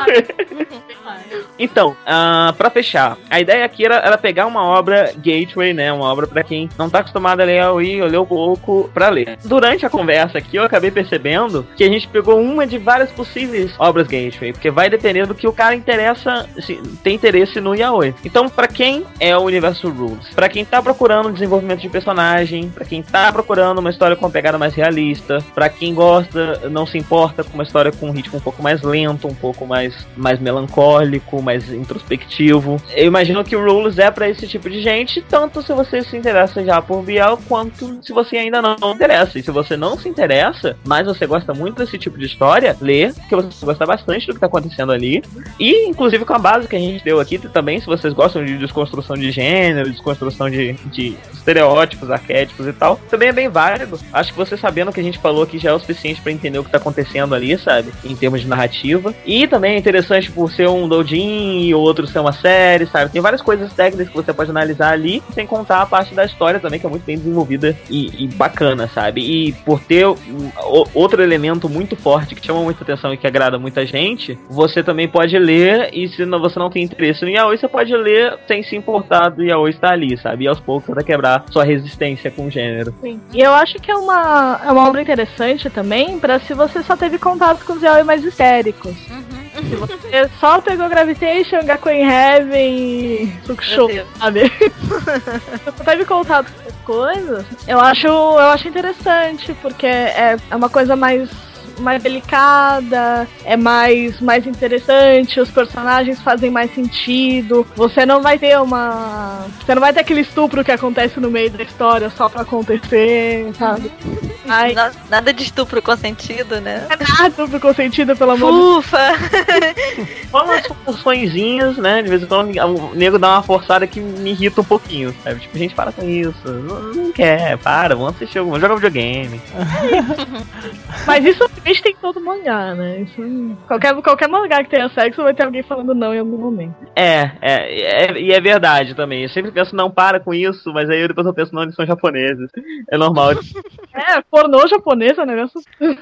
Então, ah, pra fechar, a ideia aqui era, era pegar uma obra gateway, né? Uma obra pra quem não tá acostumado a ler Yaoi, ou leu pouco pra ler. Durante a conversa aqui, eu acabei percebendo que a gente pegou uma de várias possíveis obras gateway, porque vai depender do que o cara interessa, se, tem interesse no Yaoi. Então, pra quem é o Universo Rules? Pra quem tá procurando desenvolvimento de personagem, pra quem tá procurando uma história com uma pegada mais realista, pra quem gosta, não se importa com uma história com um ritmo um pouco mais lento, um pouco mais, mais melancólico, mais introspectivo. Eu imagino que o Rules é pra esse tipo de gente, tanto se você se interessa já por Biel, quanto se você ainda não interessa. E se você não se interessa, mas você gosta muito desse tipo de história, lê, porque você gosta bastante do que tá acontecendo ali. E, inclusive, com a base que a gente deu aqui também, se vocês gostam de desconstrução de gênero, desconstrução de, de estereótipos, arquétipos e tal, também é bem válido. Acho que você sabendo o que a gente falou aqui já é o suficiente pra entender o que tá acontecendo ali, sabe? Em termos de narrativa. E também é interessante por ser um doujin e o outro ser uma série, sabe? Tem várias coisas técnicas que você pode analisar ali, sem contar a parte da história também, que é muito bem desenvolvida e, e bacana, sabe? E por ter um, outro elemento muito forte que chama muita atenção e que agrada muita gente, você também pode ler, e se não, você não tem interesse no Yaoi, você pode ler sem se importar do Yaoi estar ali, sabe? E aos poucos vai quebrar sua resistência com o gênero. Sim. E eu acho que é uma, é uma obra interessante também pra se você só teve contato com os Yaoi mais histéricos. Se você só pegou Gravitation, Gakuen Heaven e Sukusho, sabe? Se você teve contato com essas coisas, eu acho, eu acho interessante, porque é, é uma coisa mais mais delicada, é mais, mais interessante, os personagens fazem mais sentido, você não vai ter uma... Você não vai ter aquele estupro que acontece no meio da história só pra acontecer, sabe? Ai, Na- Nada de estupro consentido, né? não é nada estupro consentido, pelo amor de Deus. Ufa! Só umas funçõezinhas, né? De vez em quando o nego dá uma forçada que me irrita um pouquinho, sabe? Tipo, gente, para com isso. Não, não quer, para, vamos assistir alguma, jogar videogame. Mas isso realmente tem todo mangá, né? Isso, qualquer, qualquer mangá que tenha sexo vai ter alguém falando não em algum momento. É, é, é, e é verdade também. Eu sempre penso, não, para com isso, mas aí eu depois eu penso, não, eles são japoneses. É normal. É, pornô japonês é um negócio.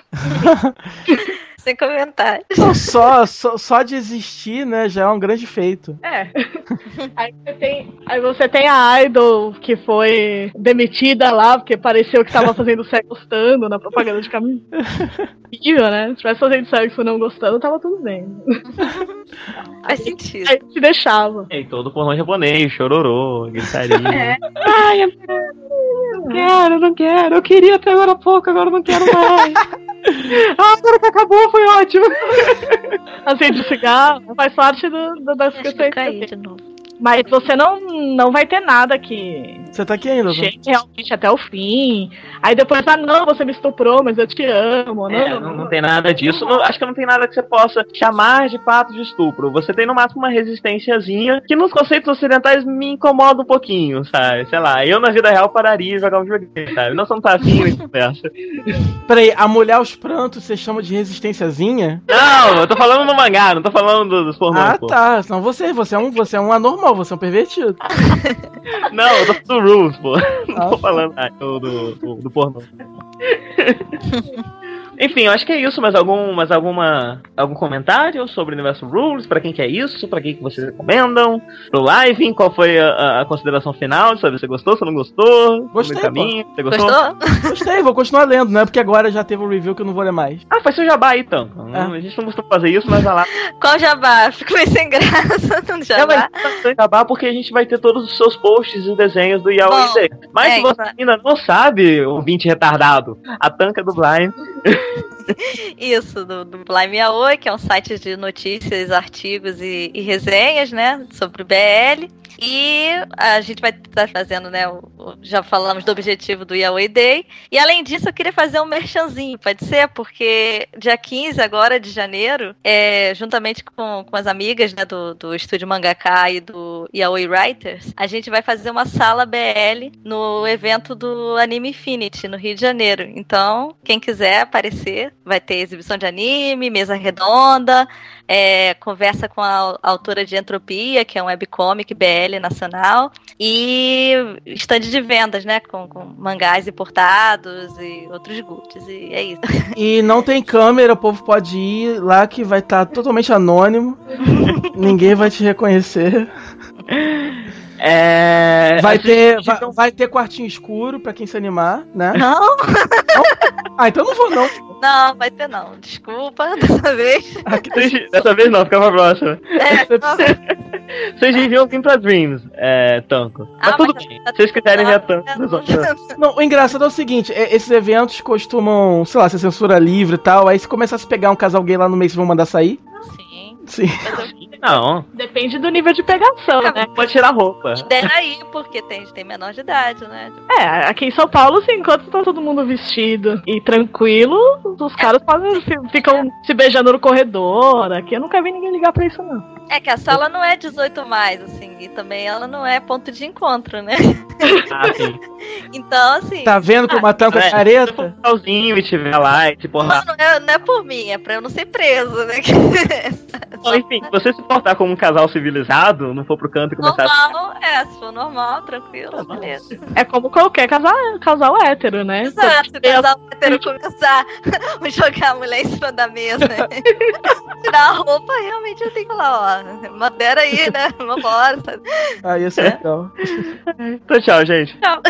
Sem comentários. Então, só, só, só de existir, né, já é um grande feito. É. Aí você tem, aí você tem a idol que foi demitida lá porque pareceu que tava fazendo sexo gostando na propaganda de camisa. Horrível, né? Se tivesse fazendo sexo não gostando, tava tudo bem. Faz sentido. Aí te deixava. E todo pornô japonês, chororô, gritaria. É. Ai, eu não quero, não quero. Eu queria até agora há pouco, agora eu não quero mais. Ah, agora que acabou, foi ótimo. Acende o cigarro, faz parte do, do, das Acho que eu questões. caí de novo. Mas você não, não vai ter nada que Você tá aqui ainda, chegue realmente até o fim. Aí depois, ah, não, você me estuprou, mas eu te amo. É, não, não, não tem nada disso. Não- acho que não tem nada que você possa chamar de fato de estupro. Você tem no máximo uma resistênciazinha que nos conceitos ocidentais me incomoda um pouquinho, sabe? Sei lá, eu na vida real pararia de jogar um videogame, sabe? Nós não tá assim nem conversa. Peraí, a mulher aos prantos você chama de resistênciazinha? Não, eu tô falando no mangá, não tô falando do- dos pornôs, Ah, pô. tá. Senão você, você é um, você é um anormal, você é um pervertido. Não, eu tô falando do Rules, pô. Não Ah, tô falando ah, do, do, do, do pornô. Enfim, eu acho que é isso. Mais algum, mais alguma, algum comentário sobre o Universo Rules? Pra quem que é isso? Pra quem que vocês recomendam? Pro live? Qual foi a, a- a consideração final? Sabe, você gostou? Você não gostou? Gostei, No caminho? Você gostou? Gostou? Gostei, vou continuar lendo, não é porque agora já teve um review que eu não vou ler mais. Ah, faz seu jabá aí, então. É. A gente não costuma fazer isso, mas vai lá. Qual jabá? Fico meio sem graça no É, jabá. mas bastante jabá porque a gente vai ter todos os seus posts e desenhos do Yaoi Bom, Day. Mas é, se você então. ainda não sabe, ouvinte retardado, a Tanca do Blind Isso, do, do Blime Yaoi, que é um site de notícias, artigos e, e resenhas, né, sobre o B L. E a gente vai estar fazendo, né, o, o, já falamos do objetivo do Yaoi Day. E além disso, eu queria fazer um merchanzinho, pode ser? Porque dia quinze agora de janeiro, é, juntamente com, com as amigas, né, do, do Estúdio Mangaka e do Yaoi Writers, a gente vai fazer uma sala B L no evento do Anime Infinity, no Rio de Janeiro. Então, quem quiser aparecer, vai ter exibição de anime, mesa redonda, é, conversa com a, a autora de Entropia, que é um webcomic B L nacional, e estande de vendas, né, com, com mangás importados e outros goodies, e é isso. E não tem câmera, o povo pode ir lá que vai estar tá totalmente anônimo, ninguém vai te reconhecer. É... Vai ter, vai, vai ter quartinho escuro pra quem se animar, né? Não? Não? Ah, então não vou não. Não, vai ter não. Desculpa, dessa vez. Vocês, dessa vez não, fica pra próxima. É, não. Vocês deviam vir pra Dreams, é, Tanco. Mas Ah, tudo mas bem, tá- se vocês quiserem ver a tá- Tanco. Não, o engraçado é o seguinte, é, esses eventos costumam, sei lá, ser censura livre e tal, aí se começar a se pegar um casal gay lá no meio, vocês vão mandar sair? Sim. Sim. Mas eu Não, Depende do nível de pegação, né? pode tirar a roupa. dera aí, porque tem, tem menor de idade, né? É, aqui em São Paulo, sim, enquanto tá todo mundo vestido e tranquilo, os caras podem, fi- ficam se beijando no corredor. Aqui eu nunca vi ninguém ligar pra isso, não. É que a sala não é dezoito mais, assim, e também ela não é ponto de encontro, né? Ah, sim. Então, assim. Tá vendo como a Tanco é Se for careta? um calzinho e tiver lá e se portar. Não, não é, não é por mim, é pra eu não ser preso, né? Então, enfim, se você se portar como um casal civilizado, não for pro canto e começar a... Normal, é, se for normal, tranquilo, beleza. É como qualquer casal, casal hétero, né? Exato, se o casal hétero começar a jogar a mulher em cima da mesa, tirar a roupa, realmente eu tenho que falar, ó, madera aí, né? Vambora, sabe? Ah, ia ser legal. Então tchau, gente. Tchau.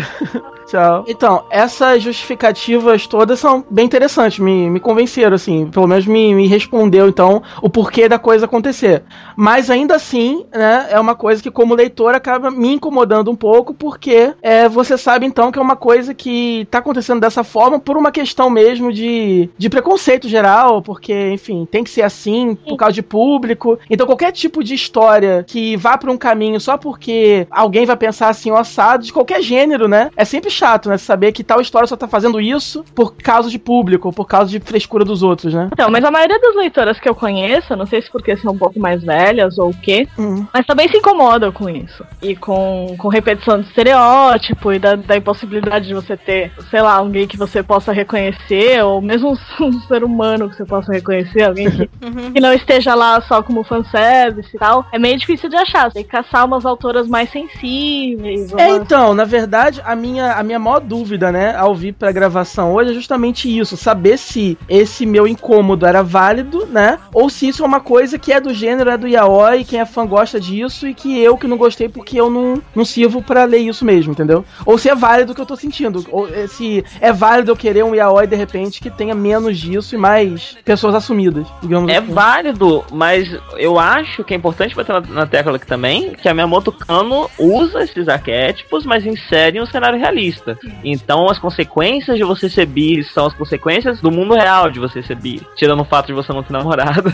Tchau. Então, essas justificativas todas são bem interessantes, me, me convenceram, assim, pelo menos me, me respondeu, então, o porquê da coisa acontecer. Mas ainda assim, né, é uma coisa que como leitor acaba me incomodando um pouco, porque é, você sabe então que é uma coisa que tá acontecendo dessa forma por uma questão mesmo de, de preconceito geral, porque, enfim, tem que ser assim, por causa de público. Então qualquer tipo de história que vá pra um caminho só porque alguém vai pensar assim, o assado, de qualquer gênero, né, é sempre chato, né, saber que tal história só tá fazendo isso por causa de público, ou por causa de frescura dos outros, né. Então, mas a maioria das leitoras que eu conheço, não sei se porque são um pouco mais velhas ou o quê, Uhum. mas também se incomodam com isso. E com, com repetição de estereótipo e da, da impossibilidade de você ter, sei lá, alguém que você possa reconhecer, ou mesmo um, um ser humano que você possa reconhecer, alguém que, que não esteja lá só como fanservice e tal. É meio difícil de achar. Você tem que caçar umas autoras mais sensíveis. É, umas- então, na verdade, a minha, a minha maior dúvida, né, ao vir pra gravação hoje é justamente isso, saber se esse meu incômodo era válido, né, ou se isso é uma coisa que é do gênero, é do yaoi, quem é fã gosta disso, e que eu que não gostei porque eu não, não sirvo pra ler isso mesmo, entendeu? Ou se é válido o que eu tô sentindo, ou eh, se é válido eu querer um yaoi, de repente, que tenha menos disso e mais pessoas assumidas, digamos É assim. válido, mas eu acho que é importante bater na, na tecla aqui também, que a Miyamoto Kano usa esses arquétipos, mas insere em um cenário realista. Então as consequências de você ser bi são as consequências do mundo real de você ser bi, tirando o fato de você não ter namorado.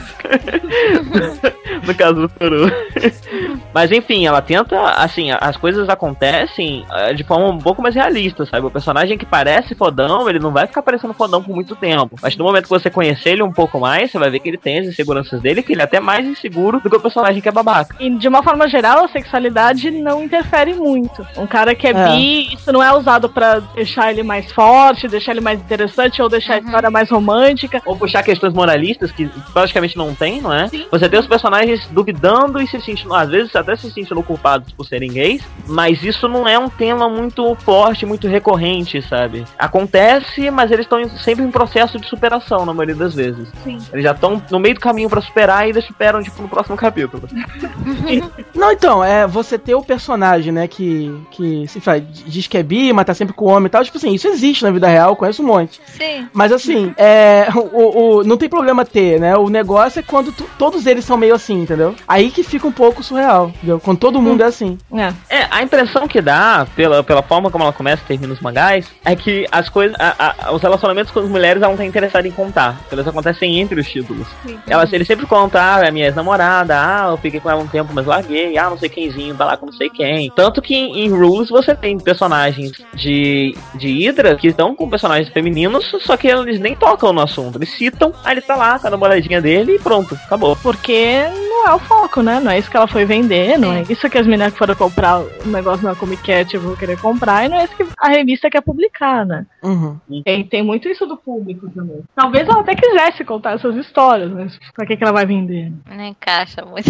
No caso do Toru. Mas enfim, ela tenta, assim, as coisas acontecem uh, de forma um pouco mais realista, sabe? O personagem que parece fodão, ele não vai ficar parecendo fodão por muito tempo. Mas no momento que você conhecer ele um pouco mais, você vai ver que ele tem as inseguranças dele, que ele é até mais inseguro do que o personagem que é babaca. E de uma forma geral, a sexualidade não interfere muito. Um cara que é, É. bi, isso não é usado pra deixar ele mais forte, deixar ele mais interessante, ou deixar a história mais romântica. Ou puxar questões moralistas, que praticamente não tem, não é? Você tem os personagens duvidando e se sentindo, às vezes até se sentindo culpados por serem gays, mas isso não é um tema muito forte, muito recorrente, sabe? Acontece, mas eles estão sempre em processo de superação, na maioria das vezes. Sim. Eles já estão no meio do caminho pra superar e eles superam, tipo, no próximo capítulo. Não, então, é você ter o personagem, né, que, que se faz, diz que é bi, mas tá sempre com homem e tal, tipo assim, isso existe na vida real, eu conheço um monte. Sim. Mas assim, é, o, o, não tem problema ter, né, o negócio é quando tu- todos eles são meio assim, entendeu? Aí que fica um pouco surreal. entendeu? Com todo mundo é assim. É. É, a impressão que dá, pela, pela forma como ela começa e termina os mangás, é que as coisas, a, a, os relacionamentos com as mulheres ela não tá interessada em contar. Eles acontecem entre os títulos. Ela, ele sempre conta, ah, a minha ex-namorada, ah, eu fiquei com ela um tempo, mas larguei, ah, não sei quemzinho, tá lá com não sei quem. Tanto que em, em Rules você tem personagens de, de Hydra que estão com personagens femininos, só que eles nem tocam no assunto. Eles citam, aí ele tá lá com a namoradinha dele e pronto, acabou. Porque não é o foco, né? Não é isso que ela foi vender, não é isso que as meninas que foram comprar o negócio na Comic Cat vão querer comprar, e não é isso que a revista quer publicar, né? Uhum. Tem, tem muito isso do público também. Talvez ela até quisesse contar essas histórias, mas pra que, que ela vai vender? Não encaixa muito.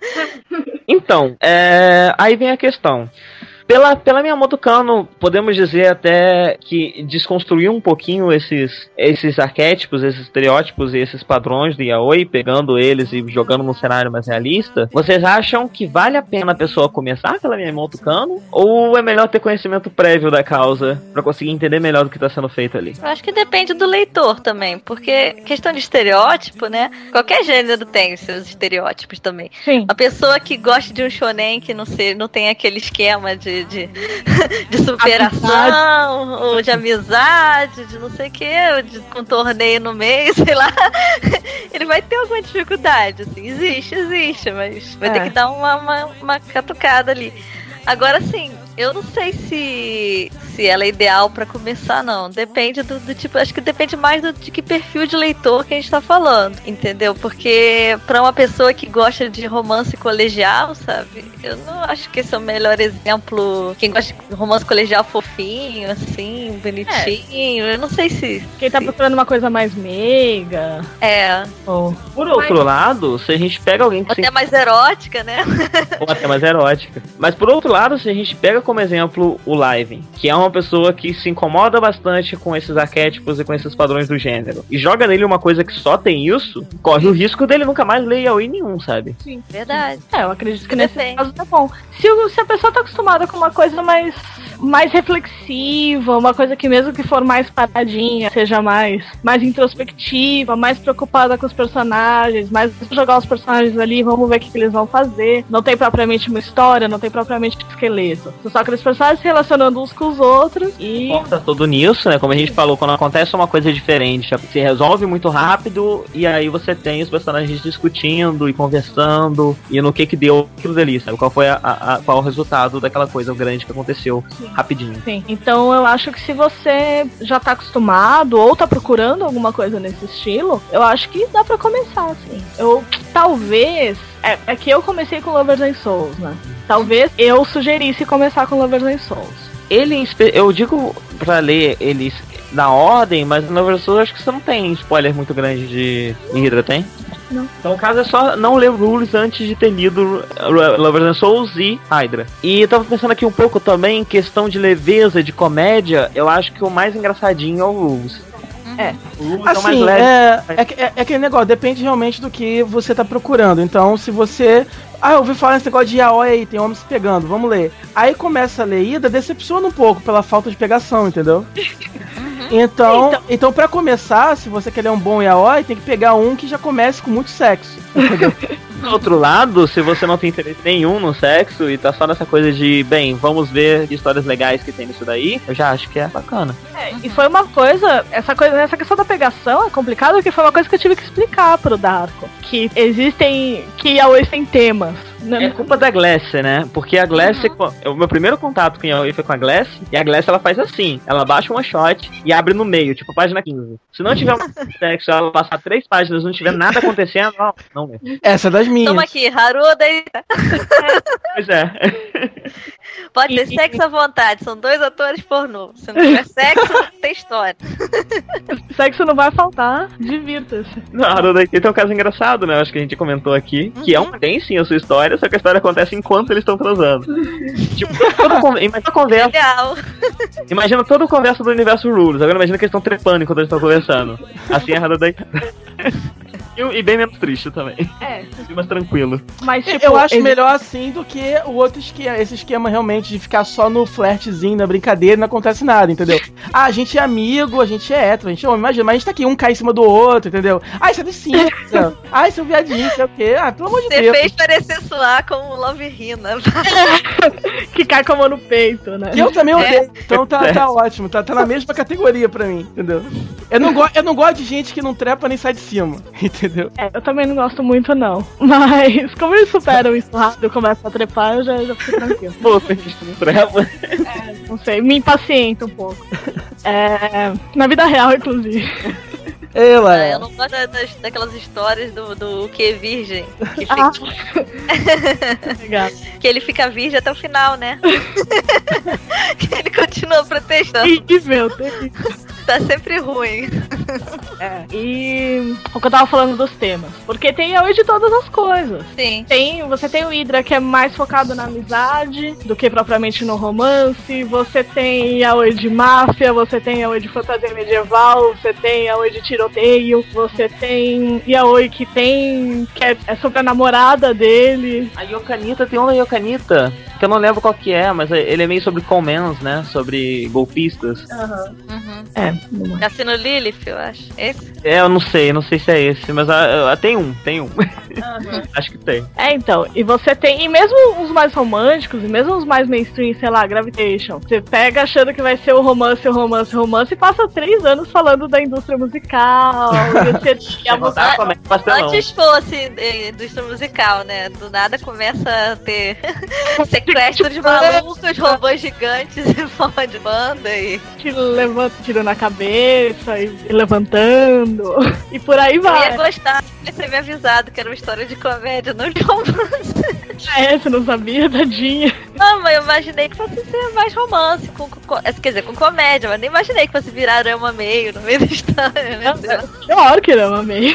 Então, é, aí vem a questão. Pela, pela Miyamoto Kanno, podemos dizer até que desconstruiu um pouquinho esses, esses arquétipos, esses estereótipos e esses padrões do yaoi, pegando eles e jogando num cenário mais realista. Vocês acham que vale a pena a pessoa começar pela Miyamoto Kanno? Ou é melhor ter conhecimento prévio da causa pra conseguir entender melhor do que tá sendo feito ali? Eu acho que depende do leitor também, porque questão de estereótipo, né? Qualquer gênero tem os seus estereótipos também. Sim. A pessoa que gosta de um shonen que não, sei, não tem aquele esquema de De, de superação, amizade. Ou de amizade, de não sei o que, de um torneio no meio, sei lá. Ele vai ter alguma dificuldade, assim. Existe, existe, mas vai é. ter que dar uma, uma, uma catucada ali. Agora, sim, eu não sei se, se ela é ideal pra começar, não. Depende do, do tipo, acho que depende mais do, de que perfil de leitor que a gente tá falando, entendeu? Porque pra uma pessoa que gosta de romance colegial, sabe? Eu não acho que esse é o melhor exemplo. Quem gosta de romance colegial fofinho, assim, bonitinho. É. Eu não sei se... Quem tá se... procurando uma coisa mais meiga. É. Ou... Por outro Mas... lado, se a gente pega alguém que... Até se... mais erótica, né? Ou até mais erótica. Mas por outro lado, se a gente pega como exemplo o Live, que é uma pessoa que se incomoda bastante com esses arquétipos e com esses padrões do gênero, e joga nele uma coisa que só tem isso, corre o risco dele nunca mais ler yaoi nenhum, sabe? Sim, verdade. É, eu acredito que nesse caso tá bom. Se, se a pessoa tá acostumada com uma coisa mais, mais reflexiva, uma coisa que mesmo que for mais paradinha, seja mais, mais introspectiva, mais preocupada com os personagens, mais jogar os personagens ali, vamos ver o que, que eles vão fazer. Não tem propriamente uma história, não tem propriamente um esqueleto. São só aqueles personagens se relacionando uns com os outros e... Tá todo nisso, né? Como a gente falou, quando acontece uma coisa diferente, se resolve muito rápido e aí você tem os personagens discutindo e conversando e no que que deu aquilo dali, sabe? Qual foi a, a, a qual o resultado daquela coisa grande que aconteceu. Sim. Rapidinho. Sim, então eu acho que se você já tá acostumado ou tá procurando alguma coisa nesse estilo, eu acho que dá pra começar, assim. Eu, talvez, é, é que eu comecei com Lovers and Souls, né? Talvez eu sugerisse começar com Lovers and Souls. Ele, eu digo pra ler eles na ordem, mas no Lovers and Souls acho que você não tem spoiler muito grande de Hydra, tem? Não. Então o caso é só não ler Rules antes de ter lido Lovers and Souls e Hydra. E eu tava pensando aqui um pouco também em questão de leveza, de comédia, eu acho que o mais engraçadinho é o Rules. É, assim, é, é, é, é aquele negócio, depende realmente do que você tá procurando. Então, se você... Ah, eu ouvi falar nesse negócio de yaoi aí, tem homens se pegando, vamos ler. Aí começa a ler Ida, decepciona um pouco pela falta de pegação, entendeu? Então, então, então, pra começar, se você quer ler um bom yaoi, tem que pegar um que já comece com muito sexo, entendeu? Do outro lado, se você não tem interesse nenhum no sexo e tá só nessa coisa de, bem, vamos ver histórias legais que tem nisso daí, eu já acho que é bacana. É, e foi uma coisa, essa coisa, essa questão da pegação é complicada, porque foi uma coisa que eu tive que explicar pro Darko, que existem, que yaoi tem temas. É culpa da Glass, né? Porque a Glass, uhum. o meu primeiro contato com yaoi foi com a Glass, e a Glass ela faz assim, ela baixa um one shot e abre no meio, tipo página quinze. Se não tiver um sexo, ela passar três páginas, não tiver nada acontecendo, não, não mesmo. Essa é das minhas. Toma aqui, Haruda e... Pois é. Pode ter sexo à vontade, são dois atores pornô. Se não tiver sexo, não tem história. Sexo não vai faltar, divirta-se. Não, Haruda tem um caso engraçado, né? Acho que a gente comentou aqui, uhum. que é um, tem sim a sua história, só que a história acontece enquanto eles estão transando. Tipo, toda, imagina a conversa. Legal. Imagina toda a conversa do universo Rules. Agora imagina que eles estão trepando enquanto eles estão conversando. Assim é a Haruda. E, e bem menos triste também. É. Bem mais tranquilo. Mas, tipo, eu acho ele- melhor assim do que o outro esquema, esse esquema realmente de ficar só no flertezinho, na brincadeira e não acontece nada, entendeu? Ah, a gente é amigo, a gente é hétero, a gente é homem, imagina, mas a gente tá aqui, um cai em cima do outro, entendeu? Ah, isso é de cinza. Ah, isso é um viadinho, sei o quê. Ah, pelo amor de Você Deus. fez parecer soar como Love Hina. que cai com a mão no peito, né? Que eu também odeio, É. então tá, tá ótimo, tá, tá na mesma categoria pra mim, entendeu? Eu não, go eu não gosto de gente que não trepa nem sai de cima, entendeu? É, eu também não gosto muito, não. Mas, como eles superam isso rápido e começam a trepar, eu já, já fico tranquilo. Pô, a gente não treva. Não sei, me impacienta um pouco. É, na vida real, inclusive. Ela Ah, eu não gosto das, daquelas histórias do, do que virgem. Que, fica, Ah. Obrigada. que ele fica virgem até o final, né? Que ele continua protestando. Terrível, terrível. Tá sempre ruim. É. E o que eu tava falando dos temas. Porque tem hoje de todas as coisas. Sim. Tem, você tem o Hydra, que é mais focado na amizade do que propriamente no romance. Você tem yaoi de máfia, você tem yaoi de fantasia medieval, você tem yaoi de tiroteio, você tem yaoi que tem que é, é sobre a namorada dele. A Yokanita, tem um da Yokanita, que eu não lembro qual que é, mas ele é meio sobre commons, né? Sobre golpistas. Uhum. É, não é. Cassino Lilith, eu acho. Esse? É, eu não sei, não sei se é esse, mas ah, ah, tem um, tem um. Acho que tem. É, então, e você tem, e mesmo os mais românticos, e mesmo os mais mainstream, sei lá, Gravitation, você pega achando que vai ser o romance, o romance, o romance, e passa três anos falando da indústria musical, e, você, e a música. Tá, como é que pastelão? Antes fosse eh, indústria musical, né? Do nada começa a ter sequestro de malucos, robôs gigantes em forma de banda e. que levanta, tiro na cabeça e, e levantando, e por aí Eu vai. ia gostar de ter me avisado que era uma história de comédia, não de romance. É, você não sabia, tadinha. Não, mas eu imaginei que fosse ser mais romance, com, com, quer dizer, com comédia, mas nem imaginei que fosse virar Rama meio no meio da história, meu Deus. Pior que não, amei.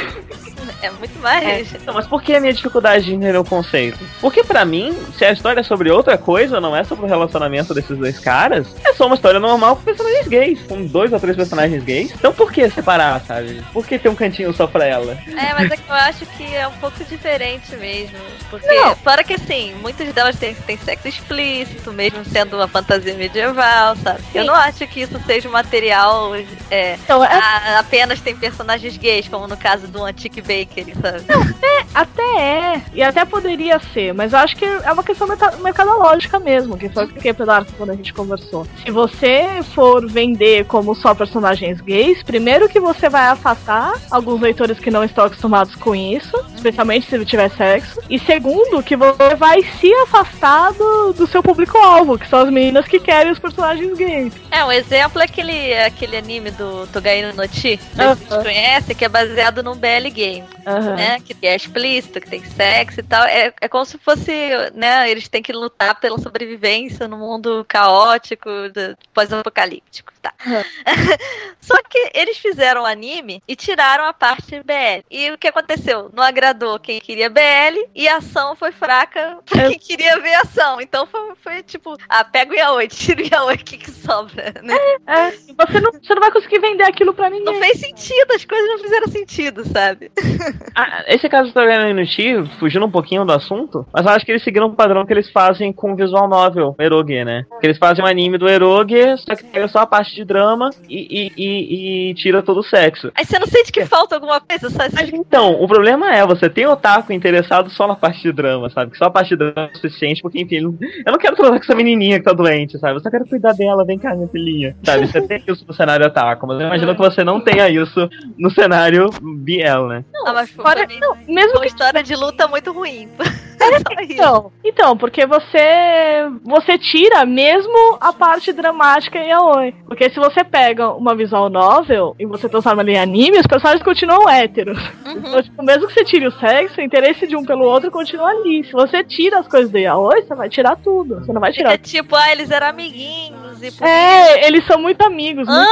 É muito mais. Não, mas por que a minha dificuldade de entender o conceito? Porque pra mim, se a história é sobre outra coisa, não é sobre o relacionamento desses dois caras, é só uma história normal com personagens gays, com dois ou três personagens gays. Então por que separar, sabe? Por que ter um cantinho só pra ela? É, mas é que eu acho que é um pouco diferente mesmo. Porque, Não. fora que assim, muitas delas têm, têm sexo explícito, mesmo sendo uma fantasia medieval, sabe? Eu não acho que isso seja um material é, Então, é, a- apenas tem personagens gays, como no caso do Antique Bakery, sabe? até é, e até poderia ser, mas eu acho que é uma questão meta- mercadológica mesmo, que foi o que eu fiquei pelo arco quando a gente conversou. Se você for vender como só personagens gays, primeiro que você vai afastar alguns leitores que não estão acostumados com isso, especialmente se tiver sexo, e segundo que você vai se afastar do, do seu público-alvo, que são as meninas que querem os personagens gays. É, um exemplo é aquele, aquele anime do Togai no Noti, que Aham. vocês conhecem, que é baseado num B L game, Aham. né? Que é explícito, que tem sexo e tal. É, é como se fosse, né? Eles têm que lutar pela sobrevivência no mundo caótico, do- pós-apocalíptico, tá? Aham. Só que eles fizeram o anime e tiraram a parte B L. E o que aconteceu? Não agradou quem queria B L e a ação foi fraca pra quem queria ver ação. Então foi, foi tipo, ah, pega o yaoi, tira o yaoi, o que que sobra, né? É, você não, você não vai conseguir vender aquilo pra ninguém. Não fez sentido, as coisas não fizeram sentido, sabe? Ah, esse caso do Togai no Inuti, fugindo um pouquinho do assunto, mas eu acho que eles seguiram um padrão que eles fazem com o visual novel, o Eroge, né? Que eles fazem um anime do Eroge, só que pega só a parte de drama e, e, e, e tira todo o sexo. Aí você não sente que falta alguma coisa, sabe? Mas então, o problema é, você tem otaku interessado só na parte de drama, sabe? Que só a parte de drama é o suficiente, porque enfim, não- eu não quero transar com essa menininha que tá doente, sabe? Eu só quero cuidar dela, vem cá, minha filhinha. Sabe? Você tem isso no cenário otaku, mas eu imagino que você não tenha isso no cenário B L, né? Ah, mas foi Fora, pra mim não, mesmo uma que história de luta muito ruim. Só isso. Então, então, porque você você tira mesmo a parte dramática em yaoi. Porque se você pega uma visual novel e você transforma ela em anime, os personagens continuam héteros. Então, tipo, mesmo que você tire o sexo, o interesse de um pelo outro continua ali. Se você tira as coisas do yaoi, você vai tirar tudo. Você não vai tirar. É tipo, ah, eles eram amiguinhos e por É, eles são muito amigos. muito-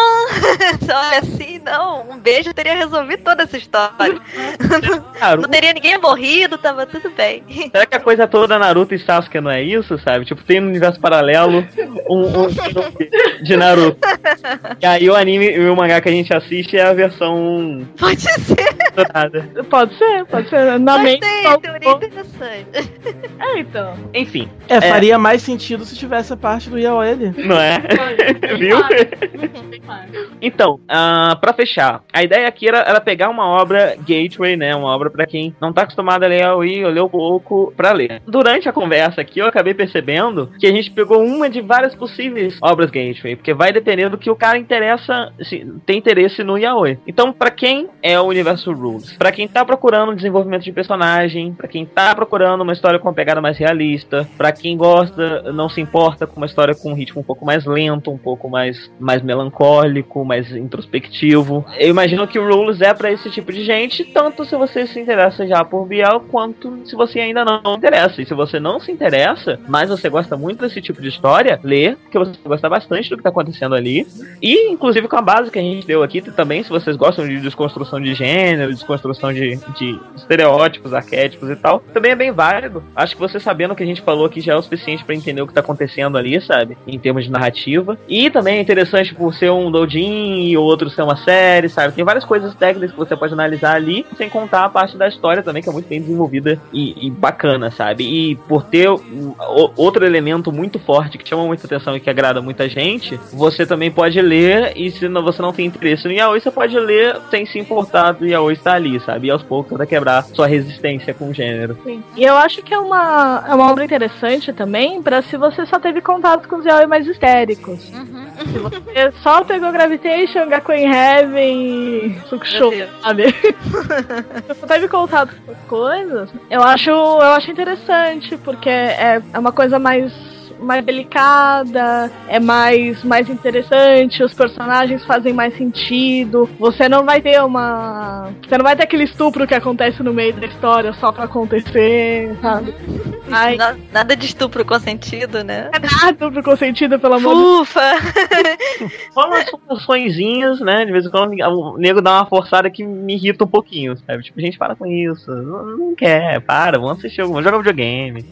Ah, olha assim, não, um beijo teria resolvido toda essa história. Naruto, Não teria ninguém morrido, tava tudo bem. será que a coisa toda Naruto e Sasuke não é isso, sabe? Tipo, tem um universo paralelo um, um filme de Naruto. E aí o anime e o mangá que a gente assiste é a versão Pode ser. do nada. Pode ser, pode ser. Na mente. Gostei, teoria interessante. É, então. Enfim. É, faria mais sentido se tivesse a parte do Yaoi ali. Não é? Viu? Então, uh, pra fechar, a ideia aqui era, era pegar uma obra gateway, né? Uma obra pra quem não tá acostumado a ler Yaoi, eu leio pouco pra ler. Durante a conversa aqui, eu acabei percebendo que a gente pegou uma de várias possíveis obras gateway, porque vai depender do que o cara interessa, se, tem interesse no Yaoi. Então, pra quem é o Universo Rules? Pra quem tá procurando desenvolvimento de personagem, pra quem tá procurando uma história com uma pegada mais realista, pra quem gosta, não se importa com uma história com um ritmo um pouco mais lento, um pouco mais, mais melancólico, mais introspectivo. Eu imagino que o Rules é pra esse tipo de gente, tanto se você se interessa já por B L, quanto se você ainda não interessa. E se você não se interessa, mas você gosta muito desse tipo de história, lê, porque você gosta bastante do que tá acontecendo ali. E, inclusive, com a base que a gente deu aqui, também, se vocês gostam de desconstrução de gênero, desconstrução de, de estereótipos, arquétipos e tal, também é bem válido. Acho que você sabendo o que a gente falou aqui já é o suficiente pra entender o que tá acontecendo ali, sabe? Em termos de narrativa. E também é interessante por ser um doujin e o outro ser uma série, sabe? Tem várias coisas técnicas que você pode analisar ali, sem contar a parte da história também, que é muito bem desenvolvida e, e bacana, sabe? E por ter um, outro elemento muito forte que chama muita atenção e que agrada muita gente, você também pode ler, e se não, você não tem interesse no Yaoi, você pode ler sem se importar do Yaoi estar ali, sabe? E aos poucos até quebrar sua resistência com o gênero. Sim. E eu acho que é uma, é uma obra interessante também pra se você só teve contato com os Yaoi mais histéricos. Uhum. Se você só pegou Gravitation, Gakuen Heaven, Sukusho, sabe? Se você teve contato com essas coisas, eu acho, eu acho interessante, porque é, é uma coisa mais mais delicada, é mais, mais interessante, os personagens fazem mais sentido, você não vai ter uma... Você não vai ter aquele estupro que acontece no meio da história só pra acontecer, sabe? Ai, Na- Nada de estupro consentido, né? é nada estupro consentido, pelo amor de Ufa! Rola umas funçõezinhas, né? De vez em quando o nego dá uma forçada que me irrita um pouquinho, sabe? Tipo, gente, para com isso. Não, não quer, para, vamos assistir, vamos jogar videogame.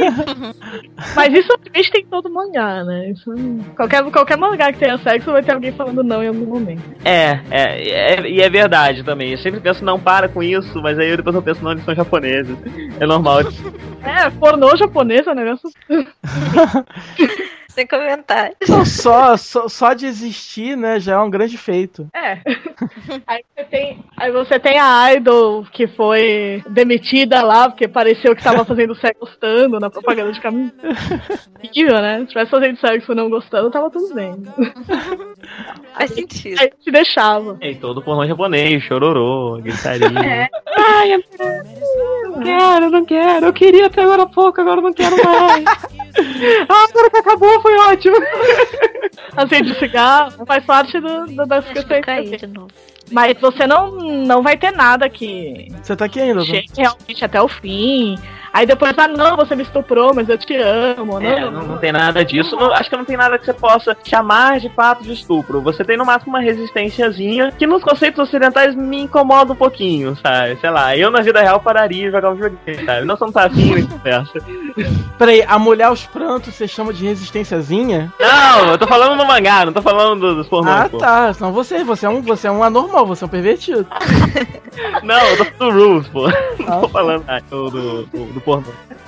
Mas isso também tem todo mangá, né? Isso, qualquer, qualquer mangá que tenha sexo vai ter alguém falando não em algum momento. É, é, é, e é verdade também. Eu sempre penso, não, para com isso, mas aí depois eu penso, não, eles são japoneses. É normal. É, pornô japonês é um negócio. Sem comentários. Então, só, só, só de existir, né, já é um grande feito. É. Aí você tem, aí você tem a idol que foi demitida lá porque pareceu que tava fazendo sexo gostando na propaganda de camisa. Incrível, né? Se tivesse fazendo sexo não gostando, tava tudo bem. Faz sentido. Aí te deixava. E todo pornô japonês, chororô, gritaria. É. Ai, eu não quero, não quero. Eu queria até agora há pouco, agora eu não quero mais. Ah, agora que acabou, foi ótimo. Acende cigarro, faz parte do, do, das Acho que eu questões. caí de novo. Mas você não, não vai ter nada que Você tá aqui ainda, chegue realmente até o fim. Aí depois, ah não, você me estuprou, mas eu te amo. É, não, não, não tem nada disso. Não- acho que não tem nada que você possa chamar de fato de estupro. Você tem no máximo uma resistênciazinha que nos conceitos ocidentais me incomoda um pouquinho, sabe? Sei lá, eu na vida real pararia de jogar um videogame, sabe? Não somos afim nessa conversa. Peraí, a mulher aos prantos você chama de resistênciazinha? Não, eu tô falando no mangá, não tô falando do- dos pornôs, Ah, pô. tá. Senão você, você é um, você é um anormal, você é um pervertido. Não, eu tô falando do Rules, pô. Não Ah, tô tá. falando ah, do, do, do, do pornô.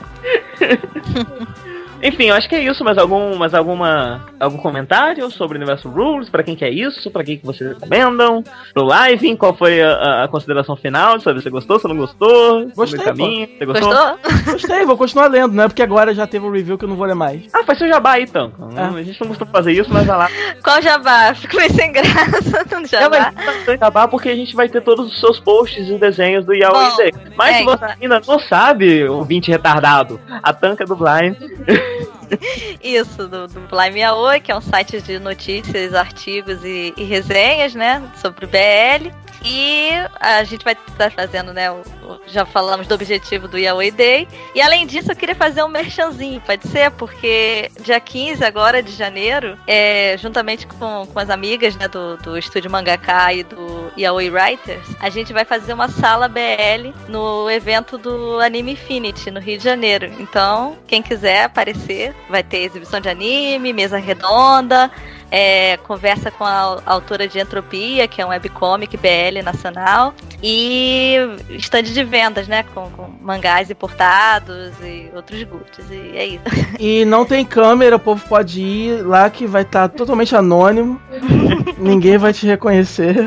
Enfim, eu acho que é isso. Mais algum, mais alguma, algum comentário sobre o Universo Rules? Pra quem que é isso? Pra quem que vocês recomendam? Pro live? Qual foi a, a- a consideração final? Sabe se você gostou, se não gostou? Gostei, Sobre o caminho? Você gostou? Gostou? Gostei, vou continuar lendo, não é porque agora já teve um review que eu não vou ler mais. Ah, faz seu jabá aí, então. É. A gente não costuma fazer isso, mas vai lá. Qual jabá? Fico meio sem graça no É, jabá. mas bastante jabá porque a gente vai ter todos os seus posts e desenhos do Yaoi Bom, Day. Mas é, se você ainda não sabe, ouvinte retardado, a Tanca do Blind. Isso, do, do Blime Yaoi, que é um site de notícias, artigos e, e resenhas, né, sobre B L. E a gente vai estar fazendo, né, o, o- já falamos do objetivo do Yaoi Day. E além disso, eu queria fazer um merchanzinho, pode ser? Porque dia quinze agora de janeiro, é, juntamente com, com as amigas, né, do, do Estúdio Mangaka e do Yaoi Writers, a gente vai fazer uma sala B L no evento do Anime Infinity, no Rio de Janeiro. Então, quem quiser aparecer, vai ter exibição de anime, mesa redonda, é, conversa com a autora de Entropia, que é um webcomic B L nacional, e stand de vendas, né, com, com mangás importados e outros goods, e é isso. E não tem câmera, o povo pode ir lá que vai estar tá totalmente anônimo, ninguém vai te reconhecer.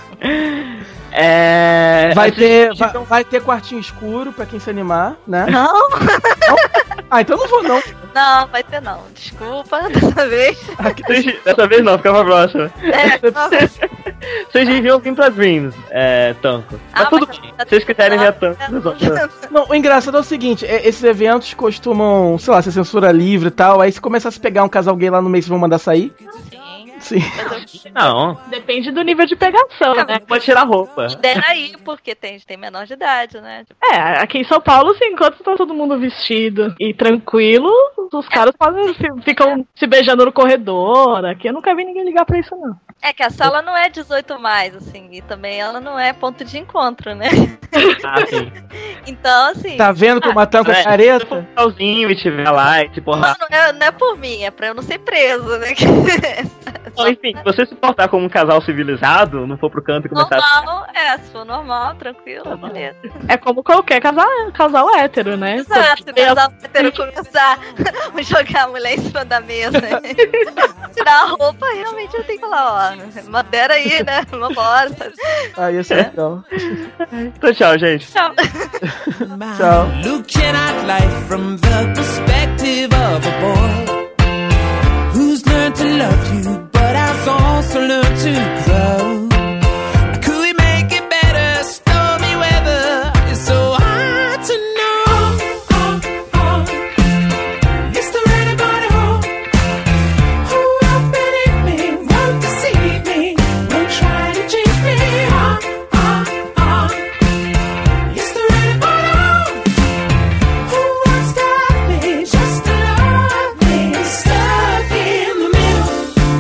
É... Vai ter, vai, vai ter quartinho escuro pra quem se animar, né? Não? Não? Ah, então não vou não. Não, vai ter não. Desculpa, dessa vez. Vocês, dessa vez não, fica pra próxima. É, nossa. Vocês deviam vir pra Dreams, é, Tanco. Mas Ah, tudo mas- bem, se vocês quiserem ver a Tanco. Não, o engraçado é o seguinte, é, esses eventos costumam, sei lá, ser censura livre e tal, aí se começar a se pegar um casal gay lá no meio, vocês vão mandar sair? Sim. Sim. Não, Depende do nível de pegação, né? pode tirar a roupa. Dera aí, porque tem, tem menor de idade, né? Tipo, É, aqui em São Paulo, sim, enquanto tá todo mundo vestido e tranquilo, os caras fazem, fi- ficam se beijando no corredor. Aqui eu nunca vi ninguém ligar pra isso, não. é que a sala não é dezoito mais, assim, e também ela não é ponto de encontro, né? Ah, sim. Então, assim. Tá vendo como a Tanco é Se for careta? um casalzinho e tiver lá e se portar. Não, não é, não é por mim, é pra eu não ser preso, né? Então, enfim, se você se portar como um casal civilizado, não for pro canto e começar a... Normal, é, se for normal, tranquilo, beleza. É como qualquer casal, casal hétero, né? Exato, se casal hétero começar a jogar a mulher em cima da mesa, tirar a roupa, realmente eu tenho que falar, ó, modera aí, né? Vambora. Ah, isso é legal. Então, tchau, gente. Tchau. Tchau. Looking at life from the perspective of a boy who's learned to love you, but has also learned to grow. Could we make it better? Stormy weather is so hard to know. Oh, oh, oh. Is there anybody home who will believe me, won't deceive me, won't try to cheat me? Oh, oh, oh. Is there anybody home who wants to love me, just to love me, stuck in the middle?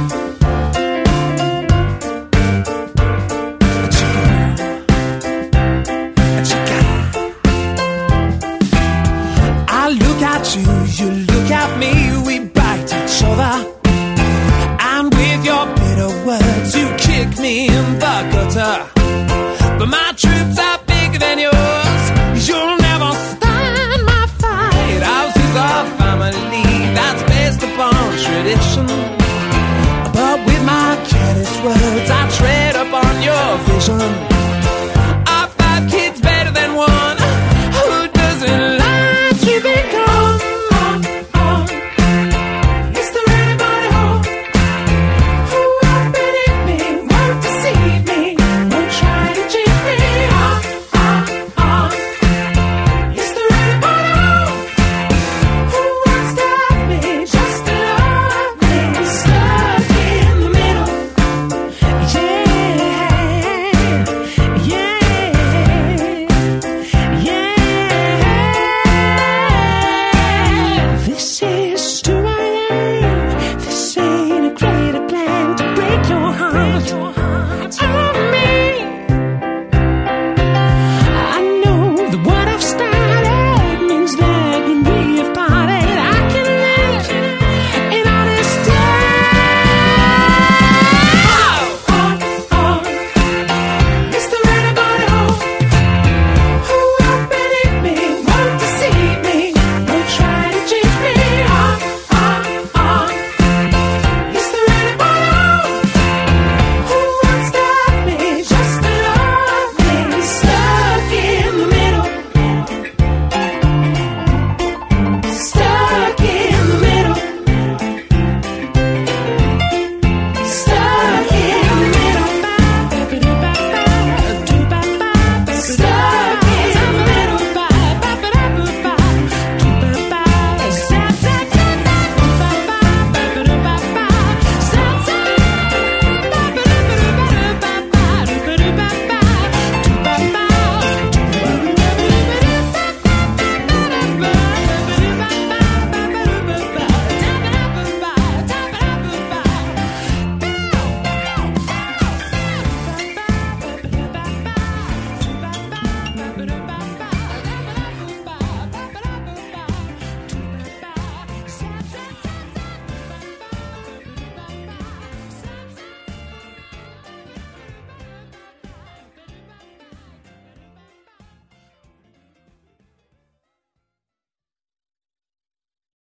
I look at you, you look at me, we bite each other. And with your bitter words, you kick me in the gutter. But my troops are bigger than yours, you'll never stand my fight. Ours is a family that's based upon tradition. But with my careless words, I tread upon your vision.